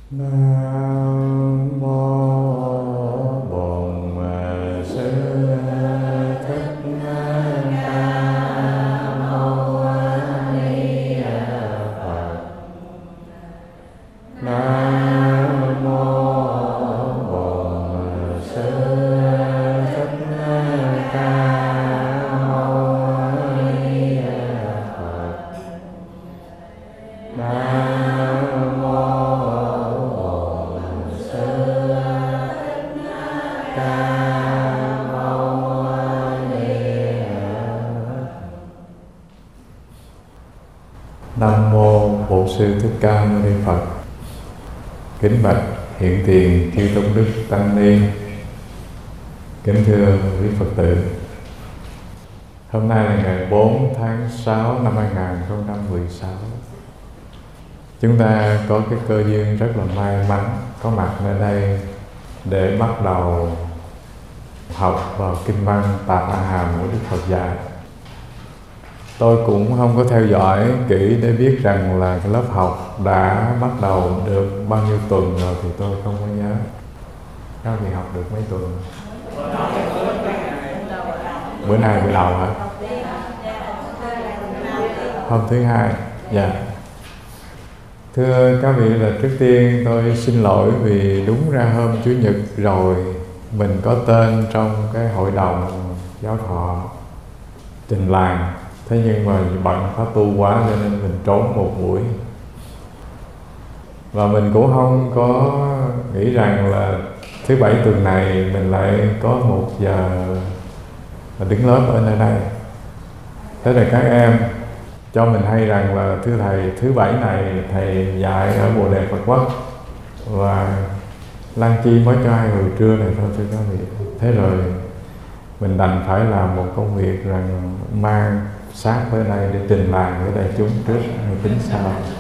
Nam mô Bổn Sư Thích Ca Mâu Ni Phật. Nam mô Bổn Sư Thích Ca Mâu Ni Phật. Nam mô Nam mô Bổn Sư Thích Ca Mâu Ni Phật. Kính bạch hiện tiền chư tôn đức tăng ni, kính thưa quý Phật tử. Hôm nay là ngày 4 tháng 6 năm 2016. Chúng ta có cái cơ duyên rất là may mắn có mặt nơi đây để bắt đầu học vào kinh văn Tạp A Hàm của Đức Phật dạy. Tôi cũng không có theo dõi kỹ để biết rằng là cái lớp học đã bắt đầu được bao nhiêu tuần rồi thì tôi không có nhớ. Các vị học được mấy tuần? Bữa nay buổi đầu hả? Hôm thứ hai. Dạ. Thưa các vị, là trước tiên tôi xin lỗi vì đúng ra hôm Chủ nhật rồi mình có tên trong cái hội đồng giáo thọ Trình Làng. Thế nhưng mà bận khóa tu quá cho nên mình trốn một buổi. Và mình cũng không có nghĩ rằng là thứ bảy tuần này mình lại có 1 giờ đứng lớp ở nơi đây. Thế là các em cho mình hay rằng là thưa thầy, thứ bảy này thầy dạy ở Bồ Đề Phật Quốc và Lan Chi mới cho 2 người trưa này thôi thưa các vị. Thế rồi mình đành phải làm một công việc rằng mang sáng tới đây để trình bày với đại chúng trước hay tính sau.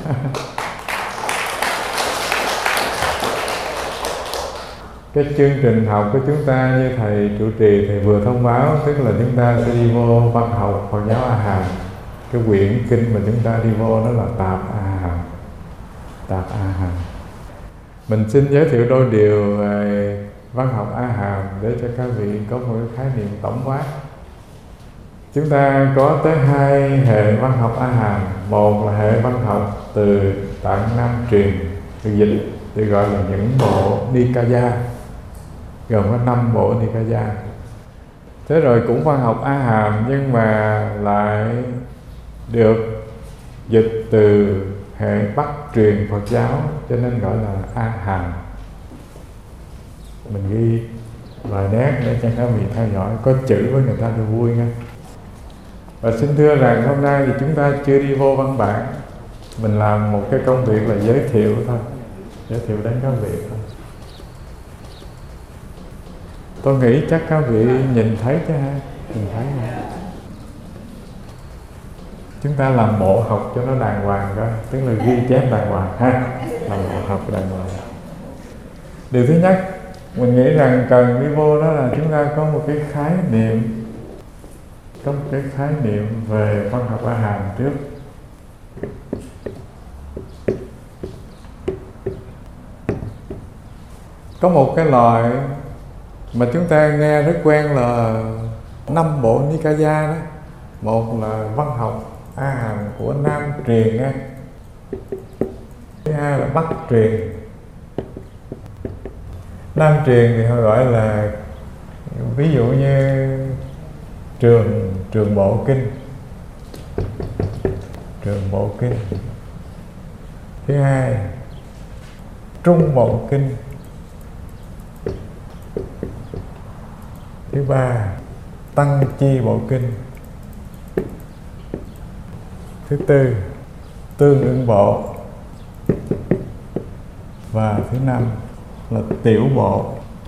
Cái chương trình học của chúng ta như thầy trụ trì thầy vừa thông báo, tức là chúng ta sẽ đi vô văn học Phật giáo A Hàm. Cái quyển kinh mà chúng ta đi vô đó là Tạp A Hàm. Tạp A Hàm. Mình xin giới thiệu đôi điều về văn học A Hàm để cho các vị có một cái khái niệm tổng quát. Chúng ta có tới 2 hệ văn học A Hàm. Một là hệ văn học từ Tạng Nam truyền, được dịch được gọi là những bộ Nikaya, gồm có 5 bộ Nikaya. Thế rồi cũng văn học A Hàm nhưng mà lại được dịch từ hệ Bắc truyền Phật giáo cho nên gọi là A Hàm. Mình ghi vài nét để cho các vị theo dõi, có chữ với người ta được vui nha. Và xin thưa rằng hôm nay thì chúng ta chưa đi vô văn bản, mình làm một cái công việc là giới thiệu thôi, giới thiệu đến các vị thôi. Tôi nghĩ chắc các vị nhìn thấy chứ ha, nhìn thấy ha. Chúng ta làm bộ học cho nó đàng hoàng coi, tức là ghi chép đàng hoàng ha, làm bộ học đàng hoàng. Điều thứ nhất, mình nghĩ rằng cần đi vô đó là chúng ta có một cái khái niệm, có một cái khái niệm về văn học A Hàm trước. Có một cái loại mà chúng ta nghe rất quen là 5 bộ Nikaya đó. Một là văn học A Hàm của Nam truyền nha. Thứ hai là Bắc truyền. Nam truyền thì họ gọi là ví dụ như trường bộ kinh. Trường bộ kinh. Thứ hai, trung bộ kinh. Thứ ba, tăng chi bộ kinh. Thứ tư, tương ưng bộ. Và thứ năm là tiểu bộ.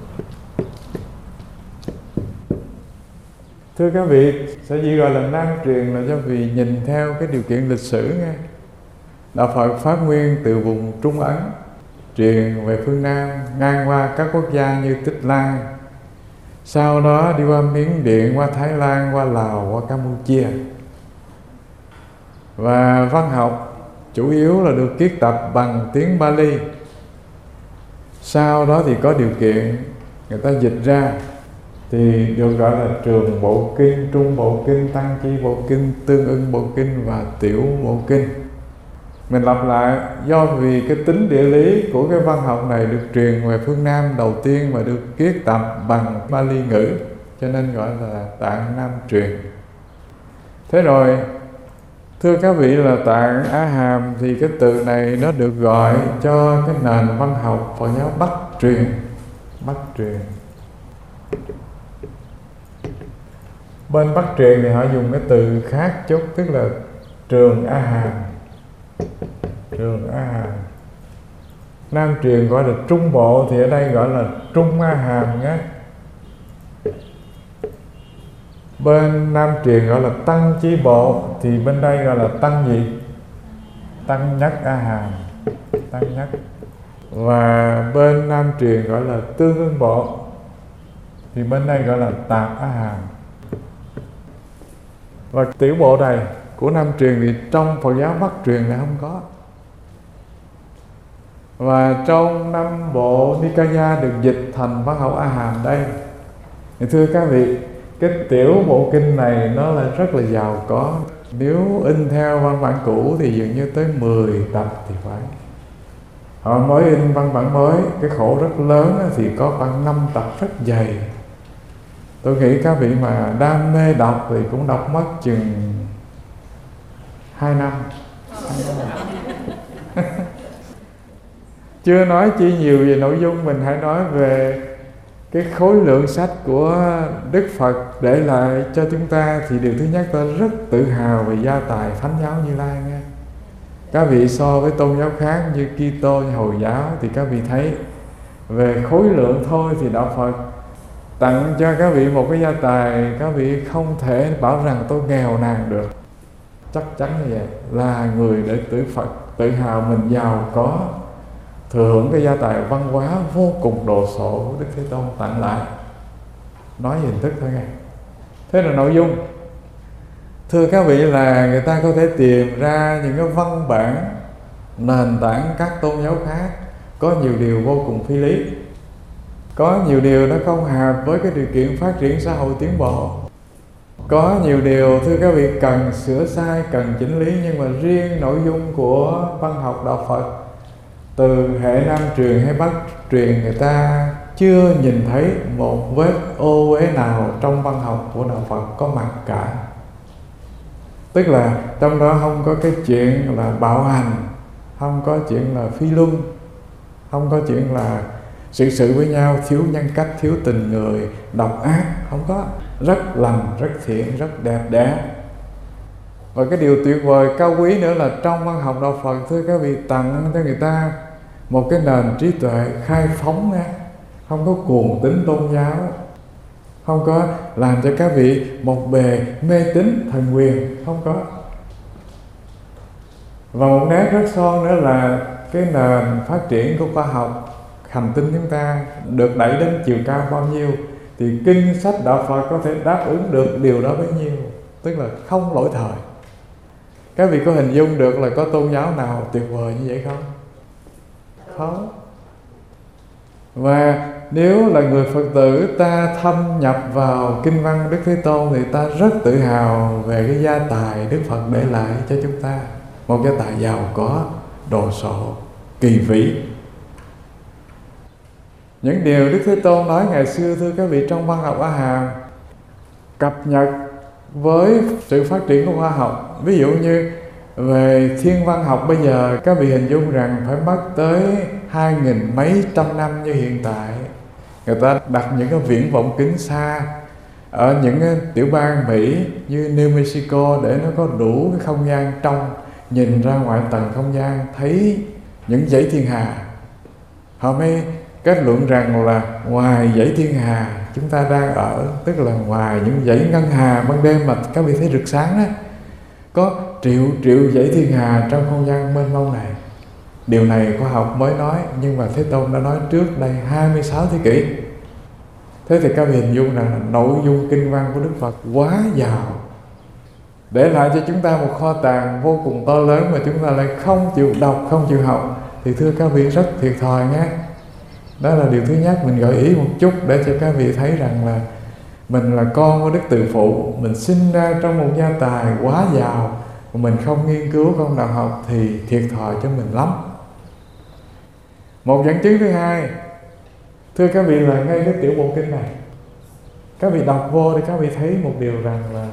Thưa các vị, sở dĩ gọi là Nam truyền là do vì nhìn theo cái điều kiện lịch sử nghe. Đạo Phật phát nguyên từ vùng Trung Ấn, truyền về phương Nam, ngang qua các quốc gia như Tích Lan, sau đó đi qua Miến Điện, qua Thái Lan, qua Lào, qua Campuchia. Và văn học chủ yếu là được kiết tập bằng tiếng Pali. Sau đó thì có điều kiện người ta dịch ra thì được gọi là trường bộ kinh, trung bộ kinh, tăng chi bộ kinh, tương ưng bộ kinh và tiểu bộ kinh. Mình lặp lại, do vì cái tính địa lý của cái văn học này được truyền về phương Nam đầu tiên và được kiết tập bằng Pali ngữ, cho nên gọi là Tạng Nam truyền. Thế rồi, thưa các vị, là Tạng A Hàm thì cái từ này nó được gọi cho cái nền văn học Phật giáo Bắc truyền. Bắc truyền. Bên Bắc truyền thì họ dùng cái từ khác chút, tức là trường A Hàm. Trường A Hàm. Nam truyền gọi là trung bộ, thì ở đây gọi là trung A Hàm nhé. Bên Nam truyền gọi là tăng chi bộ, thì bên đây gọi là tăng gì? Tăng nhất A Hàm. Tăng nhất. Và bên Nam truyền gọi là tương ưng bộ, thì bên đây gọi là tạp A Hàm. Và tiểu bộ này của Nam truyền thì trong Phật giáo Bắc truyền là không có. Và trong năm bộ Nikaya được dịch thành văn học A Hàm đây. Thì thưa các vị, cái tiểu bộ kinh này nó là rất là giàu có. Nếu in theo văn bản cũ thì dường như tới 10 tập thì phải. Họ mới in văn bản mới, cái khổ rất lớn thì có khoảng 5 tập rất dày. Tôi nghĩ các vị mà đam mê đọc thì cũng đọc mất chừng 2 năm. Chưa nói chi nhiều về nội dung, mình hãy nói về cái khối lượng sách của Đức Phật để lại cho chúng ta. Thì điều thứ nhất, tôi rất tự hào về gia tài Thánh giáo Như Lai nghe. Các vị so với tôn giáo khác như Kitô, như Hồi giáo thì các vị thấy về khối lượng thôi thì Đạo Phật tặng cho các vị một cái gia tài, các vị không thể bảo rằng tôi nghèo nàn được. Chắc chắn như vậy, là người đệ tử Phật tự hào mình giàu có, thừa hưởng cái gia tài văn hóa vô cùng đồ sộ của Đức Thế Tôn tặng lại. Nói hình thức thôi nghe. Thế là nội dung. Thưa các vị, là người ta có thể tìm ra những cái văn bản nền tảng các tôn giáo khác có nhiều điều vô cùng phi lý, có nhiều điều nó không hợp với cái điều kiện phát triển xã hội tiến bộ, có nhiều điều thưa các vị cần sửa sai, cần chỉnh lý. Nhưng mà riêng nội dung của văn học Đạo Phật, từ hệ Nam truyền hay Bắc truyền, người ta chưa nhìn thấy một vết ô uế nào trong văn học của Đạo Phật có mặt cả. Tức là trong đó không có cái chuyện là bạo hành, không có chuyện là phi luân, không có chuyện là sự với nhau thiếu nhân cách, thiếu tình người, độc ác, không có. Rất lành, rất thiện, rất đẹp đẽ. Và cái điều tuyệt vời cao quý nữa là trong văn học Đạo Phật, thưa các vị, tặng cho người ta một cái nền trí tuệ khai phóng nha, không có cuồng tín tôn giáo, không có làm cho các vị một bề mê tín thần quyền, không có. Và một nét rất son nữa là cái nền phát triển của khoa học hành tinh chúng ta được đẩy đến chiều cao bao nhiêu thì kinh sách Đạo Phật có thể đáp ứng được điều đó bấy nhiêu, tức là không lỗi thời. Các vị có hình dung được là có tôn giáo nào tuyệt vời như vậy không? Không. Và nếu là người Phật tử, ta thâm nhập vào kinh văn Đức Thế Tôn thì ta rất tự hào về cái gia tài Đức Phật để lại cho chúng ta. Một gia tài giàu có, đồ sộ, kỳ vĩ. Những điều Đức Thế Tôn nói ngày xưa, thưa các vị, trong văn học A Hàm cập nhật với sự phát triển của khoa học. Ví dụ như về thiên văn học bây giờ, các vị hình dung rằng phải mất tới 2000 mấy trăm năm như hiện tại. Người ta đặt những cái viễn vọng kính xa ở những cái tiểu bang Mỹ như New Mexico để nó có đủ cái không gian trong, nhìn ra ngoại tầng không gian thấy những dãy thiên hà. Họ mới kết luận rằng là ngoài dãy thiên hà chúng ta đang ở, tức là ngoài những dãy ngân hà ban đêm mà các vị thấy rực sáng đó, có triệu dãy thiên hà trong không gian mênh mông này. Điều này khoa học mới nói, nhưng mà Thế Tôn đã nói trước đây 26 thế kỷ. Thế thì các vị hình dung rằng là nội dung kinh văn của Đức Phật quá giàu, để lại cho chúng ta một kho tàng vô cùng to lớn mà chúng ta lại không chịu đọc, không chịu học, thì thưa các vị rất thiệt thòi nhé. Đó là điều thứ nhất, mình gợi ý một chút để cho các vị thấy rằng là mình là con của Đức Từ Phụ, mình sinh ra trong một gia tài quá giàu, mình không nghiên cứu, không đào học thì thiệt thòi cho mình lắm. Một dẫn chứng thứ hai, thưa các vị, là ngay cái tiểu bộ kinh này, các vị đọc vô để các vị thấy một điều rằng là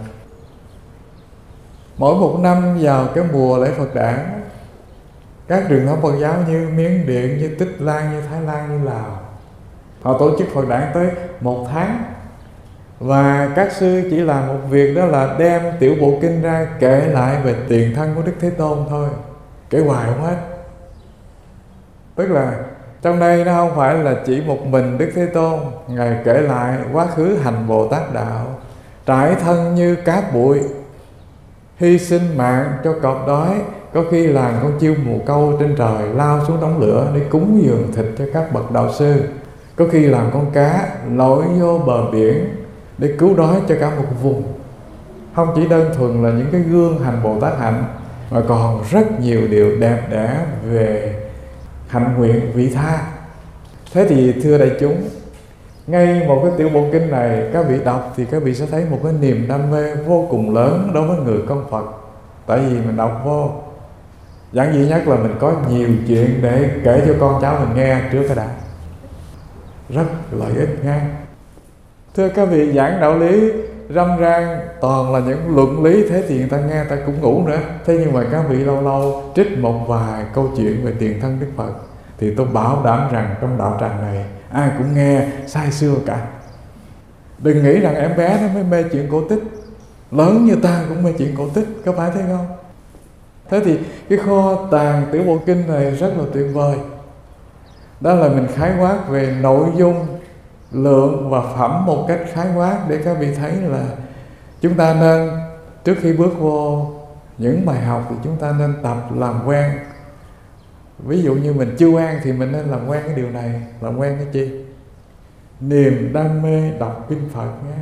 mỗi một năm vào cái mùa lễ Phật đản, các truyền thống Phật giáo như Miến Điện, như Tích Lan, như Thái Lan, như Lào, họ tổ chức Phật đản tới 1 tháng. Và các sư chỉ làm một việc, đó là đem tiểu bộ kinh ra kể lại về tiền thân của Đức Thế Tôn thôi, kể hoài không hết. Tức là trong đây nó không phải là chỉ một mình Đức Thế Tôn, Ngài kể lại quá khứ hành Bồ Tát đạo, trải thân như cát bụi, hy sinh mạng cho cọp đói, có khi làm con chiêu mồ câu trên trời lao xuống đống lửa để cúng dường thịt cho các bậc đạo sư, có khi làm con cá lội vô bờ biển để cứu đói cho cả một vùng. Không chỉ đơn thuần là những cái gương hành Bồ Tát hạnh, mà còn rất nhiều điều đẹp đẽ về hạnh nguyện vị tha. Thế thì thưa đại chúng, ngay một cái tiểu bộ kinh này các vị đọc thì các vị sẽ thấy một cái niềm đam mê vô cùng lớn đối với người con Phật. Tại vì mình đọc vô, giản dị nhất là mình có nhiều chuyện để kể cho con cháu mình nghe trước cái đã, rất lợi ích nghe. Thưa các vị, giảng đạo lý râm ran toàn là những luận lý, thế thì người ta nghe ta cũng ngủ nữa. Thế nhưng mà các vị lâu lâu trích một vài câu chuyện về tiền thân Đức Phật thì tôi bảo đảm rằng trong đạo tràng này ai cũng nghe say sưa cả. Đừng nghĩ rằng em bé nó mới mê chuyện cổ tích, lớn như ta cũng mê chuyện cổ tích, có phải thế không? Thế thì cái kho tàng tiểu bộ kinh này rất là tuyệt vời. Đó là mình khái quát về nội dung, lượng và phẩm một cách khái quát để các vị thấy là chúng ta nên, trước khi bước vô những bài học thì chúng ta nên tập làm quen. Ví dụ như mình chưa quen thì mình nên làm quen cái điều này. Làm quen cái chi? Niềm đam mê đọc kinh Phật nhé.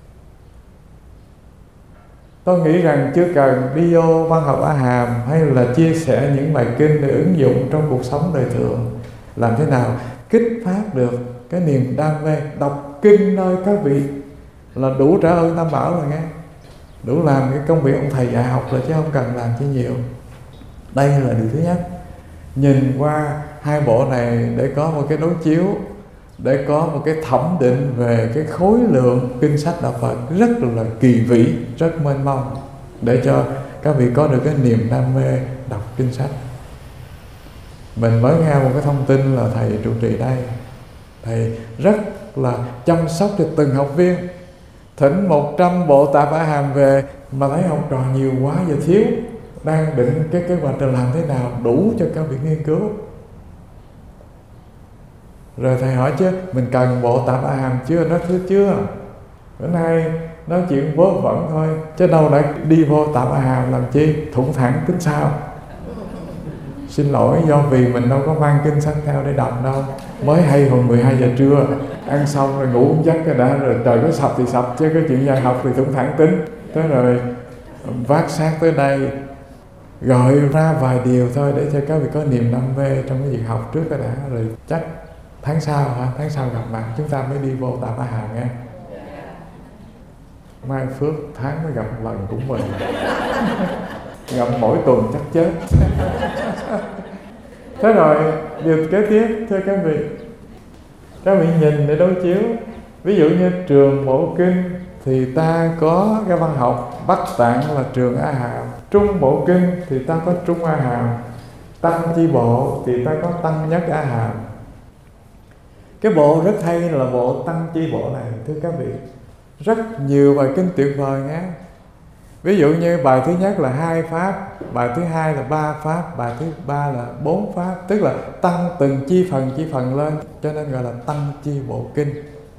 Tôi nghĩ rằng chưa cần đi vô văn học A Hàm hay là chia sẻ những bài kinh để ứng dụng trong cuộc sống đời thường. Làm thế nào kích phát được cái niềm đam mê đọc kinh nơi các vị là đủ trả ơn Tam Bảo rồi nghe. Đủ làm cái công việc ông thầy dạy học rồi, chứ không cần làm chi nhiều. Đây là điều thứ nhất. Nhìn qua hai bộ này để có một cái đối chiếu, để có một cái thẩm định về cái khối lượng kinh sách đạo Phật rất là kỳ vĩ, rất mênh mông, để cho các vị có được cái niềm đam mê đọc kinh sách. Mình mới nghe một cái thông tin là thầy trụ trì đây, thầy rất là chăm sóc cho từng học viên, thỉnh 100 bộ tạp A Hàm về mà thấy học trò nhiều quá giờ thiếu, đang định cái kế hoạch là làm thế nào đủ cho các vị nghiên cứu. Rồi thầy hỏi chứ mình cần bộ tạp A Hàm chưa? Nó thưa chưa. Bữa nay nói chuyện vớ vẩn thôi, chứ đâu đã đi vô tạp A Hàm làm chi, thủng thẳng tính sao. Xin lỗi, do vì mình đâu có mang kinh sách theo để đọc đâu. Mới hay hồi 12 giờ trưa, ăn xong rồi ngủ không giấc cái đã, rồi trời có sập thì sập, chứ cái chuyện dạy học thì thủng thẳng tính. Thế rồi vác xác tới đây, gọi ra vài điều thôi để cho các vị có niềm đam mê trong cái việc học trước cái đã. Rồi chắc tháng sau gặp mặt chúng ta mới đi vô tạp A Hàm nghe. Mai phước tháng mới gặp một lần cũng mừng. Gặp mỗi tuần chắc chết. Thế rồi điều kế tiếp, thưa các vị nhìn để đối chiếu. Ví dụ như trường Bộ Kinh thì ta có cái văn học Bắc Tạng là trường A Hàm, Trung Bộ Kinh thì ta có Trung A Hàm, Tăng Chi Bộ thì ta có Tăng Nhất A Hàm. Cái bộ rất hay là bộ Tăng Chi Bộ này, thưa các vị, rất nhiều bài kinh tuyệt vời nhé. Ví dụ như bài thứ nhất là 2 pháp, bài thứ hai là 3 pháp, bài thứ ba là 4 pháp, tức là tăng từng chi phần lên, cho nên gọi là Tăng Chi Bộ Kinh.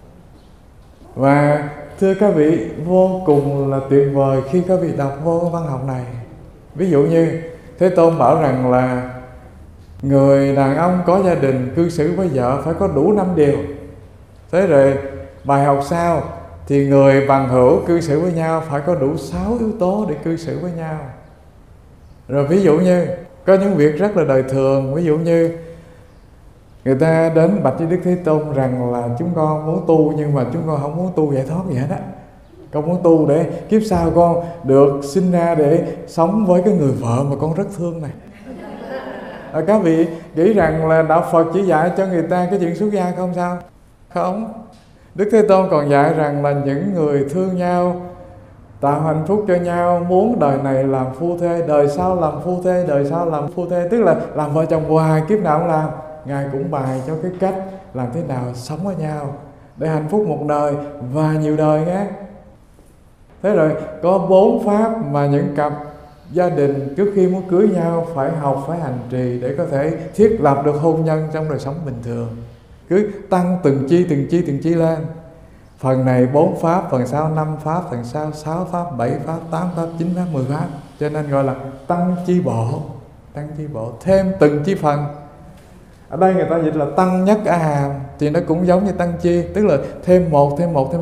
Và thưa các vị, vô cùng là tuyệt vời khi các vị đọc vô văn học này. Ví dụ như Thế Tôn bảo rằng là người đàn ông có gia đình cư xử với vợ phải có đủ 5 điều. Thế rồi bài học sau thì người bằng hữu cư xử với nhau phải có đủ 6 yếu tố để cư xử với nhau. Rồi ví dụ như có những việc rất là đời thường, ví dụ như Người ta đến bạch với Đức Thế Tôn rằng là chúng con muốn tu, nhưng mà chúng con không muốn tu giải thoát gì hết á. Con muốn tu để kiếp sau con được sinh ra để sống với cái người vợ mà con rất thương này. Các vị nghĩ rằng là Đạo Phật chỉ dạy cho người ta cái chuyện xuất gia không sao? Không. Đức Thế Tôn còn dạy rằng là những người thương nhau, tạo hạnh phúc cho nhau, muốn đời này làm phu thê, đời sau làm phu thê, đời sau làm phu thê, tức là làm vợ chồng hoài, kiếp nào cũng làm. Ngài cũng bày cho cái cách làm thế nào sống với nhau để hạnh phúc một đời và nhiều đời nhé. Thế rồi có 4 pháp mà những cặp gia đình trước khi muốn cưới nhau phải học, phải hành trì để có thể thiết lập được hôn nhân trong đời sống bình thường. Cứ tăng từng chi lên. Phần này 4 pháp, phần sau 5 pháp, phần sau 6 pháp, 7 pháp, 8 pháp, 9 pháp, 10 pháp. Cho nên gọi là tăng chi bộ. Tăng chi bộ, thêm từng chi phần. Ở đây người ta dịch là tăng nhất A Hàm, thì nó cũng giống như tăng chi, tức là thêm một.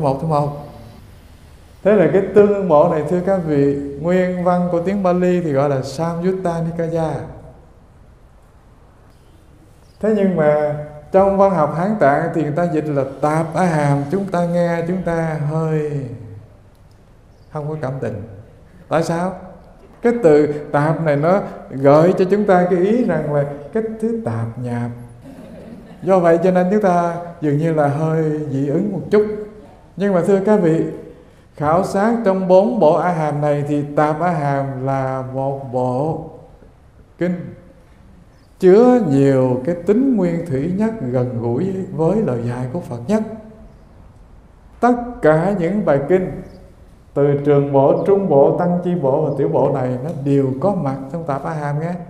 Thế là cái tương bộ này, thưa các vị, nguyên văn của tiếng Pali thì gọi là Samyutta Nikaya. Thế nhưng mà trong văn học Hán Tạng thì người ta dịch là tạp A Hàm. Chúng ta nghe chúng ta hơi không có cảm tình. Tại sao? Cái từ tạp này nó gợi cho chúng ta cái ý rằng là cái thứ tạp nhạp. Do vậy cho nên chúng ta dường như là hơi dị ứng một chút. Nhưng mà thưa các vị, khảo sát trong 4 bộ A Hàm này thì tạp A Hàm là một bộ kinh chứa nhiều cái tính nguyên thủy nhất, gần gũi với lời dạy của Phật nhất. Tất cả những bài kinh từ trường bộ, trung bộ, tăng chi bộ và tiểu bộ này nó đều có mặt trong tạp A Hàm nghe.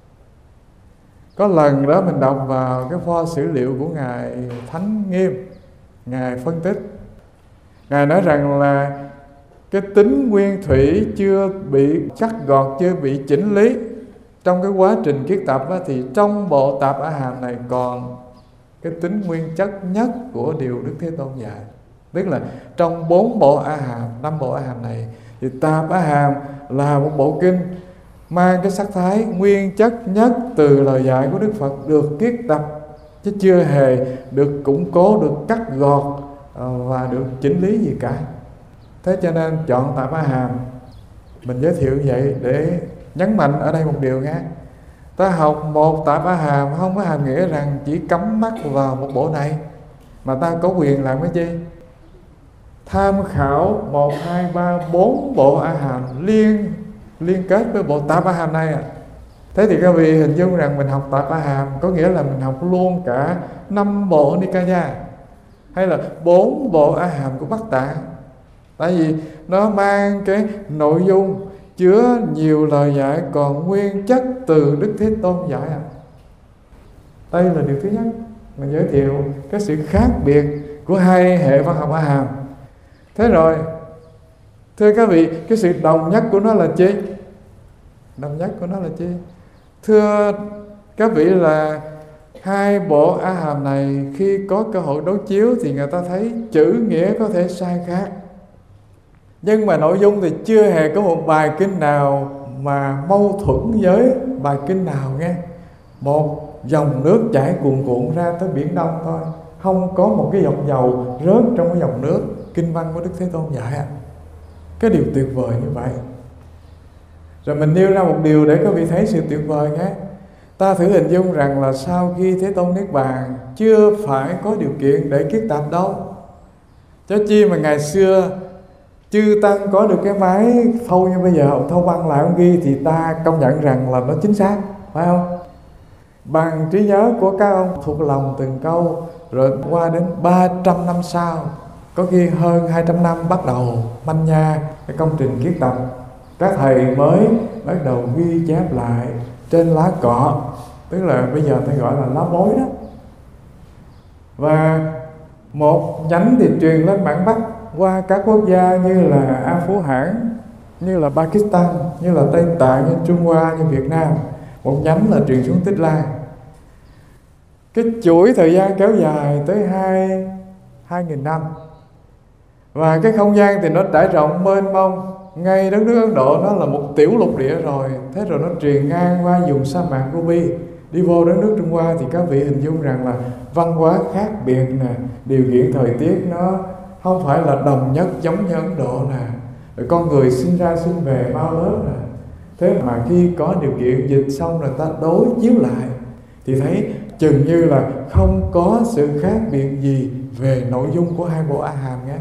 Có lần đó mình đọc vào cái pho sử liệu của Ngài Thánh Nghiêm, Ngài phân tích, Ngài nói rằng là cái tính nguyên thủy chưa bị cắt gọt, chưa bị chỉnh lý trong cái quá trình kiết tập á, thì trong bộ tạp A Hàm này còn cái tính nguyên chất nhất của điều Đức Thế Tôn dạy. Tức là trong 4 bộ A Hàm, 5 bộ A Hàm này thì tạp A Hàm là một bộ kinh mang cái sắc thái nguyên chất nhất từ lời dạy của Đức Phật, được kiết tập chứ chưa hề được củng cố, được cắt gọt và được chỉnh lý gì cả. Thế cho nên chọn tạp A Hàm. Mình giới thiệu vậy để nhấn mạnh ở đây một điều nghe. Ta học một tạp A Hàm không có hàm nghĩa rằng chỉ cắm mắt vào một bộ này, mà ta có quyền làm cái gì? Tham khảo 1, 2, 3, 4 bộ A Hàm liên kết với bộ tạp A Hàm này à. Thế thì các vị hình dung rằng mình học tạp A Hàm có nghĩa là mình học luôn cả 5 bộ Nikaya hay là 4 bộ A Hàm của Bắc Tạng. Tại vì nó mang cái nội dung chứa nhiều lời dạy còn nguyên chất từ Đức Thế Tôn dạy à. Đây là điều thứ nhất, mình giới thiệu cái sự khác biệt của hai hệ văn học A Hàm. Thế rồi, thưa các vị, cái sự đồng nhất của nó là chi? Đồng nhất của nó là chi? Thưa các vị, là hai bộ A Hàm này khi có cơ hội đối chiếu thì người ta thấy chữ nghĩa có thể sai khác, nhưng mà nội dung thì chưa hề có một bài kinh nào mà mâu thuẫn với bài kinh nào nghe. Một dòng nước chảy cuồn cuộn ra tới Biển Đông thôi, không có một cái giọt dầu rớt trong cái dòng nước kinh văn của Đức Thế Tôn dạy. Cái điều tuyệt vời như vậy. Rồi mình nêu ra một điều để các vị thấy sự tuyệt vời nhé. Ta thử hình dung rằng là sau khi Thế Tôn Niết Bàn chưa phải có điều kiện để kiết tập đâu. Cho chi mà ngày xưa chư tăng có được cái máy thâu như bây giờ, ông thâu băng lại ông ghi thì ta công nhận rằng là nó chính xác, phải không? Bằng trí nhớ của các ông thuộc lòng từng câu, rồi qua đến 300 năm sau, có khi hơn 200 năm bắt đầu manh nha cái công trình kiết tập, các thầy mới bắt đầu ghi chép lại trên lá cọ, tức là bây giờ ta gọi là lá bối đó. Và một nhánh thì truyền lên bản Bắc qua các quốc gia như là A Phú Hãn, như là Pakistan, như là Tây Tạng, như Trung Hoa, như Việt Nam. Một nhánh là truyền xuống Tích Lan. Cái chuỗi thời gian kéo dài tới 2.000 năm. Và cái không gian thì nó trải rộng mênh mông. Ngay đất nước Ấn Độ nó là một tiểu lục địa rồi. Thế rồi nó truyền ngang qua vùng sa mạc Gobi, Đi vô đất nước Trung Hoa thì các vị hình dung rằng là văn hóa khác biệt nè, điều kiện thời tiết nó không phải là đồng nhất giống như Ấn Độ nè, rồi con người sinh ra sinh về bao lớp nè. Thế mà khi có điều kiện dịch xong rồi ta đối chiếu lại thì thấy chừng như là không có sự khác biệt gì về nội dung của hai bộ A Hàm nghe.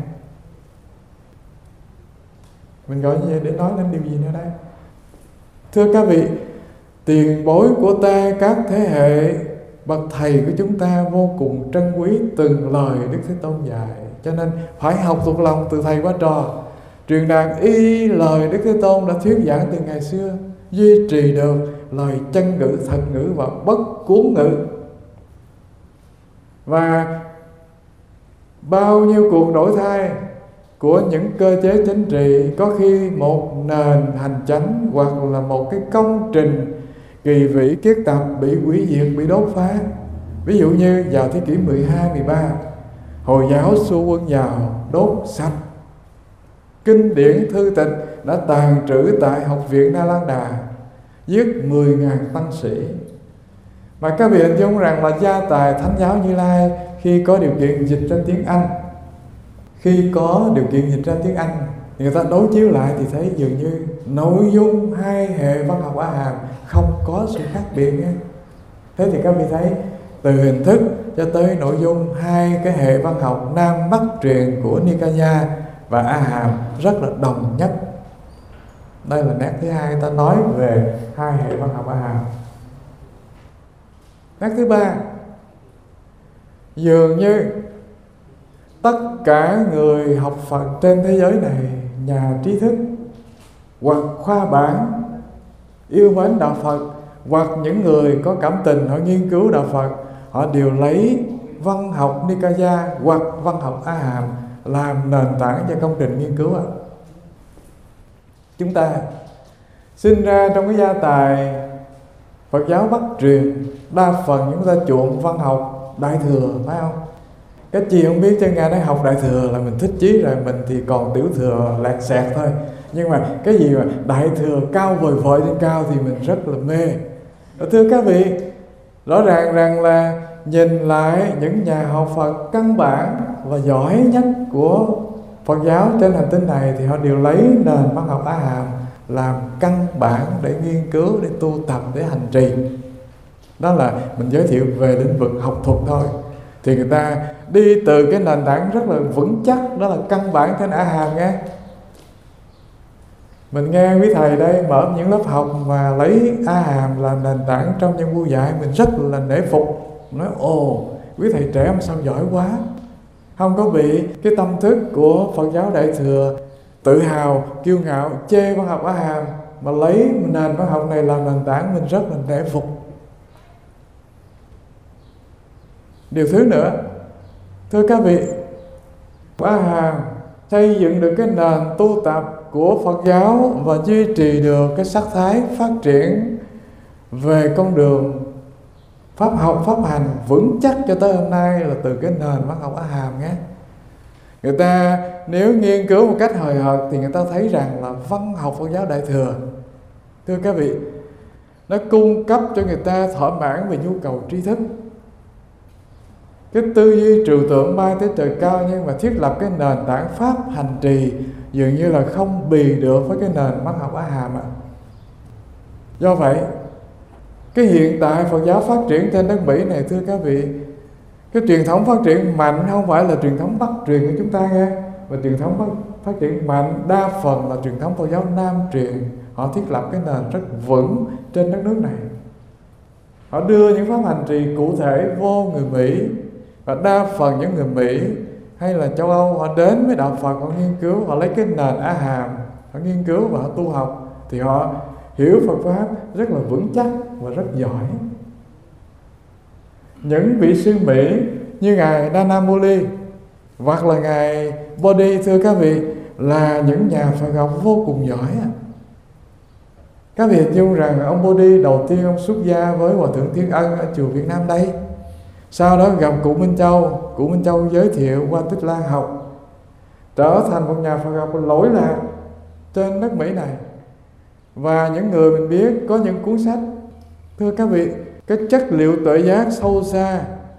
Mình gọi như vậy để nói lên điều gì nữa đây? Thưa các vị, tiền bối của ta, các thế hệ bậc thầy của chúng ta vô cùng trân quý từng lời Đức Thế Tôn dạy, cho nên phải học thuộc lòng từ thầy qua trò, truyền đạt y lời Đức Thế Tôn đã thuyết giảng từ ngày xưa, duy trì được lời chân ngữ, thật ngữ và bất cuốn ngữ. Và bao nhiêu cuộc đổi thay của những cơ chế chính trị, có khi một nền hành chánh hoặc là một cái công trình kỳ vĩ kiết tập bị hủy diệt, bị đốt phá. Ví dụ như vào thế kỷ 12, 13, Hồi giáo xua quân vào đốt sạch kinh điển thư tịch đã tàn trữ tại Học viện Nalanda, giết 10.000 tăng sĩ. Mà các vị hình dung rằng là gia tài Thánh giáo Như Lai khi có điều kiện dịch ra tiếng Anh, khi có điều kiện dịch ra tiếng Anh thì người ta đối chiếu lại thì thấy dường như nội dung hai hệ văn học A Hàm không có sự khác biệt nha. Thế thì các vị thấy từ hình thức cho tới nội dung hai cái hệ văn học Nam Bắc truyền của Nikaya và A Hàm rất là đồng nhất. Đây là nét thứ hai ta nói về hai hệ văn học A Hàm. Nét thứ ba, dường như tất cả người học Phật trên thế giới này, nhà trí thức hoặc khoa bản yêu mến đạo Phật, hoặc những người có cảm tình họ nghiên cứu đạo Phật, họ đều lấy văn học Nikaya hoặc văn học A Hàm làm nền tảng cho công trình nghiên cứu. Chúng ta sinh ra trong cái gia tài Phật giáo Bắc truyền, đa phần chúng ta chuộng văn học Đại Thừa, phải không? Các chị không biết, trên Nga nói học Đại Thừa là mình thích chí rồi, mình thì còn Tiểu Thừa lẹt xẹt thôi. Nhưng mà cái gì mà Đại Thừa cao vời vợi trên cao thì mình rất là mê. Thưa các vị, rõ ràng rằng là nhìn lại những nhà học Phật căn bản và giỏi nhất của Phật giáo trên hành tinh này thì họ đều lấy nền văn học A Hàm làm căn bản để nghiên cứu, để tu tập, để hành trì. Đó là mình giới thiệu về lĩnh vực học thuật thôi. Thì người ta đi từ cái nền tảng rất là vững chắc, đó là căn bản trên A Hàm nghe. Mình nghe quý thầy đây mở những lớp học mà lấy A Hàm làm nền tảng trong những buổi dạy, mình rất là nể phục. Nói ồ, quý thầy trẻ mà sao giỏi quá. Không có bị cái tâm thức của Phật giáo Đại Thừa tự hào, kiêu ngạo, chê văn học A Hàm, mà lấy nền văn học này làm nền tảng, mình rất là nể phục. Điều thứ nữa, thưa các vị, A Hàm xây dựng được cái nền tu tập của Phật giáo và duy trì được cái sắc thái phát triển về con đường pháp học, pháp hành vững chắc cho tới hôm nay là từ cái nền văn học A Hàm nhé. Người ta nếu nghiên cứu một cách hời hợt thì người ta thấy rằng là văn học Phật giáo Đại Thừa, thưa các vị, nó cung cấp cho người ta thỏa mãn về nhu cầu tri thức. Cái tư duy trừu tượng bay tới trời cao, nhưng mà thiết lập cái nền tảng pháp hành trì dường như là không bì được với cái nền văn học A Hàm. Do vậy, cái hiện tại Phật giáo phát triển trên đất Mỹ này, thưa các vị, cái truyền thống phát triển mạnh không phải là truyền thống Bắc truyền của chúng ta nghe, mà truyền thống phát triển mạnh đa phần là truyền thống Phật giáo Nam truyền. Họ thiết lập cái nền rất vững trên đất nước này. Họ đưa những pháp hành trì cụ thể vô người Mỹ, và đa phần những người Mỹ hay là châu Âu họ đến với đạo Phật, họ nghiên cứu, họ lấy cái nền A Hàm, họ nghiên cứu và họ tu học, thì họ hiểu Phật pháp rất là vững chắc và rất giỏi. Những vị sư Mỹ như ngài Dhanamuli hoặc là ngài Bodhi, thưa các vị, là những nhà Phật học vô cùng giỏi. Các vị hình dung rằng ông Bodhi đầu tiên ông xuất gia với Hòa thượng Thiên Ân ở chùa Việt Nam đây. Sau đó gặp cụ Minh Châu giới thiệu qua Tích Lan học, trở thành một nhà Phật học lỗi lạc trên đất Mỹ này. Và những người mình biết có những cuốn sách, thưa các vị, cái chất liệu tuệ giác sâu xa,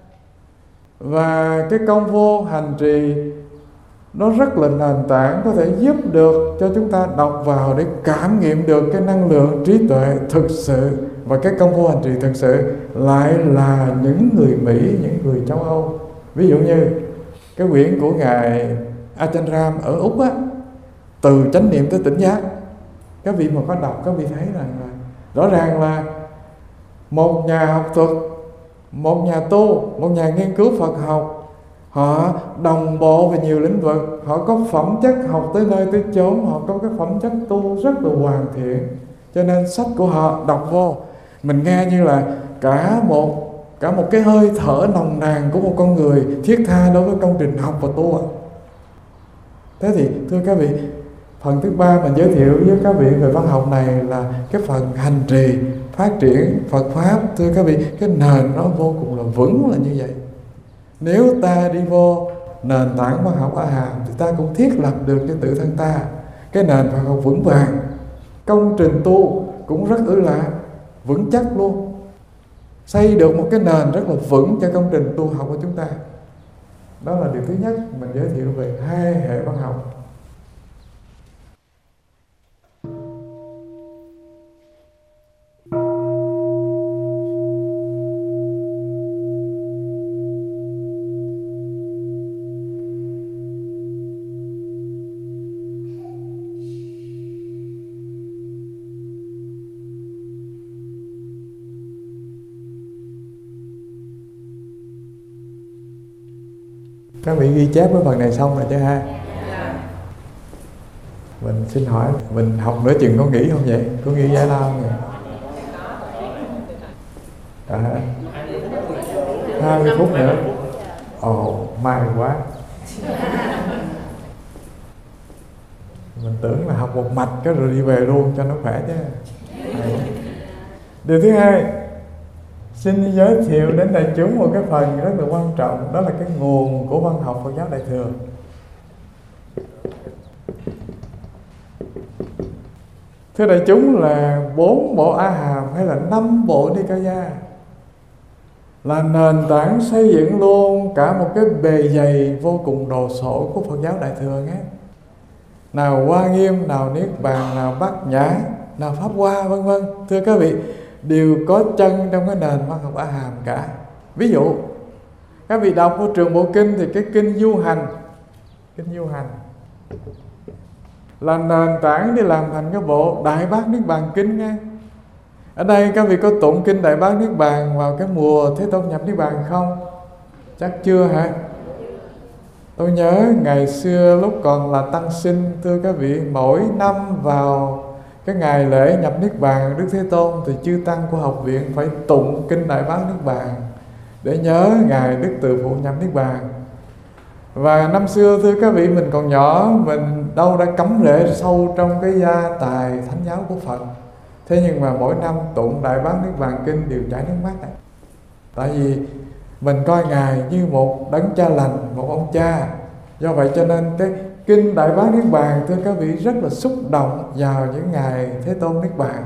và cái công phu hành trì nó rất là nền tảng, có thể giúp được cho chúng ta đọc vào để cảm nghiệm được cái năng lượng trí tuệ thực sự. Và cái công phu hành trì thực sự lại là những người Mỹ, những người châu Âu. Ví dụ như cái quyển của Ngài Ajahn Brahm ở Úc á, Từ chánh niệm tới tỉnh giác, các vị mà có đọc, các vị thấy rằng là rõ ràng là một nhà học thuật, một nhà tu, một nhà nghiên cứu Phật học, họ đồng bộ về nhiều lĩnh vực, họ có phẩm chất học tới nơi tới chốn, họ có cái phẩm chất tu rất là hoàn thiện. Cho nên sách của họ đọc vô, mình nghe như là cả một cái hơi thở nồng nàn của một con người thiết tha đối với công trình học và tu. Thế thì thưa các vị, phần thứ ba mình giới thiệu với các vị về văn học này là cái phần hành trì phát triển Phật Pháp. Thưa các vị, cái nền nó vô cùng là vững là như vậy. Nếu ta đi vô nền tảng văn học A Hàm thì ta cũng thiết lập được cho tự thân ta cái nền Phật học vững vàng. Công trình tu cũng rất là vững chắc luôn, xây được một cái nền rất là vững cho công trình tu học của chúng ta. Đó là điều thứ nhất mình giới thiệu về hai hệ văn học. Các vị ghi chép cái phần này xong rồi chứ ha? Mình xin hỏi, mình học nửa chừng có nghỉ không vậy? Có nghỉ giải lao không vậy? 20 phút nữa. Ồ, may quá. Mình tưởng là học một mạch cái rồi đi về luôn cho nó khỏe chứ. Điều thứ hai, xin giới thiệu đến đại chúng một cái phần rất là quan trọng, đó là cái nguồn của văn học Phật giáo Đại thừa. Thưa đại chúng, là 4 bộ A Hàm hay là 5 bộ Nikaya là nền tảng xây dựng luôn cả một cái bề dày vô cùng đồ sộ của Phật giáo Đại thừa nhé. Nào Hoa Nghiêm, nào Niết Bàn, nào Bát Nhã, nào Pháp Hoa, vân vân. Thưa các vị, đều có chân trong cái nền văn học A Hàm cả. Ví dụ các vị đọc của Trường Bộ Kinh thì cái kinh Du Hành là nền tảng để làm thành cái bộ Đại Bát Niết Bàn Kinh nha. Ở đây các vị có tụng kinh Đại Bát Niết Bàn vào cái mùa Thế Tôn nhập Niết Bàn không? Chắc chưa hả? Tôi nhớ ngày xưa lúc còn là tăng sinh, thưa các vị, mỗi năm vào cái ngày lễ nhập Niết Bàn Đức Thế Tôn thì chư tăng của học viện phải tụng kinh Đại Bát Niết Bàn để nhớ ngày Đức Từ Phụ nhập Niết Bàn. Và năm xưa thưa các vị, mình còn nhỏ, mình đâu đã cắm rễ sâu trong cái gia tài thánh giáo của Phật. Thế nhưng mà mỗi năm tụng Đại Bát Niết Bàn Kinh đều chảy nước mắt. Tại vì mình coi Ngài như một đấng cha lành, một ông cha. Do vậy cho nên cái kinh Đại Bát Niết Bàn, thưa các vị, rất là xúc động vào những ngày Thế Tôn Niết Bàn.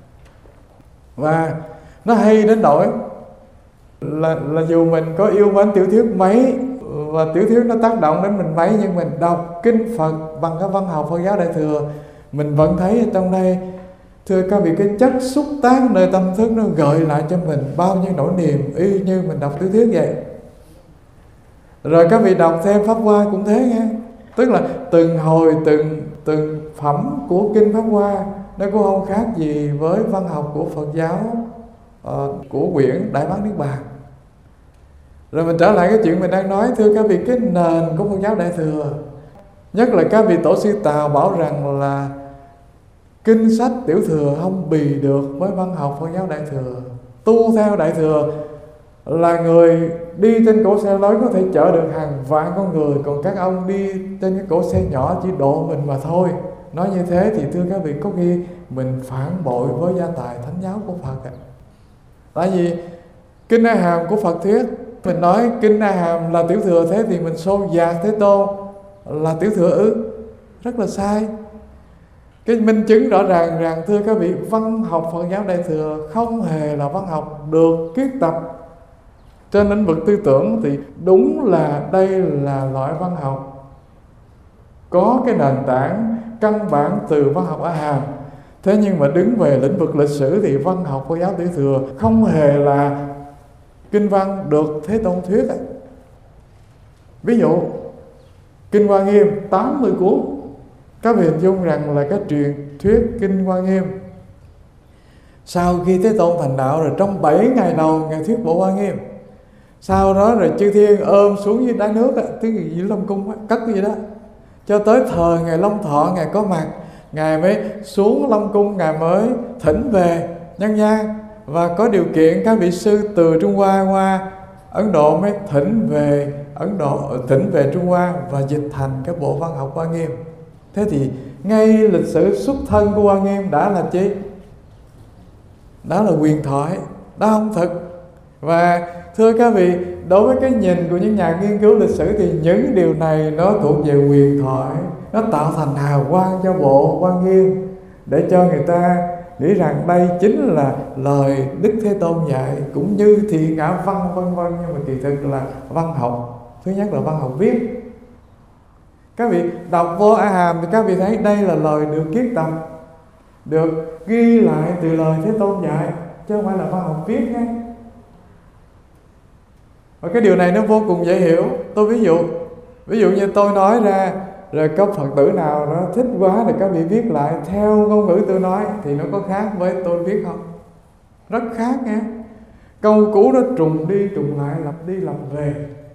Và nó hay đến nỗi là dù mình có yêu mến tiểu thuyết mấy và tiểu thuyết nó tác động đến mình mấy, nhưng mình đọc kinh Phật bằng cái văn học Phật giáo Đại thừa, mình vẫn thấy ở trong đây, thưa các vị, cái chất xúc tác nơi tâm thức nó gợi lại cho mình bao nhiêu nỗi niềm y như mình đọc tiểu thuyết vậy. Rồi các vị đọc thêm Pháp Hoa cũng thế nghe. Tức là từng hồi từng phẩm của kinh Pháp Hoa nó cũng không khác gì với văn học của Phật giáo của quyển Đại Bát Niết Bàn. Rồi mình trở lại cái chuyện mình đang nói, thưa các vị, cái nền của Phật giáo Đại thừa, nhất là các vị tổ sư Tào bảo rằng là kinh sách tiểu thừa không bì được với văn học Phật giáo Đại thừa. Tu theo Đại thừa là người đi trên cỗ xe lớn có thể chở được hàng vạn con người, còn các ông đi trên cái cỗ xe nhỏ chỉ độ mình mà thôi. Nói như thế thì thưa các vị, có khi mình phản bội với gia tài thánh giáo của Phật. Tại vì kinh A Hàm của Phật thuyết, mình nói kinh A Hàm là tiểu thừa, thế thì mình xô dạt Thế Tôn là tiểu thừa ư? Rất là sai. cái minh chứng rõ ràng rằng thưa các vị, văn học Phật giáo Đại Thừa không hề là văn học được kiết tập trên lĩnh vực tư tưởng. Thì đúng là đây là loại văn học có cái nền tảng căn bản từ văn học A Hàm. Thế nhưng mà đứng về lĩnh vực lịch sử thì văn học Phật giáo Đại Thừa không hề là kinh văn được Thế Tôn thuyết. Ví dụ Kinh Hoa Nghiêm 80 cuốn, các vị hình dung rằng là cái truyền thuyết Kinh Hoa Nghiêm. Sau khi Thế Tôn thành đạo rồi, trong 7 ngày đầu Ngài thuyết bộ Hoa Nghiêm. Sau đó rồi chư thiên ôm xuống dưới đáy nước, tiếng gì Long Cung cất cái gì đó, cho tới thời Ngài Long Thọ, Ngài có mặt, Ngài mới xuống Long Cung, Ngài mới thỉnh về nhân gian. Và có điều kiện các vị sư từ Trung Hoa qua Ấn Độ mới thỉnh về Ấn Độ, thỉnh về Trung Hoa và dịch thành cái bộ văn học Hoa Nghiêm. Thế thì ngay lịch sử xuất thân của Hoa Nghiêm đã là chi? Đó là huyền thoại, đó không thực. Và thưa các vị, đối với cái nhìn của những nhà nghiên cứu lịch sử thì những điều này nó thuộc về huyền thoại, nó tạo thành hào quang cho bộ Hoa Nghiêm để cho người ta nghĩ rằng đây chính là lời Đức Thế Tôn dạy, cũng như Thị Ngã Văn vân vân. Nhưng mà kỳ thực là văn học. Thứ nhất là văn học viết. Các vị đọc vô A Hàm thì các vị thấy đây là lời được kiết tập, được ghi lại từ lời Thế Tôn dạy, chứ không phải là văn học viết nhé. Và cái điều này nó vô cùng dễ hiểu. Tôi ví dụ như tôi nói ra, rồi có Phật tử nào nó thích quá thì các vị viết lại theo ngôn ngữ tôi nói, thì nó có khác với tôi viết không? Rất khác nha. Câu cũ nó trùng đi trùng lại, lặp đi lặp về.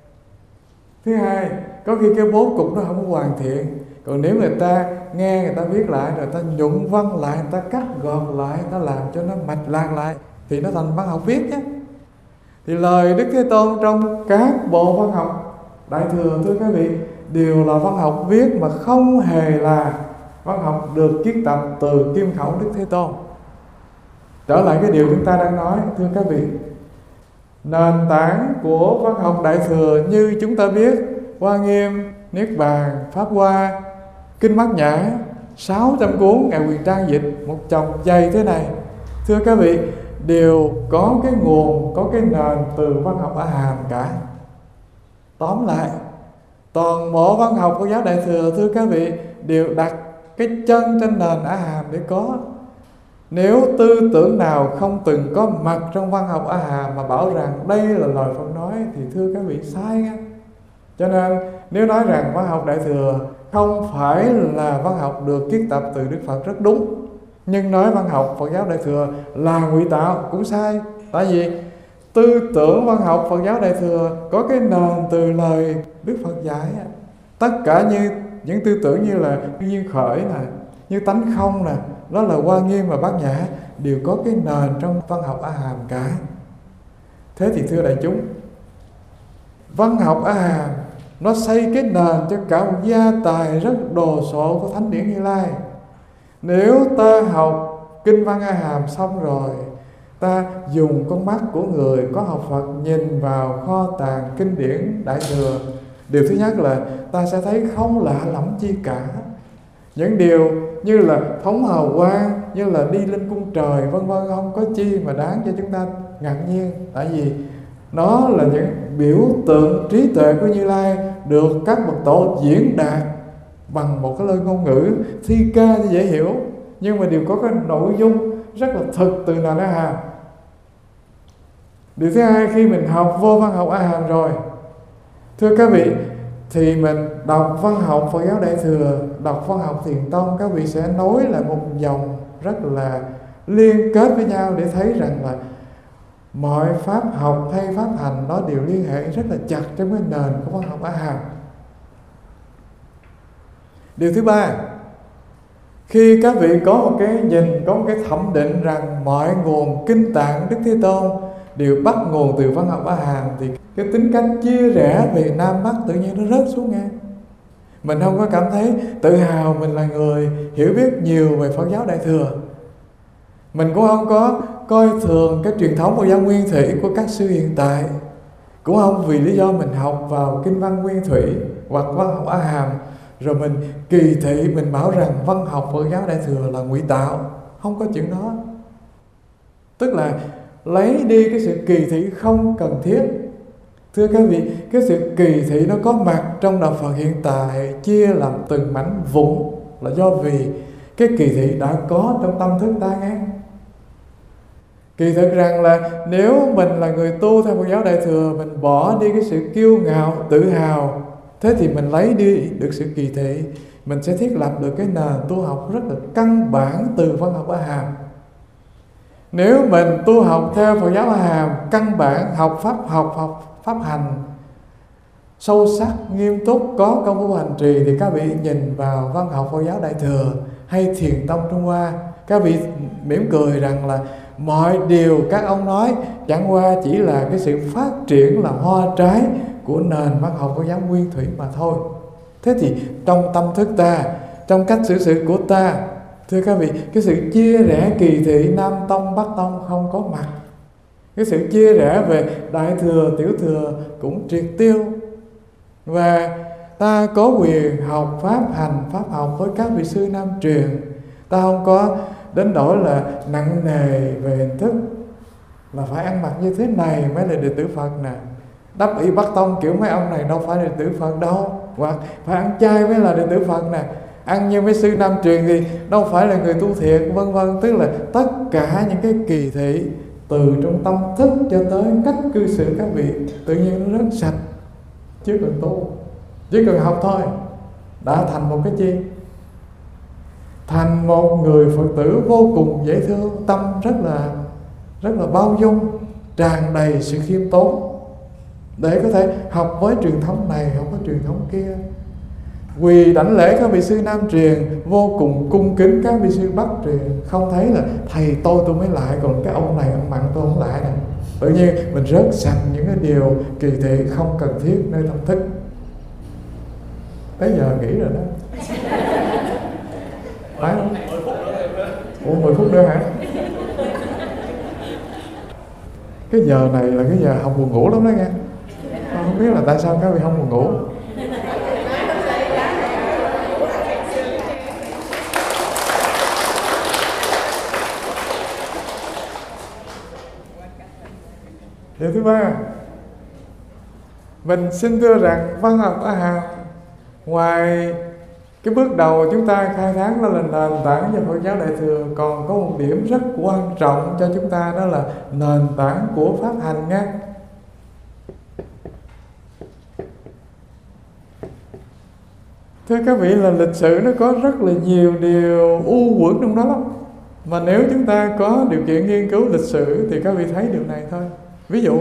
Thứ hai, có khi cái bố cục nó không hoàn thiện. Còn nếu người ta nghe, người ta viết lại, rồi ta nhuận văn lại, người ta cắt gọt lại, người ta làm cho nó mạch lạc lại, thì nó thành văn học viết nhé. Thì lời Đức Thế Tôn trong các bộ văn học Đại Thừa, thưa các vị, đều là văn học viết mà không hề là văn học được kiết tập từ kim khẩu Đức Thế Tôn. Trở lại cái điều chúng ta đang nói, thưa các vị, nền tảng của văn học Đại Thừa như chúng ta biết, Hoa Nghiêm, Niết Bàn, Pháp Hoa, Kinh Bát Nhã, 600 cuốn Ngài Huyền Trang dịch một chồng dày thế này, thưa các vị, đều có cái nguồn, có cái nền từ văn học A Hàm cả. Tóm lại, toàn bộ văn học của giáo Đại Thừa, thưa các vị, đều đặt cái chân trên nền A Hàm để có. Nếu tư tưởng nào không từng có mặt trong văn học A Hàm mà bảo rằng đây là lời Phật nói, thì thưa các vị sai nha. Cho nên nếu nói rằng văn học Đại Thừa không phải là văn học được kiết tập từ Đức Phật rất đúng. Nhưng nói văn học Phật giáo Đại Thừa là ngụy tạo cũng sai. Tại vì tư tưởng văn học Phật giáo Đại Thừa có cái nền từ lời Đức Phật dạy. Tất cả như những tư tưởng như là duyên khởi nè, như tánh không nè, đó là Hoa Nghiêm và Bát Nhã, đều có cái nền trong văn học A Hàm cả. Thế thì thưa đại chúng, văn học A Hàm nó xây cái nền cho cả một gia tài rất đồ sộ của Thánh Điển Như Lai. Nếu ta học Kinh văn A Hàm xong rồi, ta dùng con mắt của người có học Phật nhìn vào kho tàng kinh điển Đại Thừa, điều thứ nhất là ta sẽ thấy không lạ lẫm chi cả. Những điều như là phóng hào quang, như là đi lên cung trời vân vân, không có chi mà đáng cho chúng ta ngạc nhiên. Tại vì nó là những biểu tượng trí tuệ của Như Lai được các bậc tổ diễn đạt bằng một cái lời ngôn ngữ thi ca thì dễ hiểu, nhưng mà đều có cái nội dung rất là thực từ nền A Hàm. Điều thứ hai, khi mình học vô văn học A Hàm rồi, thưa các vị, thì mình đọc văn học Phật giáo Đại Thừa, đọc văn học Thiền Tông, các vị sẽ nối lại một dòng rất là liên kết với nhau để thấy rằng là mọi pháp học hay pháp hành nó đều liên hệ rất là chặt trong cái nền của văn học A Hàm. Điều thứ ba, khi các vị có một cái nhìn, có một cái thẩm định rằng mọi nguồn kinh tạng Đức Thế Tôn đều bắt nguồn từ văn học A Hàm, thì cái tính cách chia rẽ về Nam Bắc tự nhiên nó rớt xuống ngang. Mình không có cảm thấy tự hào mình là người hiểu biết nhiều về Phật giáo Đại Thừa. Mình cũng không có coi thường cái truyền thống Phật giáo Nguyên Thủy của các sư hiện tại. Cũng không vì lý do mình học vào kinh văn Nguyên Thủy hoặc văn học A Hàm rồi mình kỳ thị, mình bảo rằng văn học Phật giáo Đại Thừa là ngụy tạo. Không có chuyện đó. Tức là lấy đi cái sự kỳ thị không cần thiết. Thưa các vị, cái sự kỳ thị nó có mặt trong đạo Phật hiện tại, chia làm từng mảnh vụn là do vì cái kỳ thị đã có trong tâm thức ta nghe. Kỳ thực rằng là nếu mình là người tu theo Phật giáo Đại Thừa, mình bỏ đi cái sự kiêu ngạo, tự hào, thế thì mình lấy đi được sự kỳ thị, mình sẽ thiết lập được cái nền tu học rất là căn bản từ văn học A Hàm. Nếu mình tu học theo Phật giáo A Hàm, căn bản học pháp hành sâu sắc, nghiêm túc, có công phu hành trì, thì các vị nhìn vào văn học Phật giáo Đại Thừa hay Thiền tông Trung Hoa, các vị mỉm cười rằng là mọi điều các ông nói chẳng qua chỉ là cái sự phát triển làm hoa trái của nền văn học Phật giáo nguyên thủy mà thôi. Thế thì trong tâm thức ta, trong cách xử sự của ta, thưa các vị, cái sự chia rẽ kỳ thị Nam tông Bắc tông không có mặt. Cái sự chia rẽ về Đại Thừa, Tiểu Thừa cũng triệt tiêu. Và ta có quyền học pháp hành, pháp học với các vị sư Nam truyền. Ta không có đến đổi là nặng nề về hình thức, là phải ăn mặc như thế này mới là đệ tử Phật nè. Đắp y Bắc tông kiểu mấy ông này đâu phải là đệ tử Phật đâu. Hoặc phải ăn chay mới là đệ tử Phật nè. Ăn như mấy sư Nam truyền thì đâu phải là người tu thiện, vân vân. Tức là tất cả những cái kỳ thị từ trong tâm thức cho tới cách cư xử các vị tự nhiên nó rất sạch. Chứ cần tu, chỉ cần học thôi, đã thành một cái chi? Thành một người Phật tử vô cùng dễ thương, tâm rất là bao dung, tràn đầy sự khiêm tốn, để có thể học với truyền thống này, học với truyền thống kia. Quỳ đảnh lễ các vị sư Nam truyền, vô cùng cung kính các vị sư Bắc truyền. Không thấy là thầy tôi mới lại, còn cái ông này ông mặn tôi không lại nè. Tự nhiên mình rớt sạch những cái điều kỳ thị không cần thiết nơi tâm thức. Tới giờ nghỉ rồi đó. Phải không? Ủa 10 phút nữa hả? Cái giờ này là cái giờ không buồn ngủ lắm đó nghe. Không biết là tại sao các vị không buồn ngủ. Điều thứ ba, mình xin thưa rằng văn học A Hàm, ngoài cái bước đầu chúng ta khai thác nó là nền tảng cho Phật giáo Đại Thừa, còn có một điểm rất quan trọng cho chúng ta, đó là nền tảng của pháp hành nha. Thưa các vị, là lịch sử nó có rất là nhiều điều u uất trong đó lắm. Mà nếu chúng ta có điều kiện nghiên cứu lịch sử thì các vị thấy điều này thôi. Ví dụ,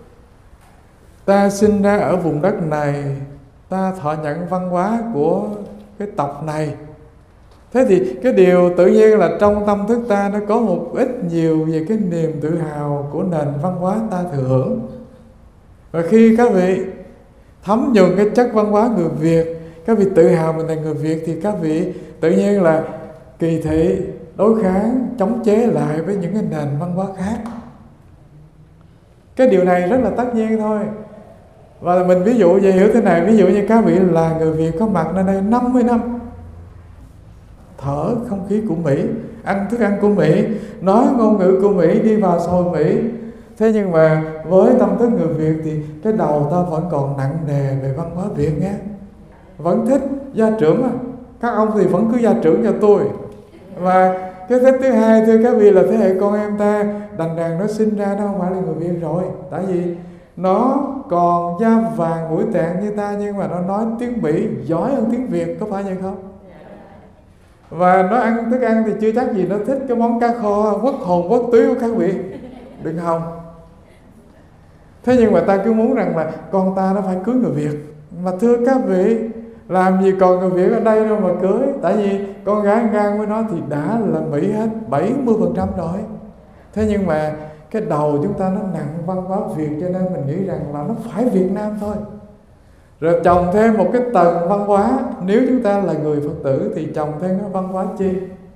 ta sinh ra ở vùng đất này, ta thọ nhận văn hóa của cái tộc này. Thế thì cái điều tự nhiên là trong tâm thức ta nó có một ít nhiều về cái niềm tự hào của nền văn hóa ta thừa hưởng. Và khi các vị thấm nhuần cái chất văn hóa người Việt, các vị tự hào mình là người Việt, thì các vị tự nhiên là kỳ thị, đối kháng, chống chế lại với những cái nền văn hóa khác. Cái điều này rất là tất nhiên thôi. Và mình ví dụ về hiểu thế này, ví dụ như các vị là người Việt có mặt nơi đây 50 năm, thở không khí của Mỹ, ăn thức ăn của Mỹ, nói ngôn ngữ của Mỹ, đi vào xã hội Mỹ. Thế nhưng mà với tâm thức người Việt thì cái đầu ta vẫn còn nặng nề về văn hóa Việt nghe. Vẫn thích gia trưởng à. Các ông thì vẫn cứ gia trưởng cho tôi. Và cái thích thứ hai, thưa các vị, là thế hệ con em ta đành đàn nó sinh ra nó không phải là người Việt rồi. Tại vì nó còn da vàng mũi tẹn như ta, nhưng mà nó nói tiếng Mỹ giỏi hơn tiếng Việt, có phải vậy không? Và nó ăn thức ăn thì chưa chắc gì nó thích cái món cá kho quất hồn quất túy của các vị, đừng hòng. Thế nhưng mà ta cứ muốn rằng là con ta nó phải cưới người Việt. Mà thưa các vị, làm gì còn người Việt ở đây đâu mà cưới. Tại vì con gái ngang với nó thì đã là Mỹ hết 70% rồi. Thế nhưng mà cái đầu chúng ta nó nặng văn hóa Việt, cho nên mình nghĩ rằng là nó phải Việt Nam thôi. Rồi trồng thêm một cái tầng văn hóa, nếu chúng ta là người Phật tử thì trồng thêm cái văn hóa chi?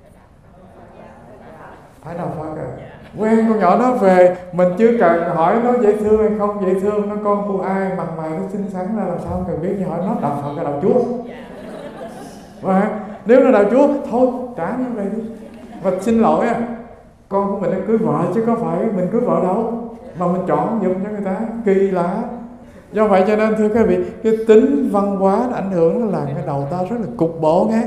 Phải nào Phật à? Quen con nhỏ nó về, mình chưa cần hỏi nó dễ thương hay không dễ thương, nó con của ai, mặt mày nó xinh xắn ra làm sao không cần biết, như hỏi nó đạo Phật hay đạo Chúa. Và nếu nó đạo Chúa, thôi trả nó về đi. Và xin lỗi con của mình đang cưới vợ chứ có phải mình cưới vợ đâu, mà mình chọn giùm cho người ta, kỳ lạ. Do vậy cho nên thưa các vị, cái tính văn hóa nó ảnh hưởng, nó làm cái đầu ta rất là cục bộ nghe.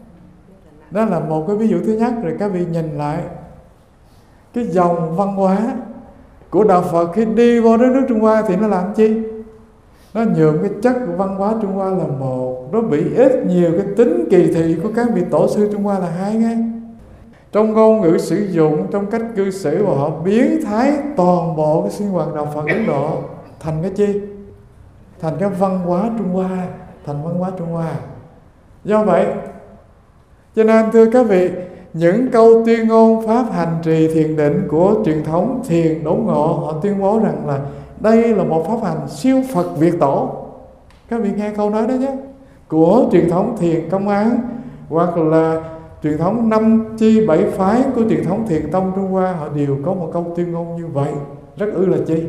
Đó là một cái ví dụ thứ nhất. Rồi các vị nhìn lại cái dòng văn hóa của đạo Phật khi đi vô đất nước Trung Hoa thì nó làm chi? Nó nhuộm cái chất của văn hóa Trung Hoa là một, nó bị ít nhiều cái tính kỳ thị của các vị tổ sư Trung Hoa là hai nghe. Trong ngôn ngữ sử dụng, trong cách cư xử của họ biến thái toàn bộ cái sinh hoạt đạo Phật Ấn Độ thành cái chi? Thành cái văn hóa Trung Hoa, thành văn hóa Trung Hoa. Do vậy cho nên thưa các vị, những câu tuyên ngôn pháp hành trì thiền định của truyền thống thiền đốn ngộ, họ tuyên bố rằng là đây là một pháp hành siêu Phật Việt Tổ. Các vị nghe câu nói đó nhé. Của truyền thống thiền Công Án, hoặc là truyền thống 5 chi 7 phái của truyền thống thiền tông Trung Hoa, họ đều có một câu tuyên ngôn như vậy. Rất ư là chi?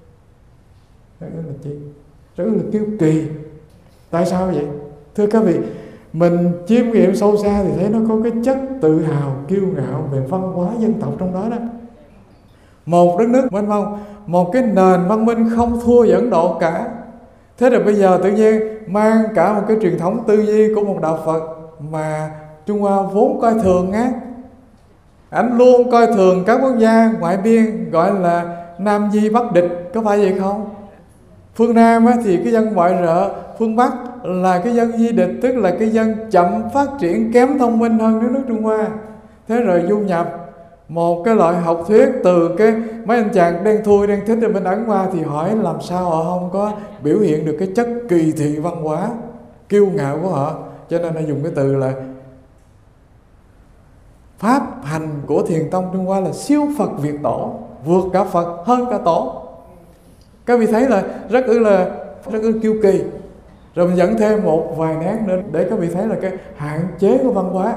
Rất ư là chi? Rất ư là kiêu kỳ. Tại sao vậy? Thưa các vị, mình chiêm nghiệm sâu xa thì thấy nó có cái chất tự hào, kiêu ngạo về văn hóa dân tộc trong đó đó. Một đất nước mênh mông, một cái nền văn minh không thua gì Ấn Độ cả. Thế rồi bây giờ tự nhiên mang cả một cái truyền thống tư duy của một đạo Phật mà Trung Hoa vốn coi thường á. Ảnh luôn coi thường các quốc gia ngoại biên, gọi là Nam Di Bắc Địch, có phải vậy không? Phương Nam thì cái dân ngoại rợ, phương Bắc là cái dân di địch, tức là cái dân chậm phát triển, kém thông minh hơn nước Trung Hoa. Thế rồi du nhập một cái loại học thuyết từ cái mấy anh chàng đen thui đen thích ở bên Ấn qua, thì hỏi làm sao họ không có biểu hiện được cái chất kỳ thị văn hóa kiêu ngạo của họ. Cho nên họ dùng cái từ là pháp hành của thiền tông Trung Hoa là siêu Phật Việt Tổ, vượt cả Phật, hơn cả Tổ. Các vị thấy là rất ư kiêu kỳ. Rồi mình dẫn thêm một vài nét nữa để các vị thấy là cái hạn chế của văn hóa.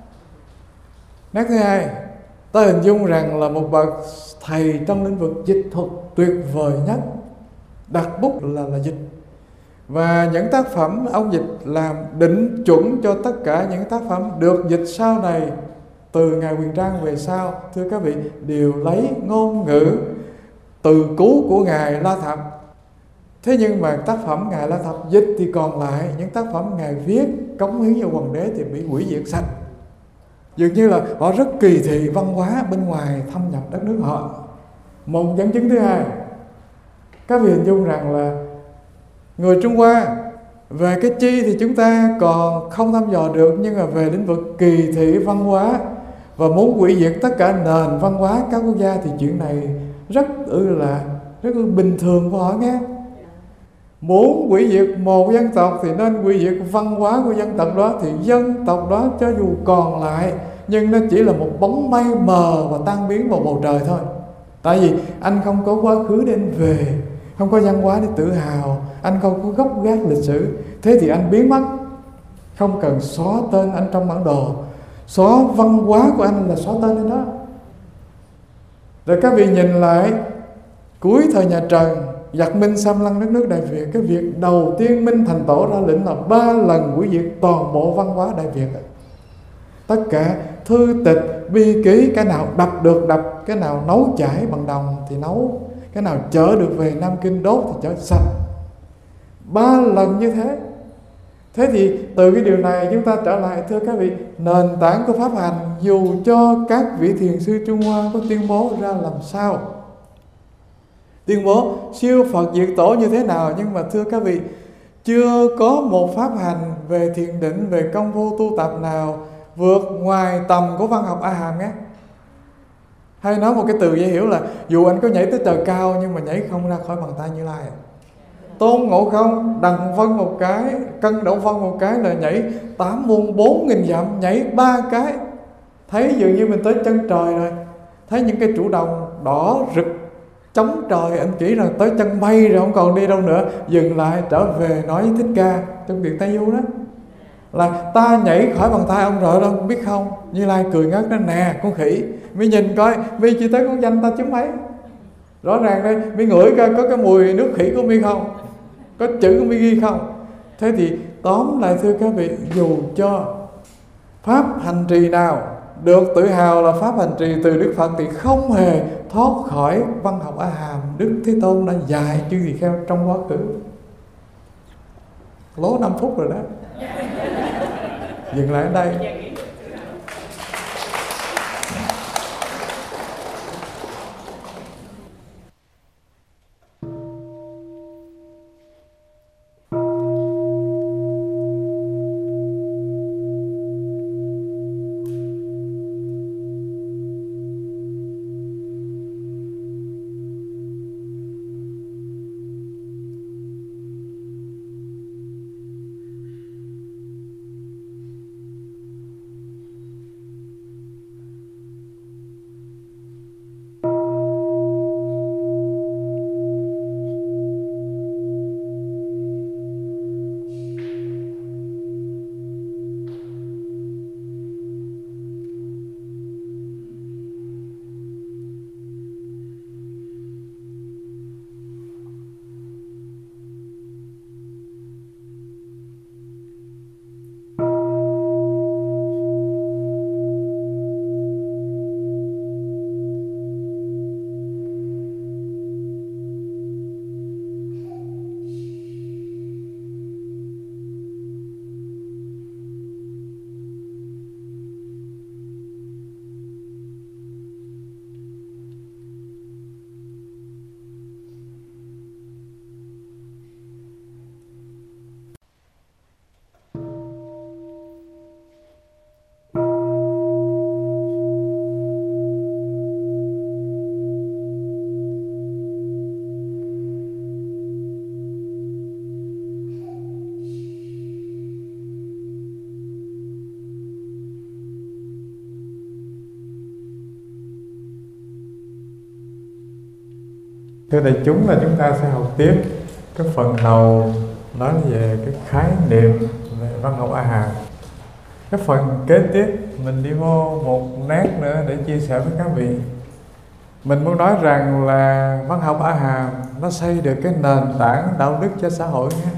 Nét thứ hai, ta hình dung rằng là một bậc thầy trong lĩnh vực dịch thuật tuyệt vời nhất, đặt bút là dịch. Và những tác phẩm ông dịch làm định chuẩn cho tất cả những tác phẩm được dịch sau này, từ Ngài Huyền Trang về sau, thưa các vị, đều lấy ngôn ngữ từ cứu của Ngài La Thập. Thế nhưng mà tác phẩm Ngài La Thập dịch thì còn lại, những tác phẩm Ngài viết cống hiến cho hoàng đế thì bị hủy diệt sạch. Dường như là họ rất kỳ thị văn hóa bên ngoài thâm nhập đất nước họ. Một dẫn chứng thứ hai, các vị hình dung rằng là người Trung Hoa về cái chi thì chúng ta còn không thăm dò được, nhưng mà về lĩnh vực kỳ thị văn hóa và muốn hủy diệt tất cả nền văn hóa các quốc gia thì chuyện này rất bình thường của họ nghe. Muốn hủy diệt một dân tộc thì nên hủy diệt văn hóa của dân tộc đó, thì dân tộc đó cho dù còn lại nhưng nó chỉ là một bóng mây mờ và tan biến vào bầu trời thôi. Tại vì anh không có quá khứ để anh về, không có văn hóa để tự hào, anh không có gốc gác lịch sử, thế thì anh biến mất. Không cần xóa tên anh trong bản đồ, xóa văn hóa của anh là xóa tên anh đó. Rồi các vị nhìn lại cuối thời nhà Trần, giặc Minh xâm lăng đất nước Đại Việt, cái việc đầu tiên Minh thành tổ ra lệnh là 3 lần hủy diệt toàn bộ văn hóa Đại Việt. Tất cả thư tịch, bi ký, cái nào đập được đập, cái nào nấu chảy bằng đồng thì nấu, cái nào chở được về Nam Kinh đốt thì chở sạch. 3 lần như thế. Thế thì từ cái điều này chúng ta trở lại, thưa các vị, nền tảng của pháp hành dù cho các vị thiền sư Trung Hoa có tuyên bố ra làm sao, tuyên bố siêu Phật Diệt Tổ như thế nào, nhưng mà thưa các vị, chưa có một pháp hành về thiền định, về công phu tu tập nào vượt ngoài tầm của văn học A Hàm nhé. Hay nói một cái từ dễ hiểu là dù anh có nhảy tới trời cao nhưng mà nhảy không ra khỏi bàn tay Như Lai. Tôn Ngộ Không đằng vân một cái, cân đậu vân một cái là nhảy 8 muôn 4.000 dặm, nhảy 3 cái thấy dường như mình tới chân trời rồi. Thấy những cái trụ đồng đỏ rực chống trời, anh chỉ rằng tới chân mây rồi, không còn đi đâu nữa. Dừng lại trở về nói với Thích Ca trong Điện Tây Du đó là ta nhảy khỏi bàn tay ông rồi đâu, biết không? Như Lai cười ngất đó, nè con khỉ, mi nhìn coi, mi chỉ tới con danh ta chứ mấy. Rõ ràng đây, mi ngửi coi có cái mùi nước khỉ của mi không, có chữ của mi ghi không. Thế thì tóm lại thưa các vị, dù cho Pháp hành trì nào được tự hào là pháp hành trì từ Đức Phật thì không hề thoát khỏi văn học A Hàm. Đức Thế Tôn đã dạy chư tỳ kheo trong quá khứ. Lố 5 phút rồi đó. Dừng lại ở đây. Thưa đại chúng, là chúng ta sẽ học tiếp cái phần đầu nói về cái khái niệm về văn học A Hàm. Cái phần kế tiếp mình đi vô một nét nữa để chia sẻ với các vị. Mình muốn nói rằng là văn học A Hàm nó xây được cái nền tảng đạo đức cho xã hội nhé.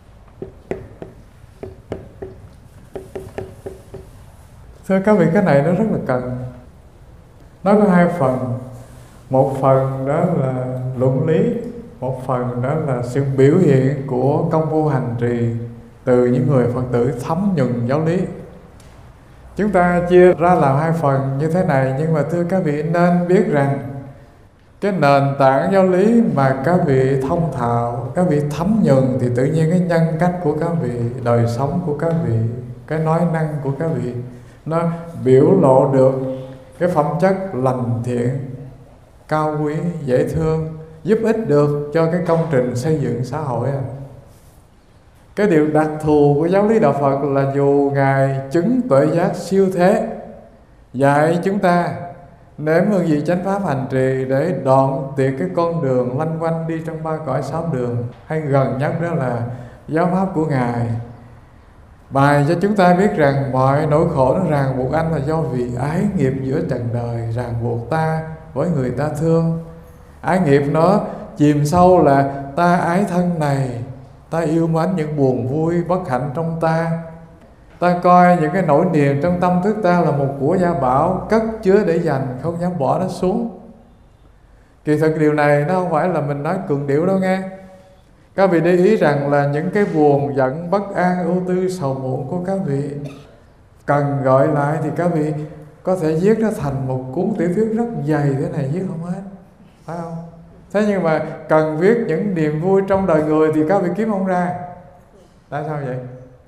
Thưa các vị, cái này nó rất là cần. Nó có hai phần. Một phần đó là luận lý, một phần đó là sự biểu hiện của công phu hành trì từ những người Phật tử thấm nhuần giáo lý. Chúng ta chia ra làm hai phần như thế này, nhưng mà thưa các vị nên biết rằng cái nền tảng giáo lý mà các vị thông thạo, các vị thấm nhuần thì tự nhiên cái nhân cách của các vị, đời sống của các vị, cái nói năng của các vị nó biểu lộ được cái phẩm chất lành thiện, cao quý, dễ thương, giúp ích được cho cái công trình xây dựng xã hội. Cái điều đặc thù của giáo lý đạo Phật là dù Ngài chứng tuệ giác siêu thế, dạy chúng ta nếm hương vị chánh pháp hành trì để đoạn tuyệt cái con đường lanh quanh đi trong ba cõi sáu đường, hay gần nhất đó là giáo pháp của Ngài, bài cho chúng ta biết rằng mọi nỗi khổ nó ràng buộc anh là do vì ái nghiệp giữa trần đời ràng buộc ta với người ta thương. Ái nghiệp nó chìm sâu là ta ái thân này, ta yêu mến những buồn vui bất hạnh trong ta, ta coi những cái nỗi niềm trong tâm thức ta là một của gia bảo cất chứa để dành, không dám bỏ nó xuống. Kỳ thực điều này nó không phải là mình nói cường điệu đâu nghe. Các vị để ý rằng là những cái buồn giận, bất an, ưu tư, sầu muộn của các vị cần gọi lại thì các vị có thể viết nó thành một cuốn tiểu thuyết rất dày thế này, viết không hết, phải không? Thế nhưng mà cần viết những niềm vui trong đời người thì các vị kiếm không ra. Tại sao vậy?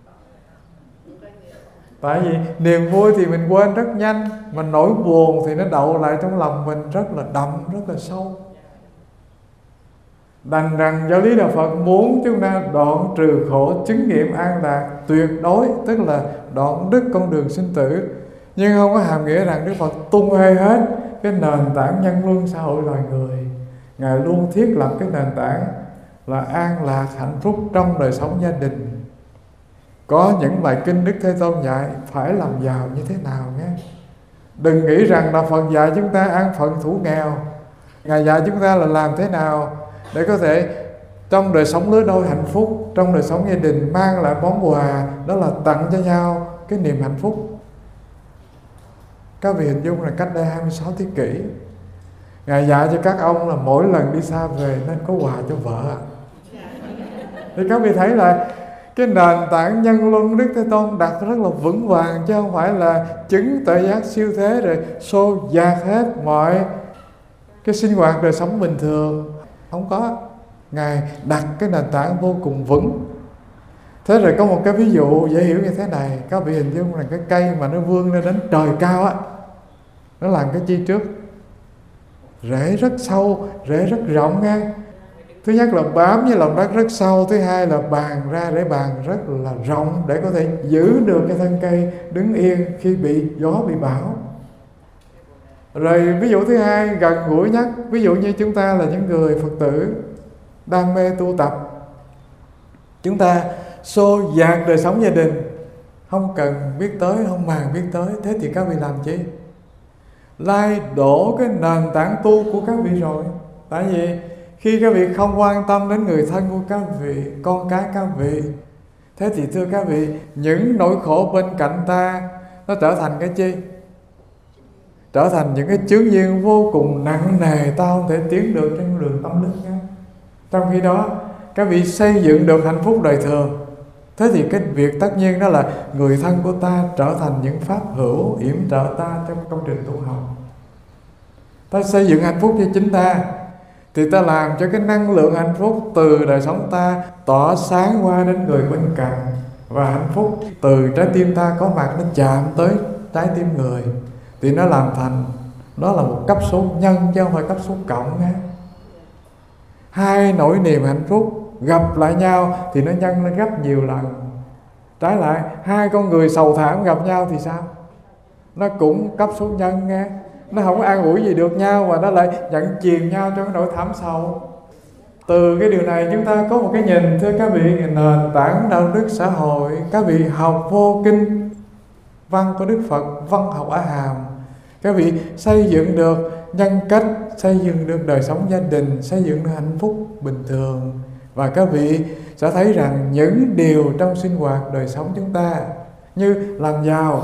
Tại vì niềm vui thì mình quên rất nhanh, mà nỗi buồn thì nó đậu lại trong lòng mình rất là đậm, rất là sâu. Đành rằng giáo lý đạo Phật muốn chúng ta đoạn trừ khổ, chứng nghiệm an lạc tuyệt đối, tức là đoạn đứt con đường sinh tử. Nhưng không có hàm nghĩa rằng Đức Phật tung hê hết cái nền tảng nhân luân xã hội loài người. Ngài luôn thiết lập cái nền tảng là an lạc, hạnh phúc trong đời sống gia đình. Có những bài kinh Đức Thế Tôn dạy phải làm giàu như thế nào nhé. Đừng nghĩ rằng là Phật dạy chúng ta an phận thủ nghèo. Ngài dạy chúng ta là làm thế nào để có thể trong đời sống lứa đôi hạnh phúc, trong đời sống gia đình mang lại món quà, đó là tặng cho nhau cái niềm hạnh phúc. Các vị hình dung là cách đây 26 thế kỷ, Ngài dạy cho các ông là mỗi lần đi xa về nên có quà cho vợ. Thì các vị thấy là cái nền tảng nhân luân Đức Thế Tôn đặt rất là vững vàng, chứ không phải là chứng tuệ giác siêu thế rồi xô dạt hết mọi cái sinh hoạt đời sống bình thường. Không có. Ngài đặt cái nền tảng vô cùng vững. Thế rồi có một cái ví dụ dễ hiểu như thế này. Các vị hình dung là cái cây mà nó vươn lên đến trời cao á, nó làm cái chi trước? Rễ rất sâu, rễ rất rộng nha. Thứ nhất là bám với lòng đất rất sâu. Thứ hai là bàn ra rễ bàn rất là rộng, để có thể giữ được cái thân cây đứng yên khi bị gió, bị bão. Rồi ví dụ thứ hai gần gũi nhất, ví dụ như chúng ta là những người Phật tử đam mê tu tập, chúng ta xô dạt đời sống gia đình, không cần biết tới, không màng biết tới. Thế thì các vị làm chi? Lai đổ cái nền tảng tu của các vị rồi. Tại vì khi các vị không quan tâm đến người thân của các vị, con cái các vị, thế thì thưa các vị, những nỗi khổ bên cạnh ta nó trở thành cái chi? Trở thành những cái chướng duyên vô cùng nặng nề, ta không thể tiến được trên đường tâm linh nha. Trong khi đó các vị xây dựng được hạnh phúc đời thường, thế thì cái việc tất nhiên đó là người thân của ta trở thành những pháp hữu yểm trợ ta trong công trình tu học. Ta xây dựng hạnh phúc cho chính ta, thì ta làm cho cái năng lượng hạnh phúc từ đời sống ta tỏa sáng qua đến người bên cạnh, và hạnh phúc từ trái tim ta có mặt nó chạm tới trái tim người, thì nó làm thành, đó là một cấp số nhân chứ không phải cấp số cộng nha. Hai nỗi niềm hạnh phúc gặp lại nhau thì nó nhân lên gấp nhiều lần. Trái lại, hai con người sầu thảm gặp nhau thì sao? Nó cũng cấp số nhân nghe. Nó không có an ủi gì được nhau, và nó lại nhận chìm nhau trong cái nỗi thảm sầu. Từ cái điều này chúng ta có một cái nhìn, thưa các vị, nền tảng đạo đức xã hội. Các vị học vô kinh văn của Đức Phật, văn học A Hàm, các vị xây dựng được nhân cách, xây dựng được đời sống gia đình, xây dựng được hạnh phúc bình thường. Và các vị sẽ thấy rằng những điều trong sinh hoạt đời sống chúng ta, như làm giàu,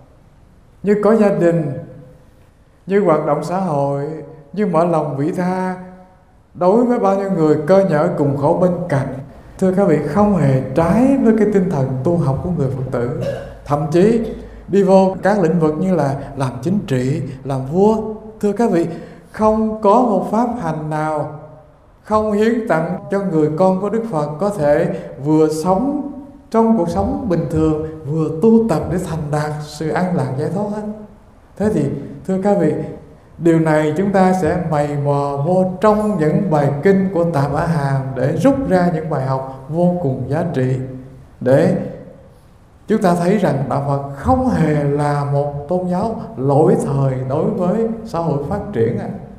như có gia đình, như hoạt động xã hội, như mở lòng vị tha đối với bao nhiêu người cơ nhở cùng khổ bên cạnh, thưa các vị, không hề trái với cái tinh thần tu học của người Phật tử. Thậm chí đi vô các lĩnh vực như là làm chính trị, làm vua, thưa các vị, không có một pháp hành nào không hiến tặng cho người con của Đức Phật có thể vừa sống trong cuộc sống bình thường, vừa tu tập để thành đạt sự an lạc giải thoát hết. Thế thì thưa các vị, điều này chúng ta sẽ mày mò vô trong những bài kinh của Tạp A Hàm để rút ra những bài học vô cùng giá trị, để chúng ta thấy rằng Đạo Phật không hề là một tôn giáo lỗi thời đối với xã hội phát triển.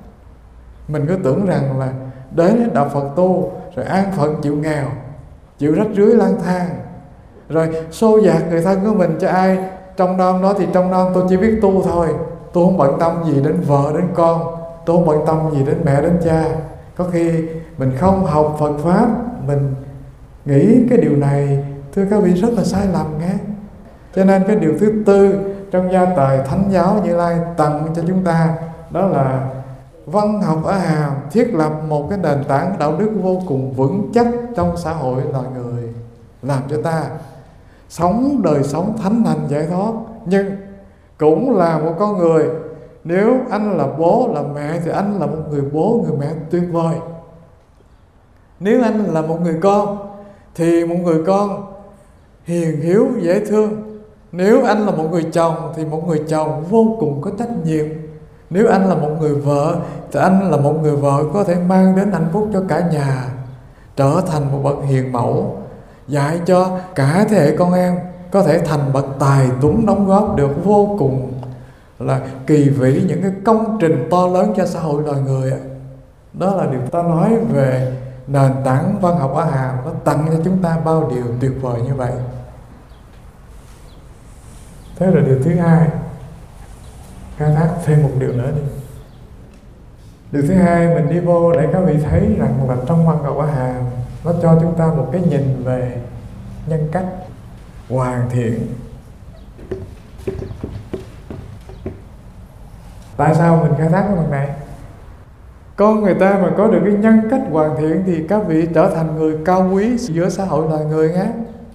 Mình cứ tưởng rằng là đến Đạo Phật tu rồi an phận chịu nghèo, chịu rách rưới lang thang, rồi xô dạt người thân của mình cho ai trong năm đó thì trong năm tôi chỉ biết tu thôi, tôi không bận tâm gì đến vợ đến con, tôi không bận tâm gì đến mẹ đến cha. Có khi mình không học Phật Pháp, mình nghĩ cái điều này, thưa các vị, rất là sai lầm nghe. Cho nên cái điều thứ tư trong gia tài Thánh giáo Như Lai tặng cho chúng ta, đó là văn học A Hàm thiết lập một cái nền tảng đạo đức vô cùng vững chắc trong xã hội loài người, làm cho ta sống đời sống thánh lành giải thoát. Nhưng cũng là một con người, nếu anh là bố là mẹ thì anh là một người bố, người mẹ tuyệt vời. Nếu anh là một người con thì một người con hiền hiếu dễ thương. Nếu anh là một người chồng thì một người chồng vô cùng có trách nhiệm. Nếu anh là một người vợ thì anh là một người vợ có thể mang đến hạnh phúc cho cả nhà, trở thành một bậc hiền mẫu, dạy cho cả thế hệ con em có thể thành bậc tài tuấn, đóng góp được vô cùng là kỳ vĩ những cái công trình to lớn cho xã hội loài người. Đó là điều ta nói về nền tảng văn học A Hàm, nó tặng cho chúng ta bao điều tuyệt vời như vậy. Thế là điều thứ hai. Khai thác thêm một điều nữa đi. Điều thứ hai mình đi vô để các vị thấy rằng là trong văn học A Hàm nó cho chúng ta một cái nhìn về nhân cách hoàn thiện. Tại sao mình khai thác cái phần này? Con người ta mà có được cái nhân cách hoàn thiện thì các vị trở thành người cao quý giữa xã hội loài người nhé.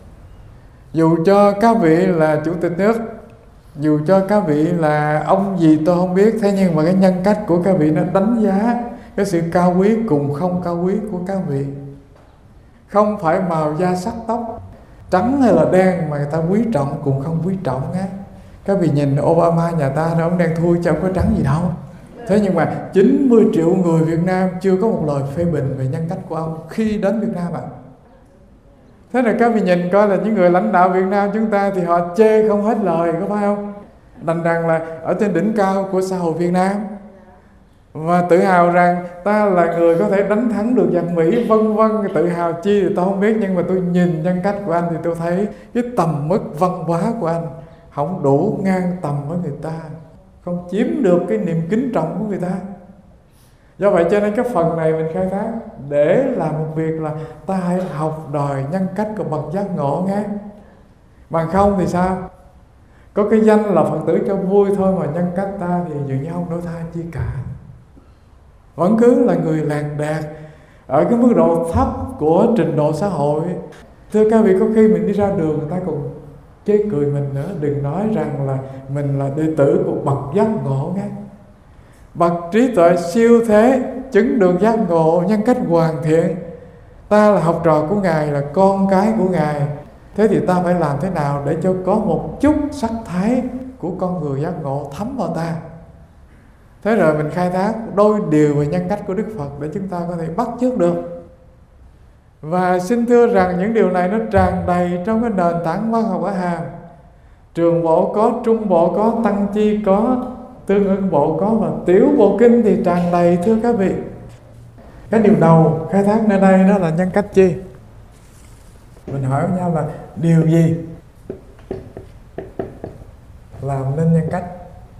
Dù cho các vị là chủ tịch nước, dù cho các vị là ông gì tôi không biết, thế nhưng mà cái nhân cách của các vị nó đánh giá cái sự cao quý cùng không cao quý của các vị. Không phải màu da sắc tóc trắng hay là đen mà người ta quý trọng cùng không quý trọng á. Các vị nhìn Obama nhà ta nó ông đen thui chứ không có trắng gì đâu. Thế nhưng mà 90 triệu người Việt Nam chưa có một lời phê bình về nhân cách của ông khi đến Việt Nam ạ. Thế là các vị nhìn coi là những người lãnh đạo Việt Nam chúng ta thì họ chê không hết lời, có phải không? Đành rằng là ở trên đỉnh cao của xã hội Việt Nam và tự hào rằng ta là người có thể đánh thắng được giặc Mỹ, vân vân. Tự hào chi thì tôi không biết, nhưng mà tôi nhìn nhân cách của anh thì tôi thấy cái tầm mức văn hóa của anh không đủ ngang tầm với người ta, không chiếm được cái niềm kính trọng của người ta. Do vậy cho nên cái phần này mình khai thác để làm một việc là ta hãy học đòi nhân cách của bậc giác ngộ nghe. Bằng không thì sao? Có cái danh là Phật tử cho vui thôi mà nhân cách ta thì dường như không đổi thay chi cả. Vẫn cứ là người lạc đạc ở cái mức độ thấp của trình độ xã hội. Thưa các vị, có khi mình đi ra đường người ta còn chế cười mình nữa. Đừng nói rằng là mình là đệ tử của bậc giác ngộ nghe. Bậc trí tuệ siêu thế, chứng được giác ngộ, nhân cách hoàn thiện. Ta là học trò của Ngài, là con cái của Ngài. Thế thì ta phải làm thế nào để cho có một chút sắc thái của con người giác ngộ thấm vào ta. Thế rồi mình khai thác đôi điều về nhân cách của Đức Phật để chúng ta có thể bắt chước được. Và xin thưa rằng những điều này nó tràn đầy trong cái nền tảng văn học ở Hàm. Trường bộ có, trung bộ có, tăng chi có, tương ưng bộ có, và tiểu bộ kinh thì tràn đầy, thưa các vị. Cái điều đầu khai thác nơi đây đó là nhân cách chi? Mình hỏi nhau là điều gì làm nên nhân cách?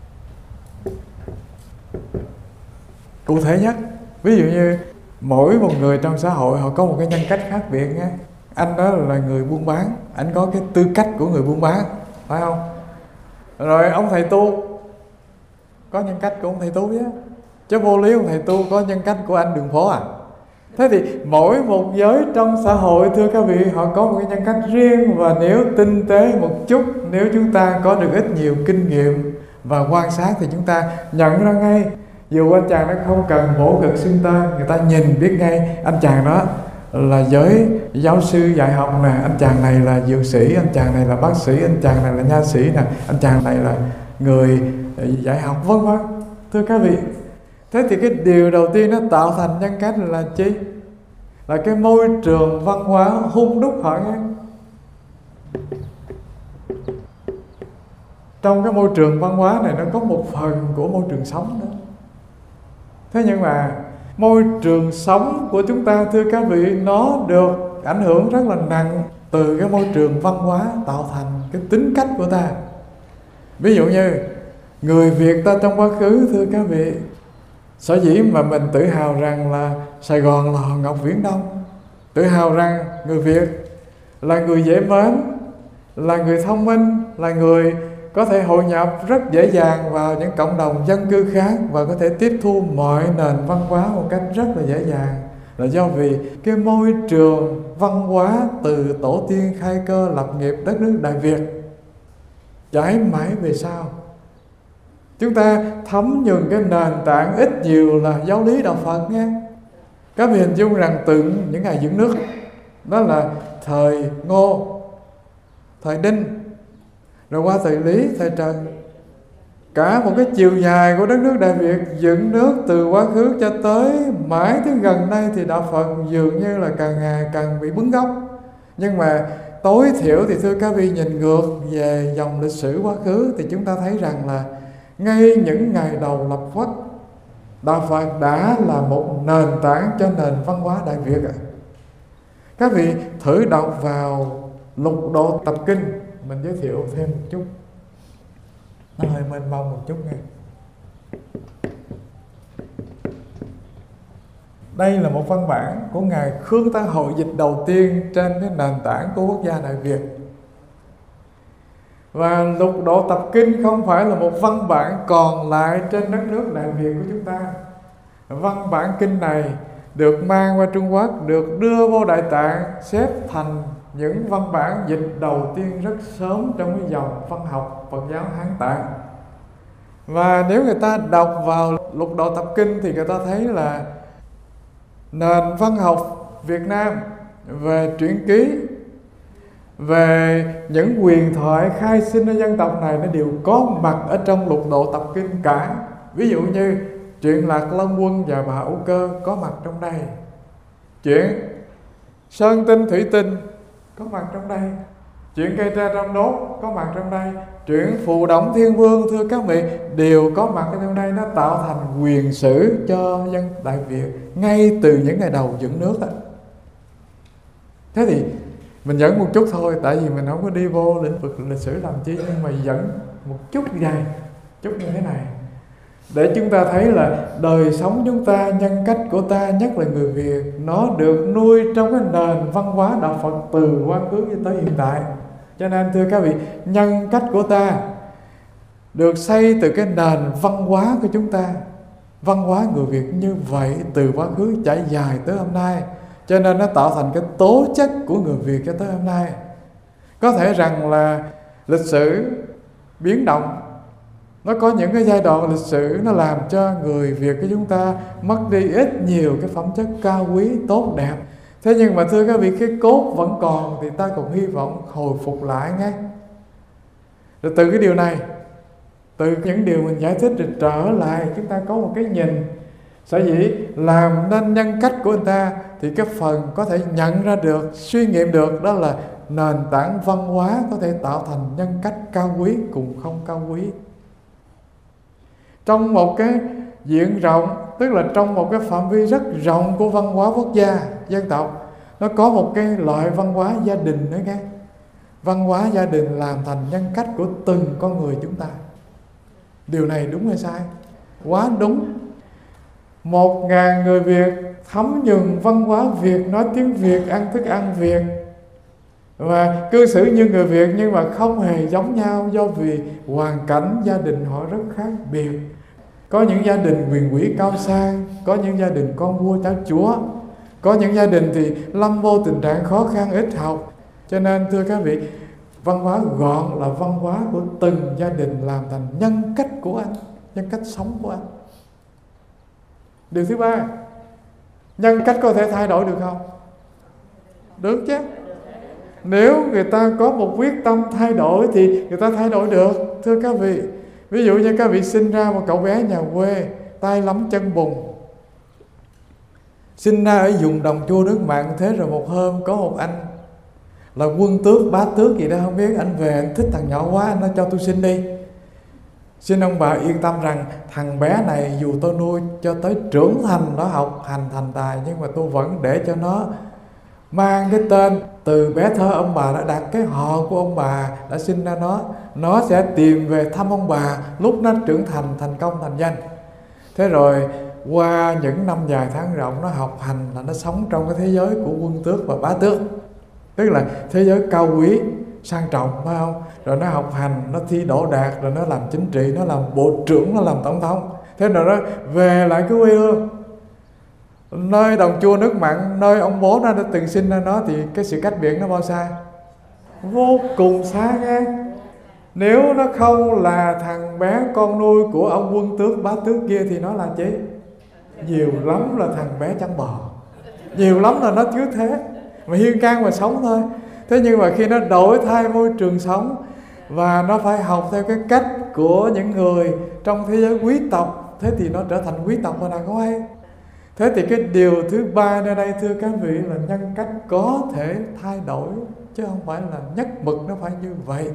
Cụ thể nhất, ví dụ như mỗi một người trong xã hội họ có một cái nhân cách khác biệt nha. Anh đó là người buôn bán, anh có cái tư cách của người buôn bán, phải không? Rồi ông thầy tu có nhân cách của ông thầy tu chứ vô lý ông thầy tu có nhân cách của anh đường phố à? Thế thì mỗi một giới trong xã hội, thưa các vị, họ có một cái nhân cách riêng. Và nếu tinh tế một chút, nếu chúng ta có được ít nhiều kinh nghiệm và quan sát thì chúng ta nhận ra ngay. Dù anh chàng đó không cần bổ ngực xưng tên, người ta nhìn biết ngay anh chàng đó là giới giáo sư dạy học nè, anh chàng này là dược sĩ, anh chàng này là bác sĩ, anh chàng này là nha sĩ nè, anh chàng này là người dạy học, vân vân. Thưa các vị, thế thì cái điều đầu tiên nó tạo thành nhân cách là chi? Là cái môi trường văn hóa hung đúc họ nghe. Trong cái môi trường văn hóa này nó có một phần của môi trường sống nữa. Thế nhưng mà môi trường sống của chúng ta, thưa các vị, nó được ảnh hưởng rất là nặng từ cái môi trường văn hóa tạo thành cái tính cách của ta. Ví dụ như người Việt ta trong quá khứ, thưa các vị, sở dĩ mà mình tự hào rằng là Sài Gòn là hòn ngọc Viễn Đông, tự hào rằng người Việt là người dễ mến, là người thông minh, là người có thể hội nhập rất dễ dàng vào những cộng đồng dân cư khác và có thể tiếp thu mọi nền văn hóa một cách rất là dễ dàng, là do vì cái môi trường văn hóa từ tổ tiên khai cơ lập nghiệp đất nước Đại Việt trải mãi về sau. Chúng ta thấm nhuần cái nền tảng ít nhiều là giáo lý đạo Phật nha. Các vị hình dung rằng từ những ngày dựng nước, đó là thời Ngô, thời Đinh, rồi qua thời Lý, thời Trần. Cả một cái chiều dài của đất nước Đại Việt dựng nước từ quá khứ cho tới mãi tới gần đây thì đạo Phật dường như là càng ngày càng bị bứng gốc. Nhưng mà tối thiểu thì thưa các vị, nhìn ngược về dòng lịch sử quá khứ thì chúng ta thấy rằng là ngay những ngày đầu lập quốc, đạo Phật đã là một nền tảng cho nền văn hóa Đại Việt ạ. Các vị thử đọc vào Lục Độ Tập Kinh, mình giới thiệu thêm một chút, nó hơi mênh mông một chút nghe. Đây là một văn bản của Ngài Khương Tăng Hội dịch đầu tiên trên cái nền tảng của quốc gia Đại Việt. Và lục độ tập kinh không phải là một văn bản còn lại trên đất nước Đại Việt của chúng ta. Văn bản kinh này được mang qua Trung Quốc, được đưa vô Đại Tạng, xếp thành những văn bản dịch đầu tiên rất sớm trong cái dòng văn học Phật giáo Hán Tạng. Và nếu người ta đọc vào lục độ tập kinh thì người ta thấy là nền văn học Việt Nam về truyện ký, về những huyền thoại khai sinh ở dân tộc này, nó đều có mặt ở trong lục độ tập kinh cả. Ví dụ như chuyện Lạc Long Quân và Bà Âu Cơ có mặt trong đây, chuyện Sơn Tinh Thủy Tinh có mặt trong đây, chuyện Cây Tre Trong Đốt có mặt trong đây, chuyện Phù Động Thiên Vương, thưa các vị, đều có mặt ở trong đây. Nó tạo thành huyền sử cho dân Đại Việt ngay từ những ngày đầu dựng nước đó. Thế thì mình dẫn một chút thôi, tại vì mình không có đi vô lĩnh vực lịch sử làm chi, nhưng mà dẫn một chút dài, chút như thế này, để chúng ta thấy là đời sống chúng ta, nhân cách của ta, nhất là người Việt, nó được nuôi trong cái nền văn hóa đạo Phật từ quá khứ cho tới hiện tại. Cho nên thưa các vị, nhân cách của ta được xây từ cái nền văn hóa của chúng ta. Văn hóa người Việt như vậy từ quá khứ trải dài tới hôm nay, cho nên nó tạo thành cái tố chất của người Việt cho tới hôm nay. Có thể rằng là lịch sử biến động, nó có những cái giai đoạn lịch sử nó làm cho người Việt của chúng ta mất đi ít nhiều cái phẩm chất cao quý, tốt đẹp. Thế nhưng mà thưa các vị, cái cốt vẫn còn, thì ta còn hy vọng hồi phục lại ngay. Rồi từ cái điều này, từ những điều mình giải thích, rồi trở lại chúng ta có một cái nhìn. Sở dĩ làm nên nhân cách của người ta thì cái phần có thể nhận ra được, suy nghiệm được, đó là nền tảng văn hóa có thể tạo thành nhân cách cao quý cùng không cao quý. Trong một cái diện rộng, tức là trong một cái phạm vi rất rộng của văn hóa quốc gia, dân tộc, nó có một cái loại văn hóa gia đình nữa nghe. Văn hóa gia đình làm thành nhân cách của từng con người chúng ta. Điều này đúng hay sai? Quá đúng. 1.000 người Việt thấm nhuần văn hóa Việt, nói tiếng Việt, ăn thức ăn Việt và cư xử như người Việt, nhưng mà không hề giống nhau, do vì hoàn cảnh gia đình họ rất khác biệt. Có những gia đình quyền quý cao sang, có những gia đình con vua cháu chúa, có những gia đình thì lâm vô tình trạng khó khăn, ít học. Cho nên thưa các vị, văn hóa gọn là văn hóa của từng gia đình làm thành nhân cách của anh, nhân cách sống của anh. Điều thứ ba, nhân cách có thể thay đổi được không? Được chứ. Nếu người ta có một quyết tâm thay đổi thì người ta thay đổi được. Thưa các vị, ví dụ như các vị sinh ra một cậu bé nhà quê, tay lấm chân bùn, sinh ra ở vùng đồng chua nước mặn. Thế rồi một hôm có một anh là quân tước, bá tước gì đó không biết, anh về anh thích thằng nhỏ quá, anh nói cho tôi sinh đi. Xin ông bà yên tâm rằng thằng bé này dù tôi nuôi cho tới trưởng thành, nó học hành thành tài, nhưng mà tôi vẫn để cho nó mang cái tên từ bé thơ ông bà đã đặt, cái họ của ông bà đã sinh ra nó sẽ tìm về thăm ông bà lúc nó trưởng thành, thành công, thành danh. Thế rồi qua những năm dài tháng rộng, nó học hành là nó sống trong cái thế giới của quân tước và bá tước, tức là thế giới cao quý, sang trọng, phải không? Rồi nó học hành, nó thi đỗ đạt, rồi nó làm chính trị, nó làm bộ trưởng, nó làm tổng thống. Thế rồi nó về lại cái quê hương, nơi đồng chua nước mặn, nơi ông bố nó đã từng sinh ra nó, thì cái sự cách biệt nó bao xa? Vô cùng xa nghe. Nếu nó không là thằng bé con nuôi của ông quân tước, bá tước kia, thì nó là gì? Nhiều lắm là thằng bé chăn bò, nhiều lắm là nó chứ thế, mà hiên can mà sống thôi. Thế nhưng mà khi nó đổi thay môi trường sống và nó phải học theo cái cách của những người trong thế giới quý tộc, thế thì nó trở thành quý tộc mà nào có hay. Thế thì cái điều thứ ba nơi đây thưa các vị là nhân cách có thể thay đổi, chứ không phải là nhất mực nó phải như vậy.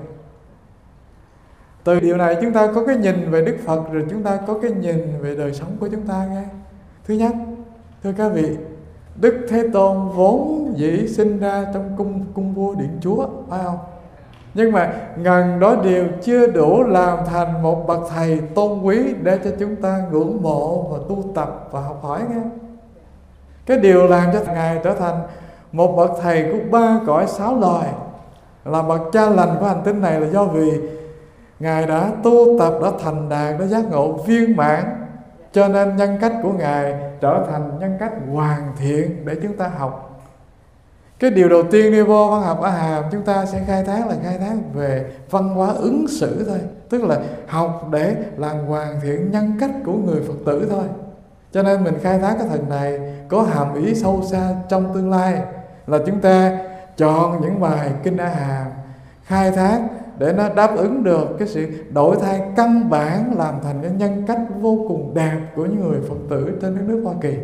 Từ điều này chúng ta có cái nhìn về Đức Phật, rồi chúng ta có cái nhìn về đời sống của chúng ta nghe. Thứ nhất, thưa các vị, Đức Thế Tôn vốn dĩ sinh ra trong cung vua Điện Chúa, phải không? Nhưng mà ngần đó điều chưa đủ làm thành một bậc thầy tôn quý để cho chúng ta ngưỡng mộ và tu tập và học hỏi nghe. Cái điều làm cho Ngài trở thành một bậc thầy của 3 cõi 6 loài là bậc cha lành của hành tinh này là do vì Ngài đã tu tập, đã thành đạt, đã giác ngộ viên mãn, cho nên nhân cách của Ngài trở thành nhân cách hoàn thiện để chúng ta học. Cái điều đầu tiên đi vô văn học A Hàm chúng ta sẽ khai thác là khai thác về văn hóa ứng xử thôi. Tức là học để làm hoàn thiện nhân cách của người Phật tử thôi. Cho nên mình khai thác cái thần này có hàm ý sâu xa trong tương lai, là chúng ta chọn những bài kinh A Hàm khai thác để nó đáp ứng được cái sự đổi thay căn bản, làm thành cái nhân cách vô cùng đẹp của những người Phật tử trên đất nước Hoa Kỳ.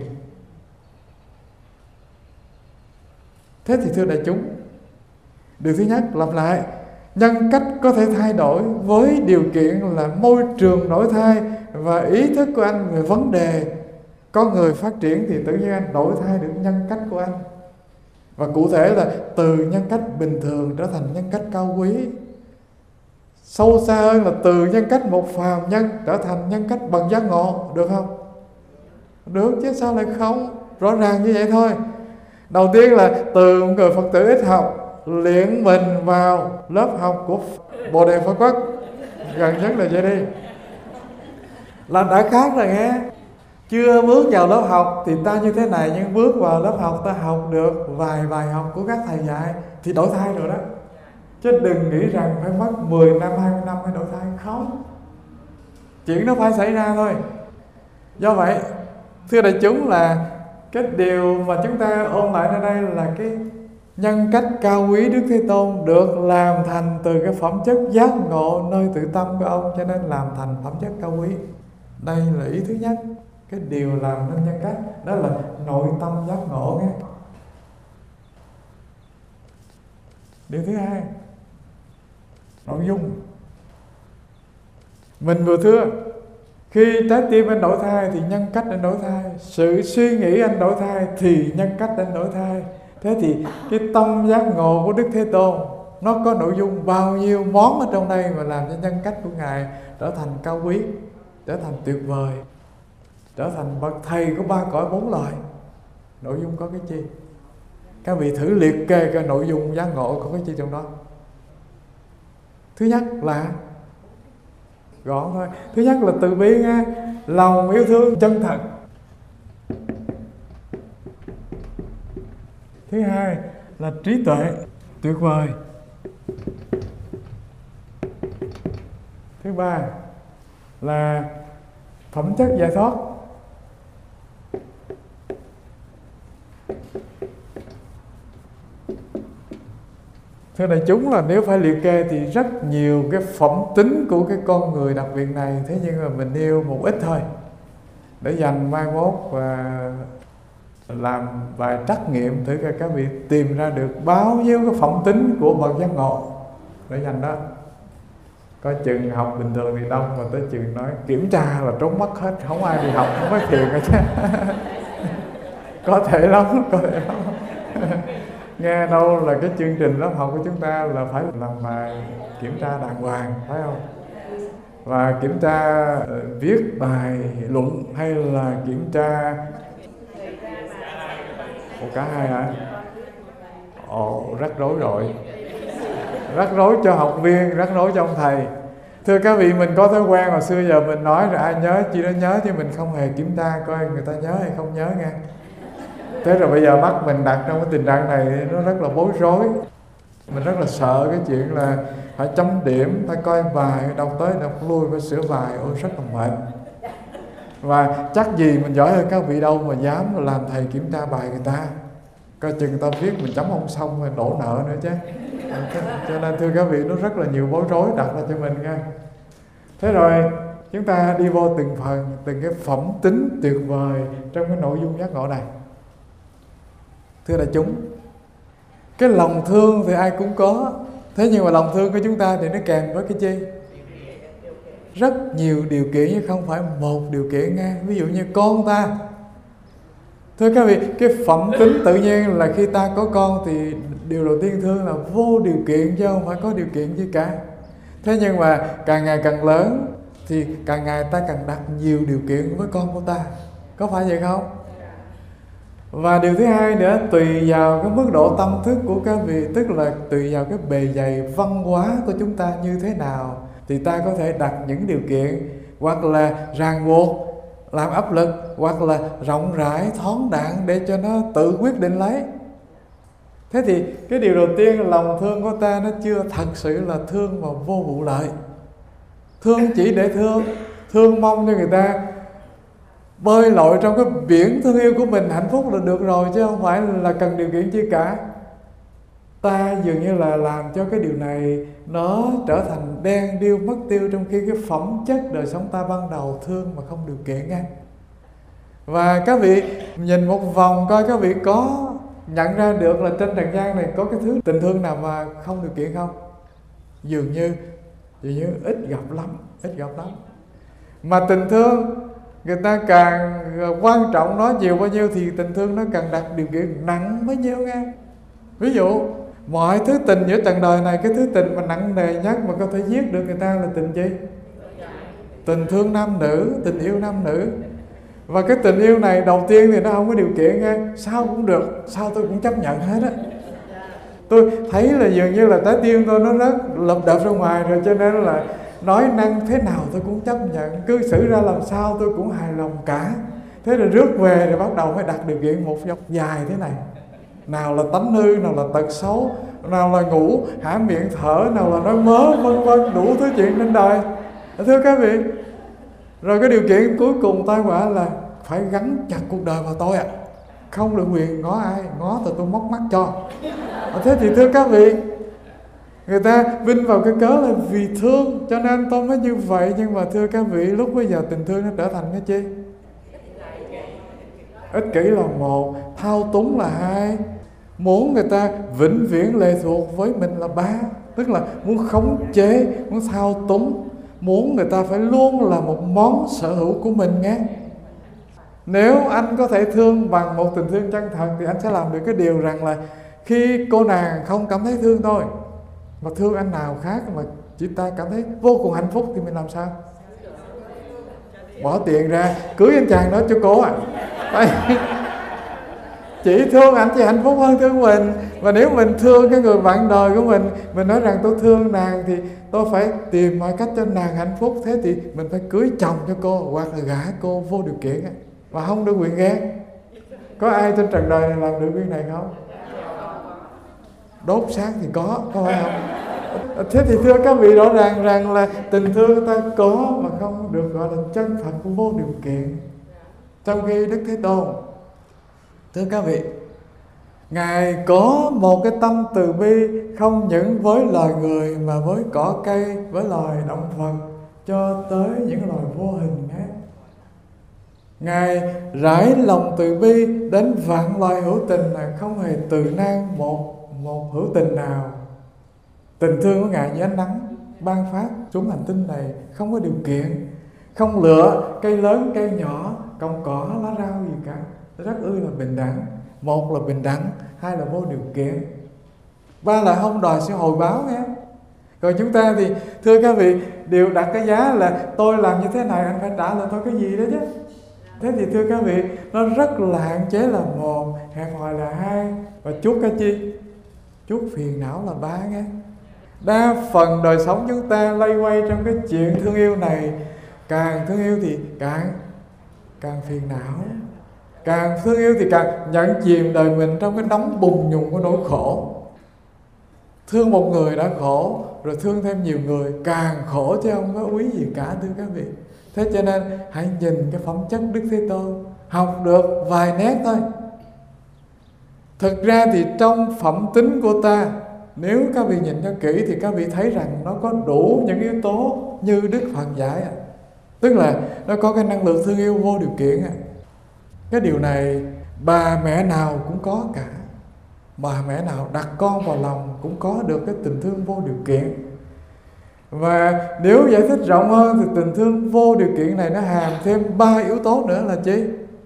Thế thì thưa đại chúng, điều thứ nhất, lặp lại, nhân cách có thể thay đổi với điều kiện là môi trường đổi thay và ý thức của anh về vấn đề. Con người phát triển thì tự nhiên anh đổi thay được nhân cách của anh. Và cụ thể là từ nhân cách bình thường trở thành nhân cách cao quý. Sâu xa hơn là từ nhân cách một phàm nhân trở thành nhân cách bậc giác ngộ. Được không? Được chứ sao lại không? Rõ ràng như vậy thôi. Đầu tiên là từ một người Phật tử ít học luyện mình vào lớp học của Bồ Đề Phật Quốc, gần nhất là vậy đi, là đã khác rồi nghe. Chưa bước vào lớp học thì ta như thế này, nhưng bước vào lớp học ta học được vài bài học của các thầy dạy thì đổi thay rồi đó. Chứ đừng nghĩ rằng phải mất 10 năm, 20 năm mới đổi thay. Không, chuyện nó phải xảy ra thôi. Do vậy, thưa đại chúng, là cái điều mà chúng ta ôn lại ở đây là cái nhân cách cao quý Đức Thế Tôn được làm thành từ cái phẩm chất giác ngộ nơi tự tâm của ông, cho nên làm thành phẩm chất cao quý. Đây là ý thứ nhất, cái điều làm nên nhân cách, đó là nội tâm giác ngộ nghe. Điều thứ hai, nội dung. Mình vừa thưa, khi trái tim anh đổi thay thì nhân cách anh đổi thay, sự suy nghĩ anh đổi thay thì nhân cách anh đổi thay. Thế thì cái tâm giác ngộ của Đức Thế Tôn nó có nội dung bao nhiêu món ở trong đây mà làm cho nhân cách của Ngài trở thành cao quý, trở thành tuyệt vời, trở thành bậc thầy của ba cõi bốn loài. Nội dung có cái chi? Các vị thử liệt kê cái nội dung giác ngộ có cái chi trong đó. Thứ nhất là gọn thôi. Thứ nhất là từ bi nghe, lòng yêu thương chân thật. Thứ hai là trí tuệ tuyệt vời. Thứ ba là phẩm chất giải thoát. Thưa đại chúng, là nếu phải liệt kê thì rất nhiều cái phẩm tính của cái con người đặc biệt này. Thế nhưng mà mình nêu một ít thôi, để dành mai mốt và làm vài trắc nghiệm thử coi các vị tìm ra được bao nhiêu cái phẩm tính của bậc giác ngộ, để dành đó. Có chừng học bình thường thì đông, mà tới chừng nói kiểm tra là trốn mất hết, không ai đi học, không có thiền hết chứ. Có thể lắm, có thể lắm. Nghe đâu là cái chương trình lớp học của chúng ta là phải làm bài kiểm tra đàng hoàng, phải không? Và kiểm tra viết bài luận hay là kiểm tra cả hai hả? Rắc rối rồi. Rắc rối cho học viên, rắc rối cho ông thầy. Thưa các vị, mình có thói quen hồi xưa giờ mình nói rồi ai nhớ chi đó nhớ, chứ mình không hề kiểm tra coi người ta nhớ hay không nhớ nghe. Thế rồi bây giờ bắt mình đặt trong cái tình trạng này nó rất là bối rối. Mình rất là sợ cái chuyện là phải chấm điểm, phải coi bài, đọc tới đọc lui, phải sửa bài, rất là mệt. Và chắc gì mình giỏi hơn các vị đâu mà dám làm thầy kiểm tra bài người ta. Coi chừng người ta viết mình chấm không xong rồi đổ nợ nữa chứ. Cho nên thưa các vị, nó rất là nhiều bối rối đặt ra cho mình nha. Thế rồi chúng ta đi vô từng phần, từng cái phẩm tính tuyệt vời trong cái nội dung giác ngộ này. Thưa đại chúng, cái lòng thương thì ai cũng có. Thế nhưng mà lòng thương của chúng ta thì nó kèm với cái chi? Rất nhiều điều kiện, chứ không phải một điều kiện nghe. Ví dụ như con ta. Thưa các vị, cái phẩm tính tự nhiên là khi ta có con thì điều đầu tiên thương là vô điều kiện, chứ không phải có điều kiện gì cả. Thế nhưng mà càng ngày càng lớn thì càng ngày ta càng đặt nhiều điều kiện với con của ta. Có phải vậy không? Và điều thứ hai nữa, tùy vào cái mức độ tâm thức của các vị, tức là tùy vào cái bề dày văn hóa của chúng ta như thế nào, thì ta có thể đặt những điều kiện hoặc là ràng buộc, làm áp lực, hoặc là rộng rãi, thoáng đãng để cho nó tự quyết định lấy. Thế thì cái điều đầu tiên là lòng thương của ta nó chưa thật sự là thương và vô vụ lợi. Thương chỉ để thương mong cho người ta bơi lội trong cái biển thương yêu của mình hạnh phúc là được rồi, chứ không phải là cần điều kiện chi cả. Ta dường như là làm cho cái điều này nó trở thành đen điêu mất tiêu, trong khi cái phẩm chất đời sống ta ban đầu thương mà không điều kiện nghe. Và các vị nhìn một vòng coi các vị có nhận ra được là trên trần gian này có cái thứ tình thương nào mà không điều kiện không? Dường như ít gặp lắm. Mà tình thương người ta càng quan trọng nó nhiều bao nhiêu thì tình thương nó càng đặt điều kiện nặng bấy nhiêu nghe. Ví dụ mọi thứ tình giữa trần đời này, cái thứ tình mà nặng nề nhất mà có thể giết được người ta là tình gì? Tình thương nam nữ, tình yêu nam nữ. Và cái tình yêu này đầu tiên thì nó không có điều kiện nghe, sao cũng được, sao tôi cũng chấp nhận hết á. Tôi thấy là dường như là trái tim tôi nó rất lập đập ra ngoài rồi, cho nên là nói năng thế nào tôi cũng chấp nhận, cư xử ra làm sao tôi cũng hài lòng cả. Thế rồi rước về rồi bắt đầu phải đặt điều kiện một dọc dài thế này. Nào là tánh hư, nào là tật xấu, nào là ngủ hả miệng thở, nào là nói mớ, vân vân, đủ thứ chuyện trên đời. Thưa các vị, rồi cái điều kiện cuối cùng tai họa là phải gắn chặt cuộc đời vào tôi ạ. Không được quyền ngó ai, ngó thì tôi móc mắt cho. Thế thì thưa các vị, người ta vinh vào cái cớ là vì thương cho nên tôi mới như vậy. Nhưng mà thưa các vị, lúc bây giờ tình thương nó trở thành cái chi? Ích kỷ là một, thao túng là hai, muốn người ta vĩnh viễn lệ thuộc với mình là ba. Tức là muốn khống chế, muốn thao túng, muốn người ta phải luôn là một món sở hữu của mình nghe. Nếu anh có thể thương bằng một tình thương chân thật thì anh sẽ làm được cái điều rằng là khi cô nàng không cảm thấy thương tôi mà thương anh nào khác mà chị ta cảm thấy vô cùng hạnh phúc thì mình làm sao? Bỏ tiền ra cưới anh chàng đó cho cô ạ. Chỉ thương anh chỉ hạnh phúc hơn thương mình. Và nếu mình thương cái người bạn đời của mình nói rằng tôi thương nàng thì tôi phải tìm mọi cách cho nàng hạnh phúc. Thế thì mình phải cưới chồng cho cô hoặc là gả cô vô điều kiện và không được quyền ghen. Có ai trên trần đời này làm được việc này không? Đốt xác thì có phải không? Thế thì thưa các vị, rõ ràng rằng là tình thương ta có mà không được gọi là chân thật vô điều kiện. Trong khi Đức Thế Tôn, thưa các vị, Ngài có một cái tâm từ bi không những với loài người mà với cỏ cây, với loài động vật, cho tới những loài vô hình khác. Ngài rải lòng từ bi đến vạn loài hữu tình là không hề từ nan một hữu tình nào. Tình thương của Ngài như ánh nắng ban phát xuống hành tinh này, không có điều kiện, không lựa cây lớn cây nhỏ, cọng cỏ lá rau gì cả, rất là bình đẳng. Một là bình đẳng, hai là vô điều kiện, ba là không đòi sự hồi báo nghe. Còn chúng ta thì thưa các vị, đều đặt cái giá là tôi làm như thế này anh phải trả lại tôi cái gì đó chứ. Thế thì thưa các vị, nó rất là hạn chế là một, hẹp hòi là hai, và chuốc cái chi? Chuốc phiền não là ba nghe. Đa phần đời sống chúng ta lay quay trong cái chuyện thương yêu này. Càng thương yêu thì càng phiền não, càng thương yêu thì càng nhận chìm đời mình trong cái đống bùng nhùng của nỗi khổ. Thương một người đã khổ, rồi thương thêm nhiều người càng khổ chứ không có úy gì cả thưa các vị. Thế cho nên hãy nhìn cái phẩm chất Đức Thế Tôn, học được vài nét thôi. Thực ra thì trong phẩm tính của ta, nếu các vị nhìn cho kỹ thì các vị thấy rằng nó có đủ những yếu tố như Đức Phật dạy. Tức là nó có cái năng lượng thương yêu vô điều kiện. Cái điều này bà mẹ nào cũng có cả. Bà mẹ nào đặt con vào lòng cũng có được cái tình thương vô điều kiện. Và nếu giải thích rộng hơn thì tình thương vô điều kiện này nó hàm thêm 3 yếu tố nữa là chi?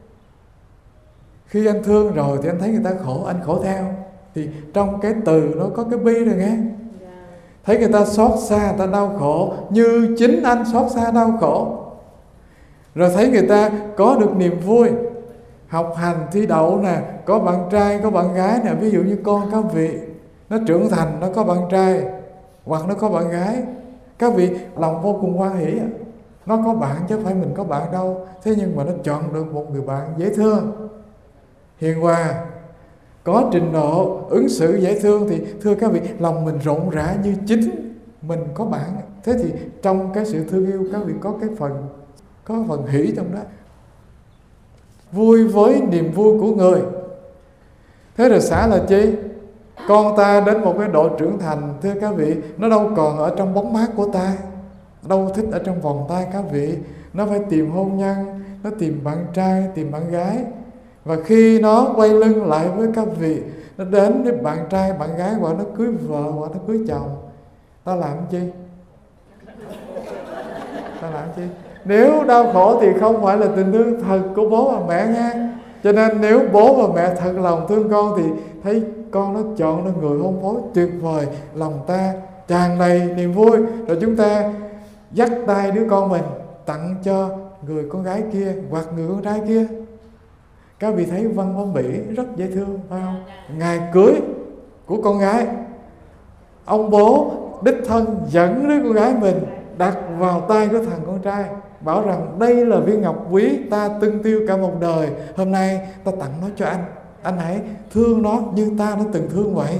Khi anh thương rồi thì anh thấy người ta khổ, anh khổ theo. Thì trong cái từ nó có cái bi rồi nghe. Thấy người ta xót xa, người ta đau khổ như chính anh xót xa đau khổ. Rồi thấy người ta có được niềm vui học hành thi đậu nè, có bạn trai có bạn gái nè. Ví dụ như con các vị nó trưởng thành, nó có bạn trai hoặc nó có bạn gái, các vị lòng vô cùng hoan hỷ. Nó có bạn chứ không phải mình có bạn đâu. Thế nhưng mà nó chọn được một người bạn dễ thương, hiền hòa, có trình độ, ứng xử dễ thương, thì thưa các vị, lòng mình rộn rã như chính mình có bạn. Thế thì trong cái sự thương yêu, các vị có phần hỷ trong đó. Vui với niềm vui của người. Thế rồi xã là chi? Con ta đến một cái độ trưởng thành, thưa các vị, nó đâu còn ở trong bóng mát của ta, đâu thích ở trong vòng tay các vị. Nó phải tìm hôn nhân, nó tìm bạn trai, tìm bạn gái. Và khi nó quay lưng lại với các vị, nó đến với bạn trai, bạn gái, hoặc nó cưới vợ, hoặc nó cưới chồng, ta làm chi? Ta làm chi? Nếu đau khổ thì không phải là tình thương thật của bố và mẹ nha. Cho nên nếu bố và mẹ thật lòng thương con thì thấy con nó chọn được người hôn phối tuyệt vời, lòng ta tràn đầy niềm vui. Rồi chúng ta dắt tay đứa con mình tặng cho người con gái kia hoặc người con trai kia. Các vị thấy văn hóa Mỹ rất dễ thương, phải không? Ngày cưới của con gái, ông bố đích thân dẫn đứa con gái mình đặt vào tay của thằng con trai, bảo rằng đây là viên ngọc quý ta tưng tiêu cả một đời, hôm nay ta tặng nó cho anh hãy thương nó như ta đã từng thương vậy.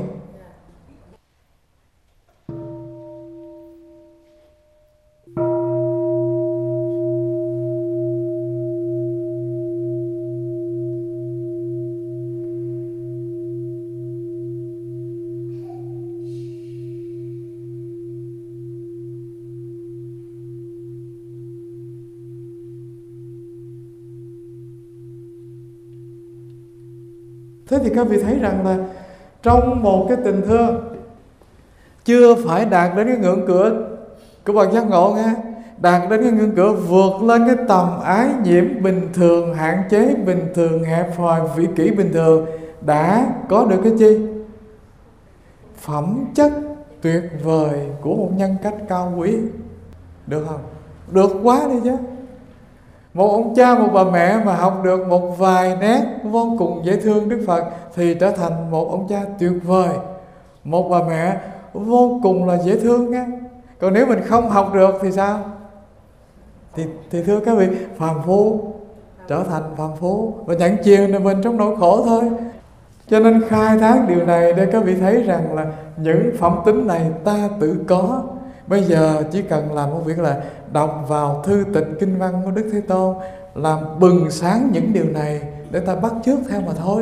Thế thì các vị thấy rằng là trong một cái tình thương chưa phải đạt đến cái ngưỡng cửa của bậc giác ngộ nha, đạt đến cái ngưỡng cửa vượt lên cái tầm ái nhiễm bình thường, hạn chế bình thường, hẹp hòi, vị kỷ bình thường, đã có được cái chi? Phẩm chất tuyệt vời của một nhân cách cao quý. Được không? Được quá đi chứ. Một ông cha, một bà mẹ mà học được một vài nét vô cùng dễ thương Đức Phật thì trở thành một ông cha tuyệt vời, một bà mẹ vô cùng là dễ thương nha. Còn nếu mình không học được thì sao? Thì thưa các vị, phàm phu, trở thành phàm phu và nhận chìm mình trong nỗi khổ thôi. Cho nên khai thác điều này để các vị thấy rằng là những phẩm tính này ta tự có. Bây giờ chỉ cần làm một việc là đọc vào thư tịch kinh văn của Đức Thế Tôn, làm bừng sáng những điều này để ta bắt chước theo mà thôi.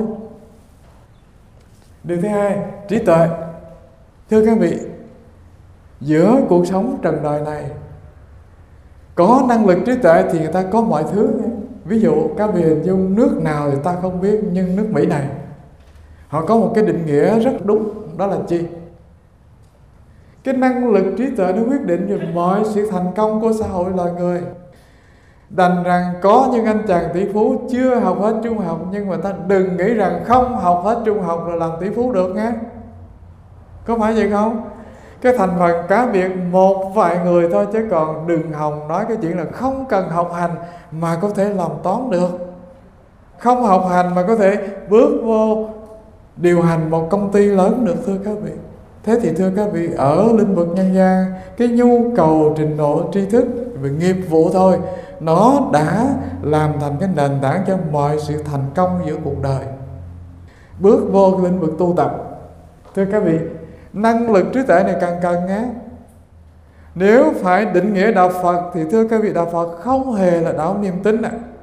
Điều thứ hai, trí tuệ. Thưa các vị, giữa cuộc sống trần đời này, có năng lực trí tuệ thì người ta có mọi thứ. Ví dụ các vị hình dung nước nào thì ta không biết, nhưng nước Mỹ này họ có một cái định nghĩa rất đúng, đó là chi? Cái năng lực trí tuệ nó quyết định về mọi sự thành công của xã hội loài người. Đành rằng có những anh chàng tỷ phú chưa học hết trung học, nhưng mà ta đừng nghĩ rằng không học hết trung học là làm tỷ phú được nha. Có phải vậy không? Cái thành phần cá biệt một vài người thôi, chứ còn đừng hòng nói cái chuyện là không cần học hành mà có thể làm toán được, không học hành mà có thể bước vô điều hành một công ty lớn được, thưa các vị. Thế thì thưa các vị, ở lĩnh vực nhân gian, cái nhu cầu trình độ tri thức về nghiệp vụ thôi, nó đã làm thành cái nền tảng cho mọi sự thành công giữa cuộc đời. Bước vô cái lĩnh vực tu tập, thưa các vị, năng lực trí tuệ này càng cần nhé. Nếu phải định nghĩa đạo Phật thì thưa các vị, đạo Phật không hề là đạo niềm tin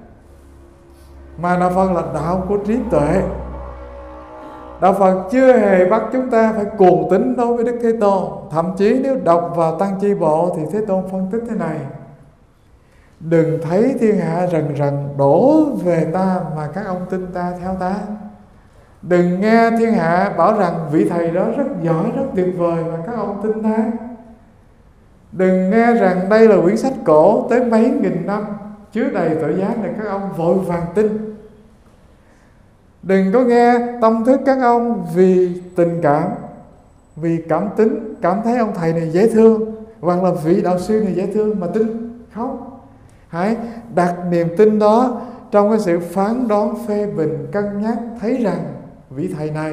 mà đạo Phật là đạo của trí tuệ. Đạo Phật chưa hề bắt chúng ta phải cuồng tín đối với Đức Thế Tôn. Thậm chí nếu đọc vào Tăng Chi Bộ thì Thế Tôn phân tích thế này: đừng thấy thiên hạ rần rần đổ về ta mà các ông tin ta theo ta. Đừng nghe thiên hạ bảo rằng vị thầy đó rất giỏi, rất tuyệt vời mà các ông tin ta. Đừng nghe rằng đây là quyển sách cổ tới mấy nghìn năm chứa đầy tội giác để các ông vội vàng tin. Đừng có nghe tâm thức các ông vì tình cảm, vì cảm tính, cảm thấy ông thầy này dễ thương, hoặc là vị đạo sư này dễ thương mà tin. Không, hãy đặt niềm tin đó trong cái sự phán đoán, phê bình, cân nhắc, thấy rằng vị thầy này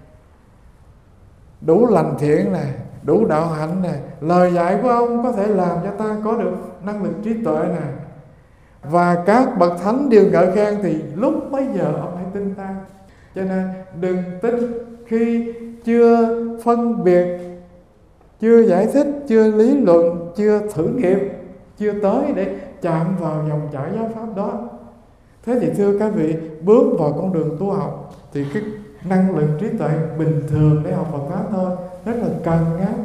đủ lành thiện nè, đủ đạo hạnh nè, lời dạy của ông có thể làm cho ta có được năng lực trí tuệ nè, và các bậc thánh đều ngợi khen, thì lúc bấy giờ ông hãy tin ta. Cho nên đừng tin khi chưa phân biệt, chưa giải thích, chưa lý luận, chưa thử nghiệm, chưa tới để chạm vào dòng chảy giáo pháp đó. Thế thì thưa các vị, bước vào con đường tu học thì cái năng lực trí tuệ bình thường để học Phật pháp thôi, rất là cần ngắn.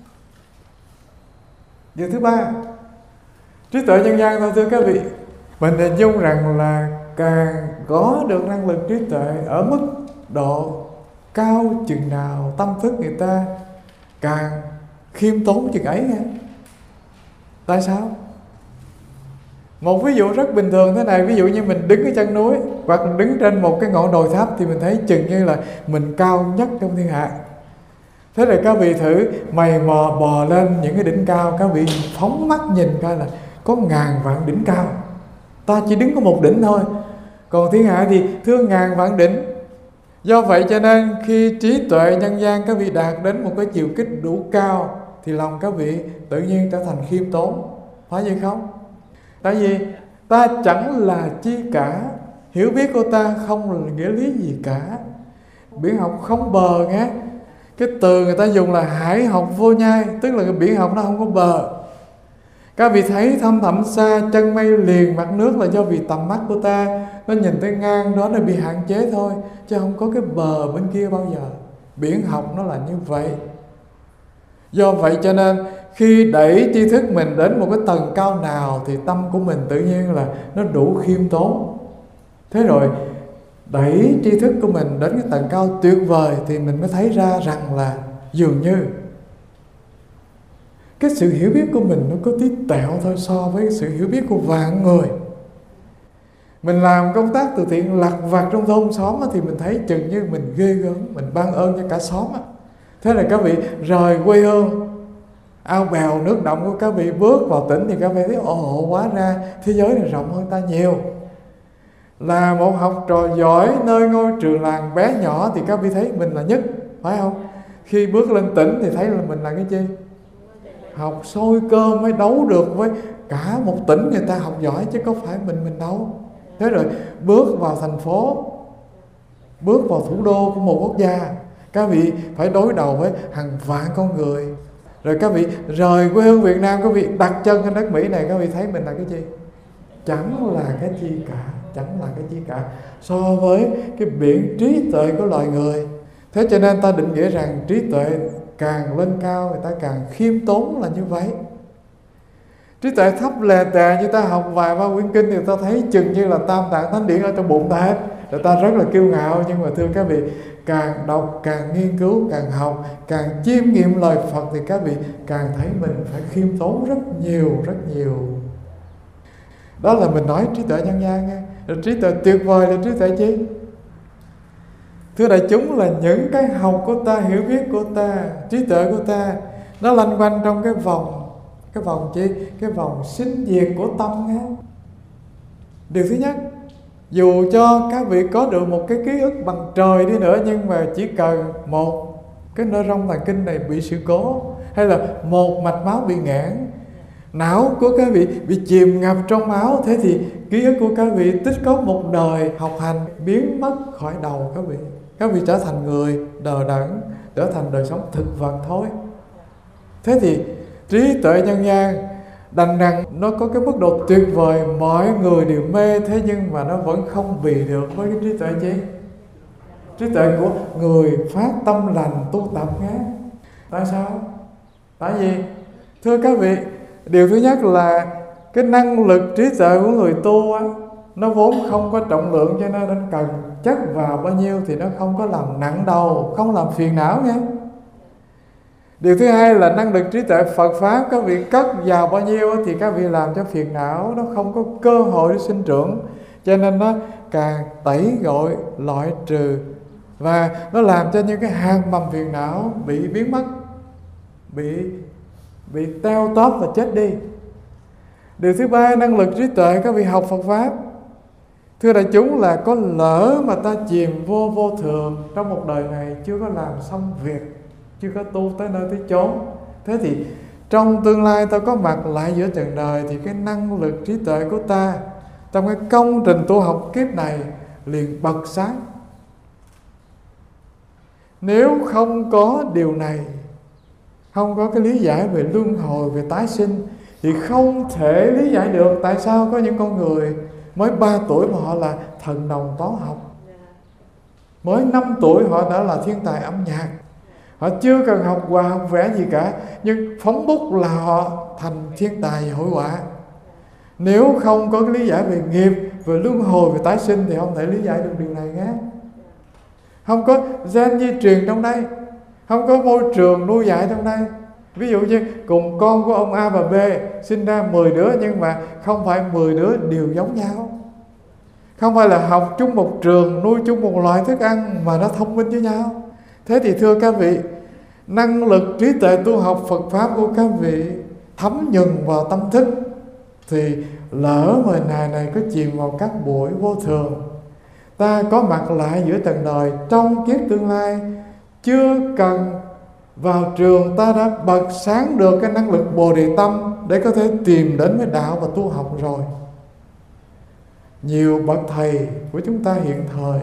Điều thứ ba, trí tuệ nhân gian thôi thưa các vị. Mình hình dung rằng là càng có được năng lực trí tuệ ở mức độ cao chừng nào, tâm thức người ta càng khiêm tốn chừng ấy nha. Tại sao? Một ví dụ rất bình thường thế này, ví dụ như mình đứng ở chân núi hoặc đứng trên một cái ngọn đồi tháp thì mình thấy chừng như là mình cao nhất trong thiên hạ. Thế rồi các vị thử mày mò bò lên những cái đỉnh cao, các vị phóng mắt nhìn coi là có ngàn vạn đỉnh cao. Ta chỉ đứng có một đỉnh thôi, còn thiên hạ thì thưa ngàn vạn đỉnh. Do vậy cho nên khi trí tuệ nhân gian các vị đạt đến một cái chiều kích đủ cao thì lòng các vị tự nhiên trở thành khiêm tốn. Phải vậy không? Tại vì ta chẳng là chi cả, hiểu biết của ta không là nghĩa lý gì cả. Biển học không bờ nghe. Cái từ người ta dùng là hải học vô nhai, tức là cái biển học nó không có bờ. Các vị thấy thăm thẳm xa, chân mây liền mặt nước là do vì tầm mắt của ta nó nhìn tới ngang đó, nó bị hạn chế thôi, chứ không có cái bờ bên kia bao giờ. Biển học nó là như vậy. Do vậy cho nên khi đẩy tri thức mình đến một cái tầng cao nào thì tâm của mình tự nhiên là nó đủ khiêm tốn. Thế rồi đẩy tri thức của mình đến cái tầng cao tuyệt vời thì mình mới thấy ra rằng là dường như cái sự hiểu biết của mình nó có tí tẹo thôi so với sự hiểu biết của vạn người. Mình làm công tác từ thiện lặt vặt trong thôn xóm thì mình thấy chừng như mình ghê gớm, mình ban ơn cho cả xóm. Thế là các vị rời quê hương, ao bèo nước động của các vị bước vào tỉnh thì các vị thấy ồ, hóa ra thế giới này rộng hơn ta nhiều. Là một học trò giỏi nơi ngôi trường làng bé nhỏ thì các vị thấy mình là nhất, phải không? Khi bước lên tỉnh thì thấy là mình là cái chi? Học sôi cơm mới đấu được với cả một tỉnh người ta học giỏi, chứ có phải mình đâu. Thế rồi bước vào thành phố, bước vào thủ đô của một quốc gia, các vị phải đối đầu với hàng vạn con người. Rồi các vị rời quê hương Việt Nam, các vị đặt chân trên đất Mỹ này, các vị thấy mình là cái gì? Chẳng là cái chi cả, chẳng là cái chi cả so với cái biển trí tuệ của loài người. Thế cho nên ta định nghĩa rằng trí tuệ càng lên cao người ta càng khiêm tốn là như vậy. Trí tuệ thấp lè tè như ta học vài ba quyển kinh thì ta thấy chừng như là tam tạng thánh điển ở trong bụng ta hết, rồi ta rất là kiêu ngạo. Nhưng mà thưa các vị, càng đọc, càng nghiên cứu, càng học, càng chiêm nghiệm lời Phật thì các vị càng thấy mình phải khiêm tốn rất nhiều, rất nhiều. Đó là mình nói trí tuệ nhân gian nghe. Rồi trí tuệ tuyệt vời là trí tuệ chi? Thưa đại chúng, là những cái học của ta, hiểu biết của ta, trí tuệ của ta, nó lanh quanh trong cái vòng chi? Cái vòng sinh diệt của tâm nghe. Điều thứ nhất, dù cho các vị có được một cái ký ức bằng trời đi nữa, nhưng mà chỉ cần một cái nơ rong thần kinh này bị sự cố, hay là một mạch máu bị nghẽn, não của các vị bị chìm ngập trong máu, thế thì ký ức của các vị tích có một đời học hành biến mất khỏi đầu các vị. Các vị trở thành người đờ đẫn, trở thành đời sống thực vật thôi. Thế thì trí tuệ nhân gian đành rằng nó có cái mức độ tuyệt vời, mọi người đều mê, thế nhưng mà nó vẫn không bì được với cái trí tuệ chi? Trí tuệ của người phát tâm lành tu tập nhé. Tại sao? Tại vì thưa các vị, điều thứ nhất là cái năng lực trí tuệ của người tu á, nó vốn không có trọng lượng, cho nên nó cần chất vào bao nhiêu thì nó không có làm nặng đầu, không làm phiền não nha. Điều thứ hai là năng lực trí tuệ Phật Pháp, các vị cất vào bao nhiêu thì các vị làm cho phiền não nó không có cơ hội để sinh trưởng, cho nên nó càng tẩy gội, loại trừ, và nó làm cho những cái hạt mầm phiền não bị biến mất, bị teo tóp và chết đi. Điều thứ ba, năng lực trí tuệ các vị học Phật Pháp. Thưa đại chúng, là có lỡ mà ta chìm vô vô thường trong một đời này, chưa có làm xong việc, chưa có tu tới nơi tới chốn, thế thì trong tương lai ta có mặt lại giữa trần đời, thì cái năng lực trí tuệ của ta trong cái công trình tu học kiếp này liền bật sáng. Nếu không có điều này, không có cái lý giải về luân hồi, về tái sinh, thì không thể lý giải được tại sao có những con người mới 3 tuổi mà họ là thần đồng toán học, mới 5 tuổi họ đã là thiên tài âm nhạc, họ chưa cần học hòa học vẽ gì cả, nhưng phóng bút là họ thành thiên tài hội họa. Nếu không có cái lý giải về nghiệp, về luân hồi, về tái sinh thì không thể lý giải được điều này nhé. Không có gen di truyền trong đây, không có môi trường nuôi dạy trong đây. Ví dụ như cùng con của ông A và B sinh ra 10 đứa, nhưng mà không phải 10 đứa đều giống nhau. Không phải là học chung một trường, nuôi chung một loại thức ăn mà nó thông minh với nhau. Thế thì thưa các vị, năng lực trí tuệ tu học Phật Pháp của các vị thấm nhuần vào tâm thức, thì lỡ mà này có chìm vào các buổi vô thường, ta có mặt lại giữa trần đời trong kiếp tương lai, chưa cần vào trường ta đã bật sáng được cái năng lực Bồ Đề Tâm để có thể tìm đến với đạo và tu học rồi. Nhiều bậc thầy của chúng ta hiện thời,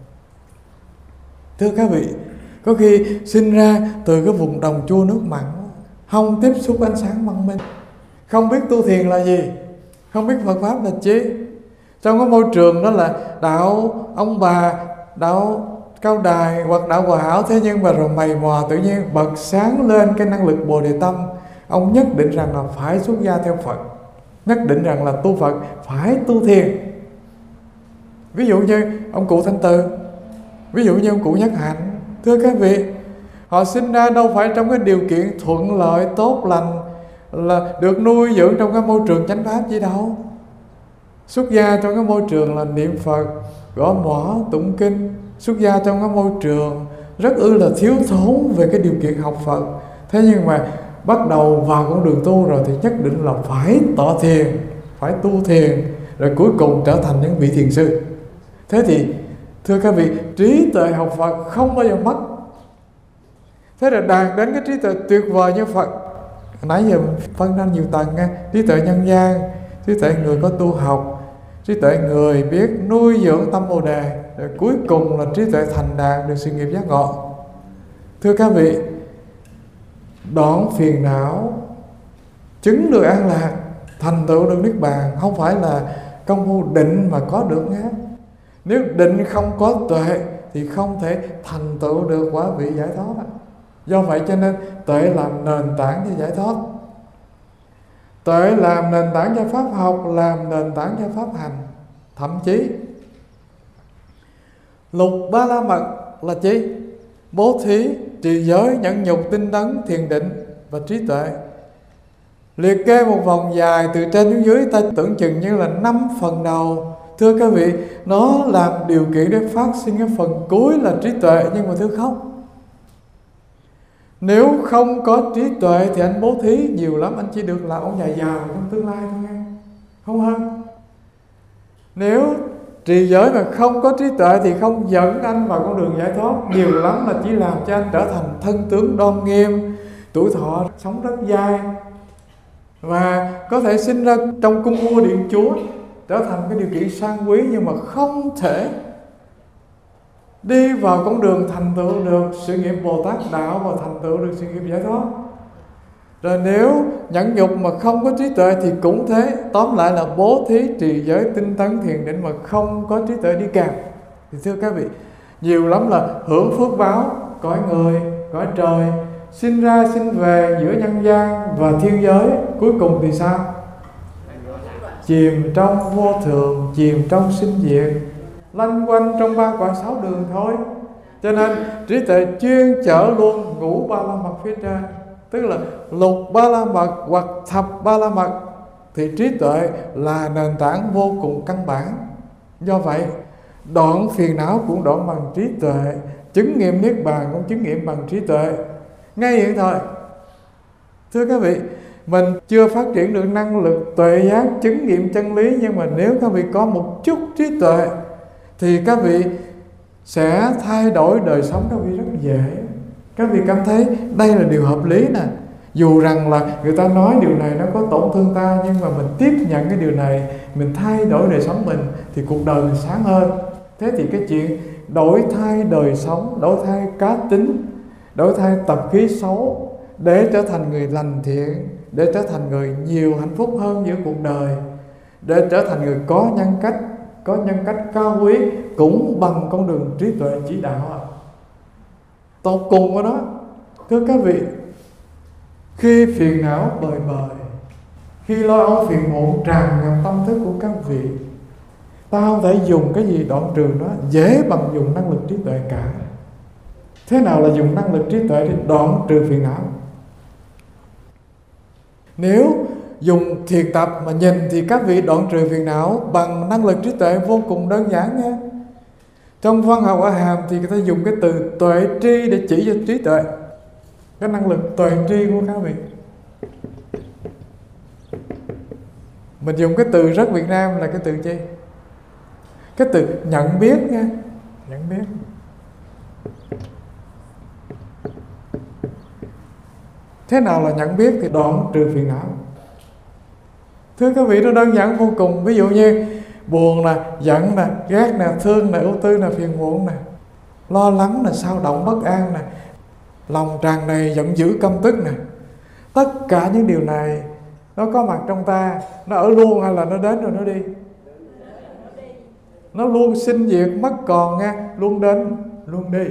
thưa các vị, có khi sinh ra từ cái vùng đồng chua nước mặn, không tiếp xúc ánh sáng văn minh, không biết tu thiền là gì, không biết Phật Pháp là chi. Trong cái môi trường đó là đạo ông bà, đạo Cao Đài hoặc đạo Hòa Hảo, thế nhưng mà rồi mày mò tự nhiên bật sáng lên cái năng lực Bồ Đề Tâm. Ông nhất định rằng là phải xuất gia theo Phật, nhất định rằng là tu Phật phải tu thiền. Ví dụ như ông cụ Thanh Từ, ví dụ như ông cụ Nhất Hạnh. Thưa các vị, họ sinh ra đâu phải trong cái điều kiện thuận lợi tốt lành, là được nuôi dưỡng trong cái môi trường chánh pháp gì đâu. Xuất gia trong cái môi trường là niệm Phật, gõ mõ, tụng kinh. Xuất gia trong cái môi trường rất là thiếu thốn về cái điều kiện học Phật. Thế nhưng mà bắt đầu vào con đường tu rồi thì nhất định là phải tọa thiền, phải tu thiền, rồi cuối cùng trở thành những vị thiền sư. Thế thì thưa các vị, trí tuệ học Phật không bao giờ mất. Thế là đạt đến cái trí tuệ tuyệt vời như Phật. Nãy giờ mình phân ra nhiều tầng nha. Trí tuệ nhân gian, trí tuệ người có tu học, trí tuệ người biết nuôi dưỡng tâm Bồ Đề, rồi cuối cùng là trí tuệ thành đạt được sự nghiệp giác ngộ. Thưa các vị, đoạn phiền não, chứng được an lạc, thành tựu được niết bàn không phải là công phu định mà có được nhé. Nếu định không có tuệ thì không thể thành tựu được quả vị giải thoát. Do vậy cho nên tuệ làm nền tảng cho giải thoát, tuệ làm nền tảng cho pháp học, làm nền tảng cho pháp hành. Thậm chí lục ba la mật là chi? Bố thí, trì giới, nhẫn nhục, tinh tấn, thiền định và trí tuệ. Liệt kê một vòng dài từ trên xuống dưới, ta tưởng chừng như là 5 phần đầu. Thưa các vị, nó làm điều kiện để phát sinh cái phần cuối là trí tuệ, nhưng mà thưa không. Nếu không có trí tuệ thì anh bố thí nhiều lắm, anh chỉ được là ông nhà giàu trong tương lai thôi nghe, không hơn. Nếu trì giới mà không có trí tuệ thì không dẫn anh vào con đường giải thoát, nhiều lắm là chỉ làm cho anh trở thành thân tướng đoan nghiêm, tuổi thọ sống rất dai, và có thể sinh ra trong cung vua điện chúa, trở thành cái điều kiện sang quý, nhưng mà không thể đi vào con đường thành tựu được sự nghiệp Bồ Tát đạo và thành tựu được sự nghiệp giải thoát. Rồi nếu nhẫn nhục mà không có trí tuệ thì cũng thế. Tóm lại là bố thí, trì giới, tinh tấn, thiền định mà không có trí tuệ đi kèm thì thưa các vị, nhiều lắm là hưởng phước báo cõi người, cõi trời, sinh ra sinh về giữa nhân gian và thiên giới, cuối cùng thì sao? Chìm trong vô thường, chìm trong sinh diệt, lanh quanh trong 3 cõi 6 đường thôi. Cho nên trí tuệ chuyên chở luôn ngũ ba la mật phía trên, tức là lục ba la mật hoặc thập ba la mật, thì trí tuệ là nền tảng vô cùng căn bản. Do vậy đoạn phiền não cũng đoạn bằng trí tuệ, chứng nghiệm niết bàn cũng chứng nghiệm bằng trí tuệ ngay hiện thời. Thưa các vị, mình chưa phát triển được năng lực tuệ giác chứng nghiệm chân lý, nhưng mà nếu các vị có một chút trí tuệ thì các vị sẽ thay đổi đời sống các vị rất dễ. Các vị cảm thấy đây là điều hợp lý nè, dù rằng là người ta nói điều này nó có tổn thương ta, nhưng mà mình tiếp nhận cái điều này, mình thay đổi đời sống mình thì cuộc đời mình sáng hơn. Thế thì cái chuyện đổi thay đời sống, đổi thay cá tính, đổi thay tập khí xấu để trở thành người lành thiện, để trở thành người nhiều hạnh phúc hơn giữa cuộc đời, để trở thành người có nhân cách cao quý, cũng bằng con đường trí tuệ chỉ đạo. Tột cùng của nó, thưa các vị, khi phiền não bời bời, khi lo âu phiền muộn tràn ngập tâm thức của các vị, ta không thể dùng cái gì đoạn trừ nó dễ bằng dùng năng lực trí tuệ cả. Thế nào là dùng năng lực trí tuệ để đoạn trừ phiền não? Nếu dùng thiền tập mà nhìn thì các vị đoạn trừ phiền não bằng năng lực trí tuệ vô cùng đơn giản nha. Trong văn học ở Hàm thì người ta dùng cái từ tuệ tri để chỉ cho trí tuệ, cái năng lực tuệ tri của các vị. Mình dùng cái từ rất Việt Nam là cái từ chi? Cái từ nhận biết nha, nhận biết. Thế nào là nhận biết thì đoạn trừ phiền não? Thưa các vị, nó đơn giản vô cùng. Ví dụ như buồn nè, giận nè, ghét nè, thương nè, ưu tư nè, phiền muộn nè, lo lắng nè, sao động bất an nè, lòng tràn đầy giận dữ căm tức nè. Tất cả những điều này nó có mặt trong ta, nó ở luôn hay là nó đến rồi nó đi? Nó luôn sinh diệt mất còn nha, luôn đến luôn đi.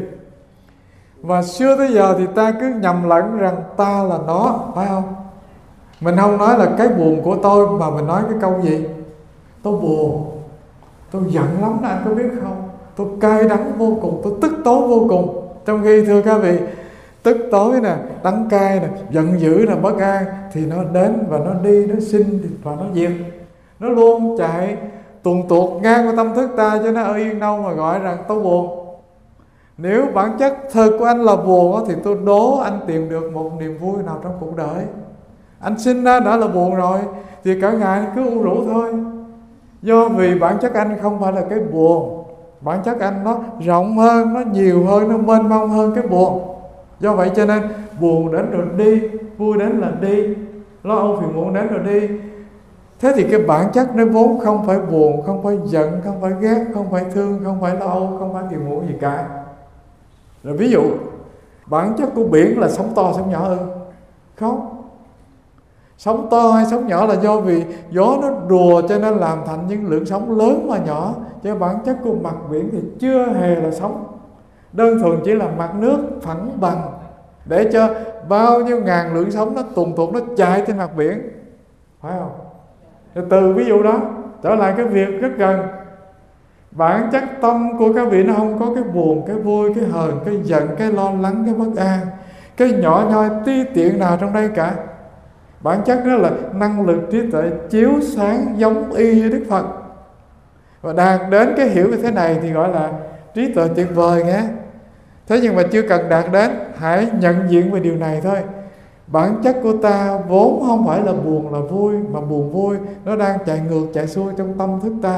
Và xưa tới giờ thì ta cứ nhầm lẫn rằng ta là nó, phải không? Mình không nói là cái buồn của tôi, mà mình nói cái câu gì? Tôi buồn, tôi giận lắm nè, anh có biết không? Tôi cay đắng vô cùng, tôi tức tối vô cùng. Trong khi thưa các vị, tức tối nè, đắng cay nè, giận dữ nè, bất an thì nó đến và nó đi, nó sinh và nó diệt. Nó luôn chạy tuồn tuột ngang qua tâm thức ta, cho nó ở yên đâu mà gọi rằng tôi buồn. Nếu bản chất thật của anh là buồn thì tôi đố anh tìm được một niềm vui nào trong cuộc đời. Anh sinh ra đã là buồn rồi thì cả ngày cứ u rũ thôi. Do vì bản chất anh không phải là cái buồn, bản chất anh nó rộng hơn, nó nhiều hơn, nó mênh mông hơn cái buồn. Do vậy cho nên buồn đến rồi đi, vui đến là đi, lo âu phiền muộn đến rồi đi. Thế thì cái bản chất nó vốn không phải buồn, không phải giận, không phải ghét, không phải thương, không phải lo âu, không phải phiền muộn gì cả. Rồi ví dụ bản chất của biển là sóng to sóng nhỏ ư? Không. Sóng to hay sóng nhỏ là do vì gió nó đùa cho nên làm thành những lượng sóng lớn và nhỏ. Chứ bản chất của mặt biển thì chưa hề là sóng, đơn thuần chỉ là mặt nước phẳng bằng để cho bao nhiêu ngàn lượng sóng nó tuồn tuột, nó chạy trên mặt biển, phải không? Từ ví dụ đó trở lại cái việc rất gần, bản chất tâm của các vị nó không có cái buồn, cái vui, cái hờn, cái giận, cái lo lắng, cái bất an, cái nhỏ nhoi ti tiện nào trong đây cả. Bản chất đó là năng lực trí tuệ chiếu sáng giống y như Đức Phật. Và đạt đến cái hiểu như thế này thì gọi là trí tuệ tuyệt vời nghe. Thế nhưng mà chưa cần đạt đến, hãy nhận diện về điều này thôi. Bản chất của ta vốn không phải là buồn là vui, mà buồn vui nó đang chạy ngược chạy xuôi trong tâm thức ta.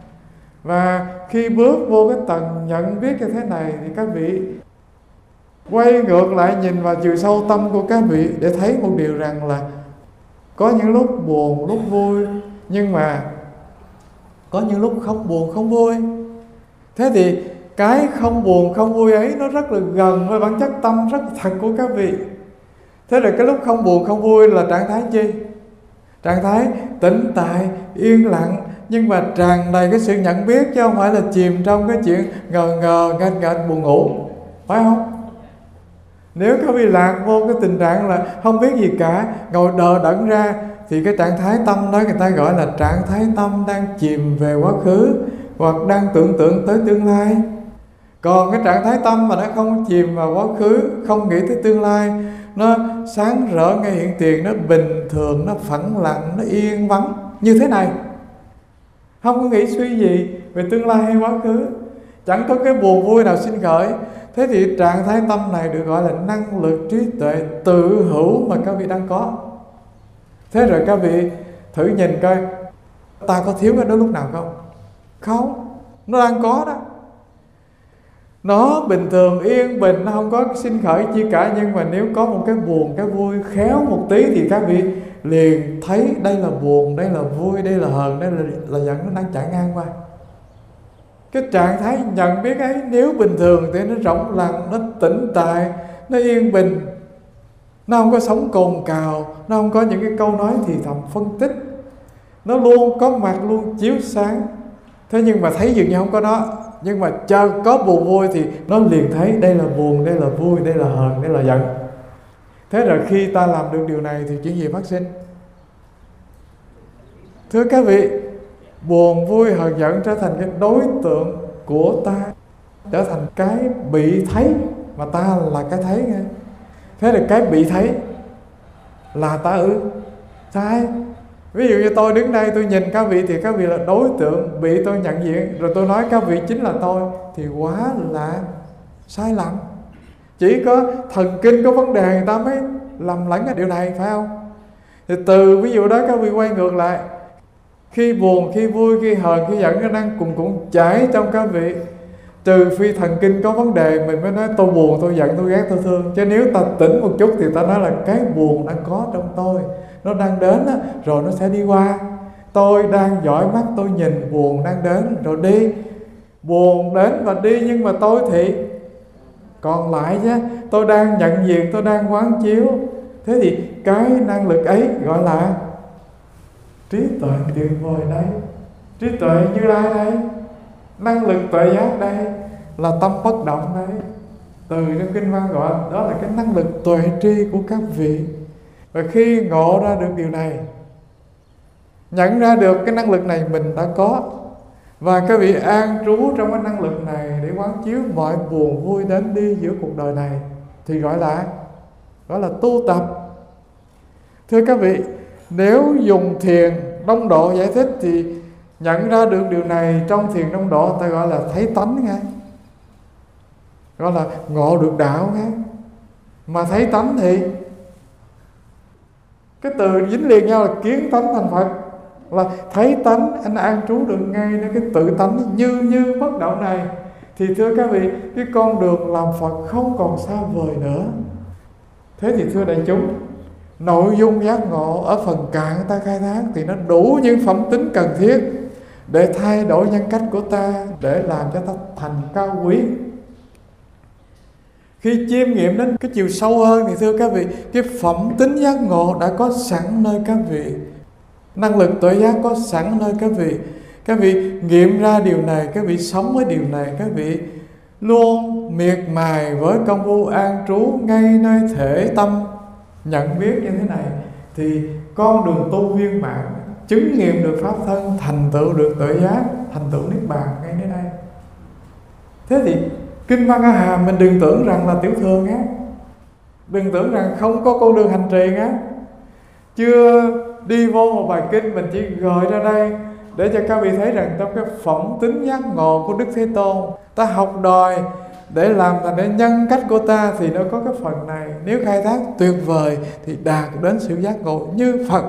Và khi bước vô cái tầng nhận biết như thế này thì các vị quay ngược lại nhìn vào chiều sâu tâm của các vị để thấy một điều rằng là có những lúc buồn, lúc vui, nhưng mà có những lúc không buồn, không vui. Thế thì cái không buồn, không vui ấy nó rất là gần với bản chất tâm rất thật của các vị. Thế rồi cái lúc không buồn, không vui là trạng thái gì? Trạng thái tĩnh tại, yên lặng, nhưng mà tràn đầy cái sự nhận biết, chứ không phải là chìm trong cái chuyện ngờ ngờ, nghênh nghênh, buồn ngủ, phải không? Nếu các vị lạc vô cái tình trạng là không biết gì cả, ngồi đờ đẫn ra, thì cái trạng thái tâm đó người ta gọi là trạng thái tâm đang chìm về quá khứ hoặc đang tưởng tượng tới tương lai. Còn cái trạng thái tâm mà nó không chìm vào quá khứ, không nghĩ tới tương lai, nó sáng rỡ ngay hiện tiền, nó bình thường, nó phẳng lặng, nó yên vắng như thế này, không có nghĩ suy gì về tương lai hay quá khứ, chẳng có cái buồn vui nào sinh khởi. Thế thì trạng thái tâm này được gọi là năng lực trí tuệ tự hữu mà các vị đang có. Thế rồi các vị thử nhìn coi, ta có thiếu cái đó lúc nào không? Không, nó đang có đó. Nó bình thường yên bình, nó không có sinh khởi chi cả. Nhưng mà nếu có một cái buồn, cái vui khéo một tí thì các vị liền thấy đây là buồn, đây là vui, đây là hờn, đây là giận, nó đang chạy ngang qua. Cái trạng thái nhận biết ấy nếu bình thường thì nó rộng lặng, nó tĩnh tại, nó yên bình, nó không có sống cồn cào, nó không có những cái câu nói thì thầm phân tích, nó luôn có mặt, luôn chiếu sáng. Thế nhưng mà thấy dường như không có nó. Nhưng mà chờ có buồn vui thì nó liền thấy đây là buồn, đây là vui, đây là hờn, đây là giận. Thế rồi khi ta làm được điều này thì chuyện gì phát sinh? Thưa các vị, buồn vui hờn giận trở thành cái đối tượng của ta, trở thành cái bị thấy, mà ta là cái thấy nghe. Thế thì cái bị thấy là ta ư? Sai. Ví dụ như tôi đứng đây tôi nhìn các vị thì các vị là đối tượng bị tôi nhận diện, rồi tôi nói các vị chính là tôi, thì quá là sai lầm. Chỉ có thần kinh có vấn đề người ta mới lầm lẫn cái điều này, phải không? Thì từ ví dụ đó các vị quay ngược lại, khi buồn, khi vui, khi hờn, khi giận nó đang cùng chảy trong các vị. Trừ phi thần kinh có vấn đề mình mới nói tôi buồn, tôi giận, tôi ghét, tôi thương. Chứ nếu ta tỉnh một chút thì ta nói là cái buồn đang có trong tôi, nó đang đến á, rồi nó sẽ đi qua. Tôi đang dõi mắt tôi nhìn buồn đang đến rồi đi. Buồn đến và đi, nhưng mà tôi thì còn lại chứ. Tôi đang nhận diện, tôi đang quán chiếu. Thế thì cái năng lực ấy gọi là trí tuệ tuyệt vời đây. Trí tuệ Như Lai đây, năng lực tuệ giác đây, là tâm bất động đây. Từ trong kinh văn gọi đó là cái năng lực tuệ tri của các vị. Và khi ngộ ra được điều này, nhận ra được cái năng lực này mình đã có, và các vị an trú trong cái năng lực này để quán chiếu mọi buồn vui đến đi giữa cuộc đời này, thì gọi là tu tập. Thưa các vị, nếu dùng thiền đông độ giải thích thì nhận ra được điều này trong thiền đông độ ta gọi là thấy tánh ngay, gọi là ngộ được đạo ngay. Mà thấy tánh thì cái từ dính liền nhau là kiến tánh thành Phật, là thấy tánh, anh an trú được ngay đến cái tự tánh như bất động này. Thì thưa các vị, cái con đường làm Phật không còn xa vời nữa. Thế thì thưa đại chúng, nội dung giác ngộ ở phần cạn ta khai thác thì nó đủ những phẩm tính cần thiết để thay đổi nhân cách của ta, để làm cho ta thành cao quý. Khi chiêm nghiệm đến cái chiều sâu hơn thì thưa các vị, cái phẩm tính giác ngộ đã có sẵn nơi các vị, năng lực tuệ giác có sẵn nơi các vị. Các vị nghiệm ra điều này, các vị sống với điều này, các vị luôn miệt mài với công phu an trú ngay nơi thể tâm nhận biết như thế này, thì con đường tu viên mãn, chứng nghiệm được pháp thân, thành tựu được tuệ giác, thành tựu niết bàn ngay nơi đây. Thế thì kinh văn A Hàm mình đừng tưởng rằng là tiểu thường á, đừng tưởng rằng không có con đường hành trì á. Chưa đi vô một bài kinh, mình chỉ gợi ra đây để cho các vị thấy rằng trong cái phẩm tính giác ngộ của Đức Thế Tôn, ta học đòi để làm thành cái nhân cách của ta thì nó có cái phần này. Nếu khai thác tuyệt vời thì đạt đến sự giác ngộ như Phật.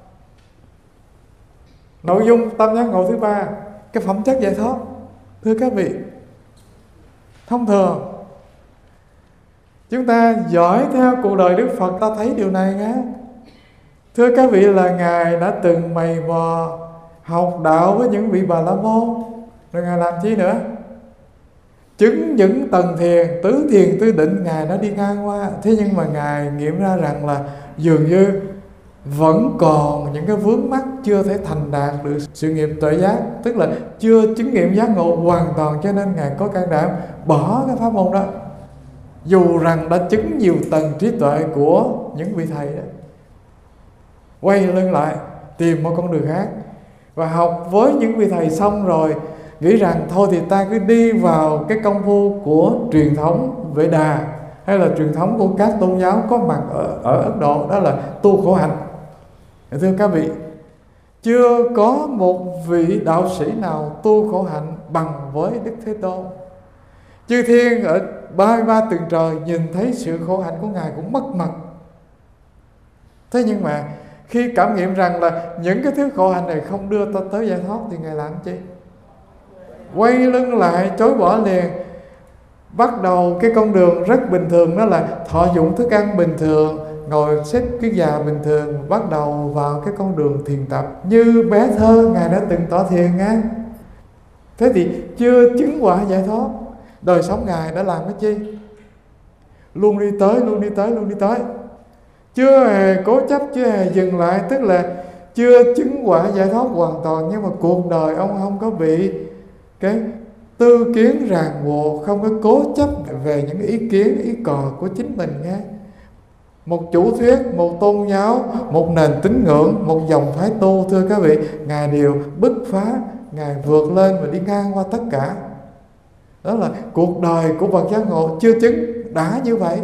Nội dung tâm giác ngộ thứ ba, cái phẩm chất giải thoát. Thưa các vị, thông thường chúng ta dõi theo cuộc đời Đức Phật, ta thấy điều này nghe. Thưa các vị, là Ngài đã từng mày mò học đạo với những vị Bà La Môn, rồi Ngài làm chi nữa? Chứng những tầng thiền, tứ thiền tứ định Ngài đã đi ngang qua. Thế nhưng mà Ngài nghiệm ra rằng là dường như vẫn còn những cái vướng mắc chưa thể thành đạt được sự nghiệp tuệ giác, tức là chưa chứng nghiệm giác ngộ hoàn toàn, cho nên Ngài có can đảm bỏ cái pháp môn đó, dù rằng đã chứng nhiều tầng trí tuệ của những vị thầy đó. Quay lưng lại tìm một con đường khác, và học với những vị thầy xong rồi nghĩ rằng thôi thì ta cứ đi vào cái công phu của truyền thống Vệ Đà, hay là truyền thống của các tôn giáo có mặt ở Ấn Độ, đó là tu khổ hạnh. Thưa các vị, chưa có một vị đạo sĩ nào tu khổ hạnh bằng với Đức Thế Tôn. Chư thiên ở 33 tầng trời nhìn thấy sự khổ hạnh của Ngài cũng mất mật. Thế nhưng mà Khi cảm nghiệm rằng là những cái thứ khổ hạnh này không đưa ta tới giải thoát thì Ngài làm chi? Quay lưng lại, chối bỏ liền. Bắt đầu cái con đường rất bình thường, đó là thọ dụng thức ăn bình thường, ngồi xếp cái già bình thường, bắt đầu vào cái con đường thiền tập. Như bé thơ Ngài đã từng tỏ thiền á. Thế thì chưa chứng quả giải thoát, đời sống Ngài đã làm cái chi? Luôn đi tới, luôn đi tới, luôn đi tới. Chưa hề cố chấp, chưa hề dừng lại. Tức là chưa chứng quả giải thoát hoàn toàn, nhưng mà cuộc đời ông không có bị cái tư kiến ràng buộc, không có cố chấp về những ý kiến, ý cò của chính mình nghe. Một chủ thuyết, một tôn giáo, một nền tín ngưỡng, một dòng phái tu, thưa các vị, Ngài đều bứt phá, Ngài vượt lên và đi ngang qua tất cả. Đó là cuộc đời của bậc giác ngộ chưa chứng đã như vậy.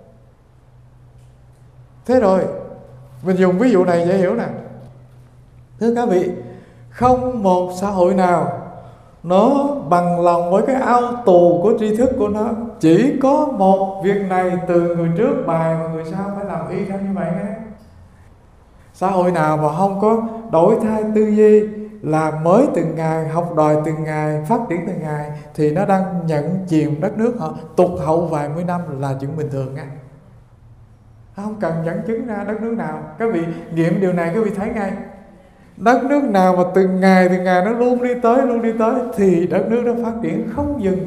Thế rồi, mình dùng ví dụ này dễ hiểu nè. Thưa các vị, không một xã hội nào nó bằng lòng với cái ao tù của tri thức của nó. Chỉ có một việc này từ người trước bài mà người sau phải làm y theo như vậy nhé. Xã hội nào mà không có đổi thay tư duy, làm mới từng ngày, học đòi từng ngày, phát triển từng ngày, thì nó đang nhận chìm đất nước họ tụt hậu vài mươi năm là chuyện bình thường nha. Không cần dẫn chứng ra đất nước nào. Các vị nghiệm điều này các vị thấy ngay. Đất nước nào mà từng ngày nó luôn đi tới thì đất nước đó phát triển không dừng.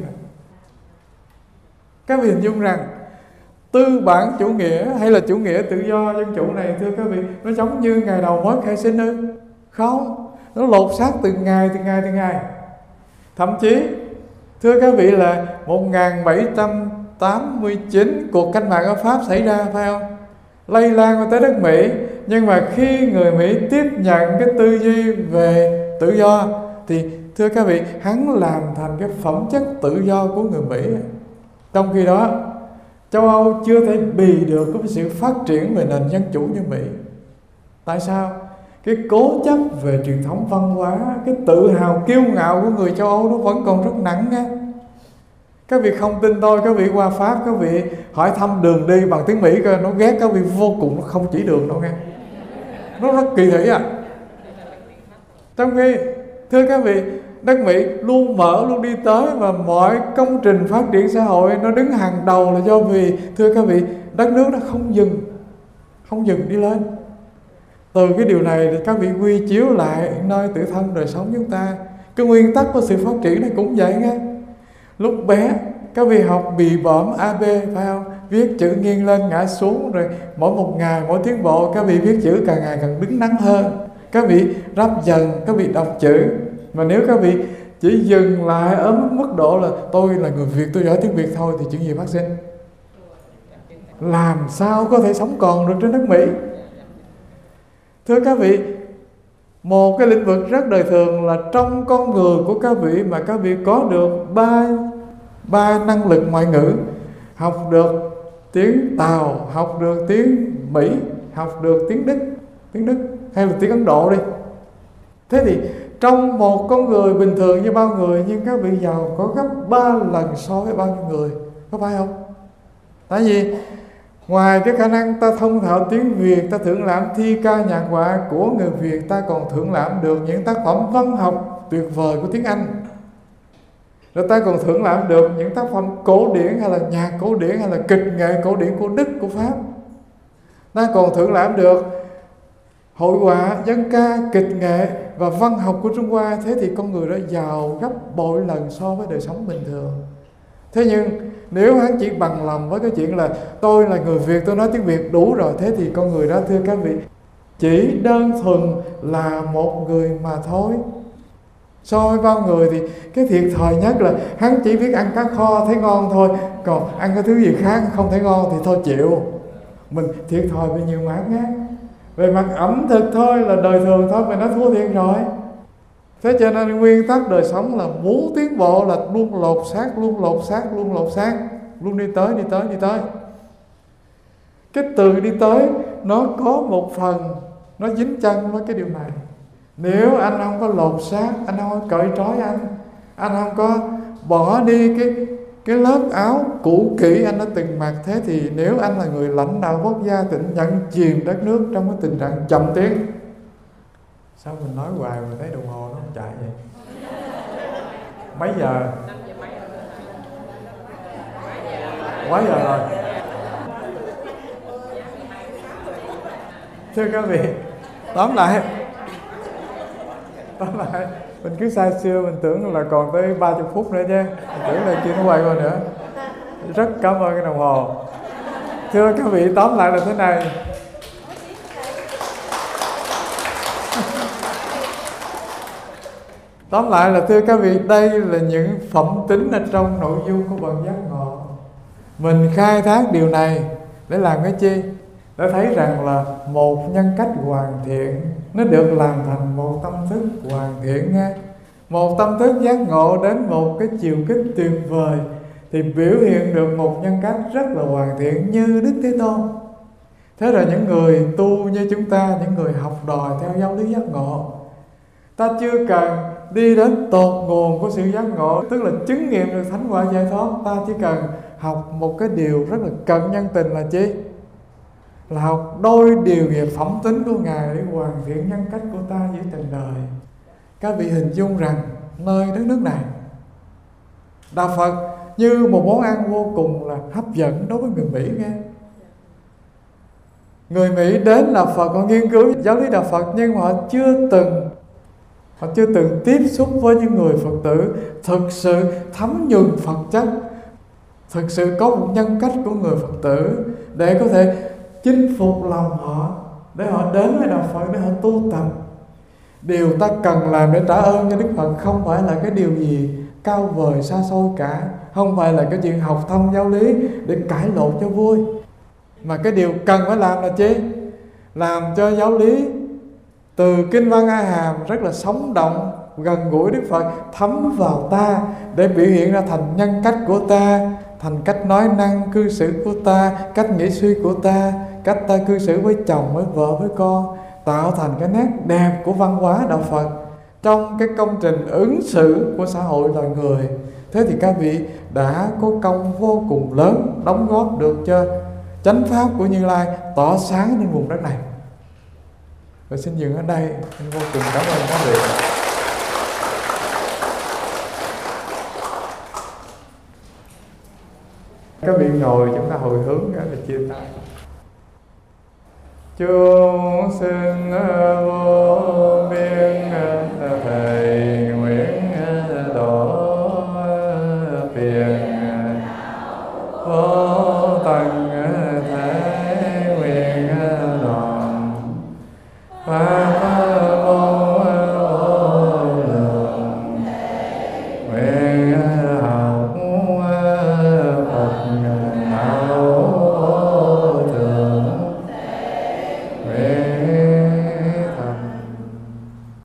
Các vị hình dung rằng tư bản chủ nghĩa hay là chủ nghĩa tự do dân chủ này, thưa các vị, nó giống như ngày đầu mới khai sinh ư? Không, nó lột xác từng ngày. Thậm chí thưa các vị là 1789 cuộc cách mạng ở Pháp xảy ra, phải không? Lây lan qua tới đất Mỹ. Nhưng mà khi người Mỹ tiếp nhận cái tư duy về tự do thì thưa các vị, hắn làm thành cái phẩm chất tự do của người Mỹ. Trong khi đó châu Âu chưa thể bì được cái sự phát triển về nền dân chủ như Mỹ. Tại sao? Cái cố chấp về truyền thống văn hóa, cái tự hào kiêu ngạo của người châu Âu nó vẫn còn rất nặng nha. Các vị không tin tôi, các vị qua Pháp, các vị hỏi thăm đường đi bằng tiếng Mỹ coi, nó ghét các vị vô cùng, nó không chỉ đường đâu nghe. Nó rất kỳ thị à. Trong khi thưa các vị, đất Mỹ luôn mở, luôn đi tới, và mọi công trình phát triển xã hội nó đứng hàng đầu là do vì thưa các vị, đất nước nó không dừng đi lên. Từ cái điều này thì các vị quy chiếu lại nơi tự thân đời sống chúng ta. Cái nguyên tắc của sự phát triển này cũng vậy nghe. Lúc bé các vị học bì bõm AB, phải không? Viết chữ nghiêng lên ngã xuống, rồi mỗi một ngày, mỗi tiến bộ các vị viết chữ càng ngày càng đứng đắn hơn. Các vị ráp dần, các vị đọc chữ. Mà nếu các vị chỉ dừng lại ở mức độ là tôi là người Việt, tôi giỏi tiếng Việt thôi, thì chuyện gì phát sinh? Làm sao có thể sống còn được trên đất Mỹ? Thưa các vị, một cái lĩnh vực rất đời thường là trong con người của các vị mà các vị có được ba năng lực ngoại ngữ. Học được tiếng Tàu, học được tiếng Mỹ, học được tiếng Đức hay là tiếng Ấn Độ đi. Thế thì trong một con người bình thường như bao người, nhưng các vị giàu có gấp 3 lần so với bao nhiêu người, có phải không? Tại vì ngoài cái khả năng ta thông thạo tiếng Việt, ta thưởng lãm thi ca nhạc họa của người Việt, ta còn thưởng lãm được những tác phẩm văn học tuyệt vời của tiếng Anh. Rồi ta còn thưởng lãm được những tác phẩm cổ điển hay là nhạc cổ điển hay là kịch nghệ cổ điển của Đức, của Pháp. Ta còn thưởng lãm được hội họa, dân ca, kịch nghệ và văn học của Trung Hoa. Thế thì con người đó giàu gấp bội lần so với đời sống bình thường. Thế nhưng nếu hắn chỉ bằng lòng với cái chuyện là tôi là người Việt, tôi nói tiếng Việt đủ rồi, thế thì con người đó, thưa các vị, chỉ đơn thuần là một người mà thôi. So với bao người thì cái thiệt thòi nhất là hắn chỉ biết ăn cá kho thấy ngon thôi, còn ăn cái thứ gì khác không thấy ngon thì thôi chịu. Mình thiệt thòi về nhiều mặt khác. Về mặt ẩm thực thôi là đời thường thôi, mình đã thua thiệt rồi. Thế cho nên nguyên tắc đời sống là muốn tiến bộ là luôn lột xác, luôn đi tới. Cái từ đi tới nó có một phần nó dính chân với cái điều này. Nếu anh không có lột xác, anh không có cởi trói anh không có bỏ đi cái lớp áo cũ kỹ anh đã từng mặc. Thế thì nếu anh là người lãnh đạo quốc gia tỉnh nhận chìm đất nước trong cái tình trạng chậm tiến. Sao mình nói hoài mình thấy đồng hồ nó không chạy vậy? Mấy giờ? Quá giờ rồi. Thưa các vị, tóm lại mình cứ say sưa, mình tưởng là còn tới 30 phút nữa chứ, mình tưởng là kia nó quay qua nữa. Rất cảm ơn cái đồng hồ. Thưa các vị, tóm lại là thế này. Tóm lại là thưa các vị, đây là những phẩm tính ở trong nội dung của bậc giác ngộ. Mình khai thác điều này để làm cái chi? Để thấy rằng là một nhân cách hoàn thiện nó được làm thành một tâm thức hoàn thiện nghe. Một tâm thức giác ngộ đến một cái chiều kích tuyệt vời thì biểu hiện được một nhân cách rất là hoàn thiện như Đức Thế Tôn. Thế rồi những người tu như chúng ta, những người học đòi theo giáo lý giác ngộ, ta chưa cần đi đến tột nguồn của sự giác ngộ, tức là chứng nghiệm được thánh quả giải thoát. Ta chỉ cần học một cái điều rất là cận nhân tình là chi? Là học đôi điều nghiệp phẩm tính của Ngài để hoàn thiện nhân cách của ta giữa trần đời. Các vị hình dung rằng nơi đất nước này, Đạo Phật như một món ăn vô cùng là hấp dẫn đối với người Mỹ nghe. Người Mỹ đến Đạo Phật, họ nghiên cứu giáo lý Đạo Phật, nhưng họ chưa từng tiếp xúc với những người Phật tử thực sự thấm nhuần Phật chất, thực sự có một nhân cách của người Phật tử để có thể chinh phục lòng họ, để họ đến với Đạo Phật, để họ tu tập. Điều ta cần làm để trả ơn cho Đức Phật không phải là cái điều gì cao vời xa xôi cả, không phải là cái chuyện học thông giáo lý để cãi lộn cho vui, mà cái điều cần phải làm là chi? Làm cho giáo lý từ Kinh Văn A Hàm rất là sống động, gần gũi Đức Phật, thấm vào ta để biểu hiện ra thành nhân cách của ta, thành cách nói năng cư xử của ta, cách nghĩ suy của ta, cách ta cư xử với chồng, với vợ, với con, tạo thành cái nét đẹp của văn hóa Đạo Phật trong cái công trình ứng xử của xã hội loài người. Thế thì các vị đã có công vô cùng lớn đóng góp được cho chánh pháp của Như Lai tỏ sáng trên vùng đất này. Và xin dừng ở đây. Xin vô cùng cảm ơn các vị. Các vị ngồi, chúng ta hồi hướng để chia tay. Chúng sinh vô biên thầy nguyện độ phiền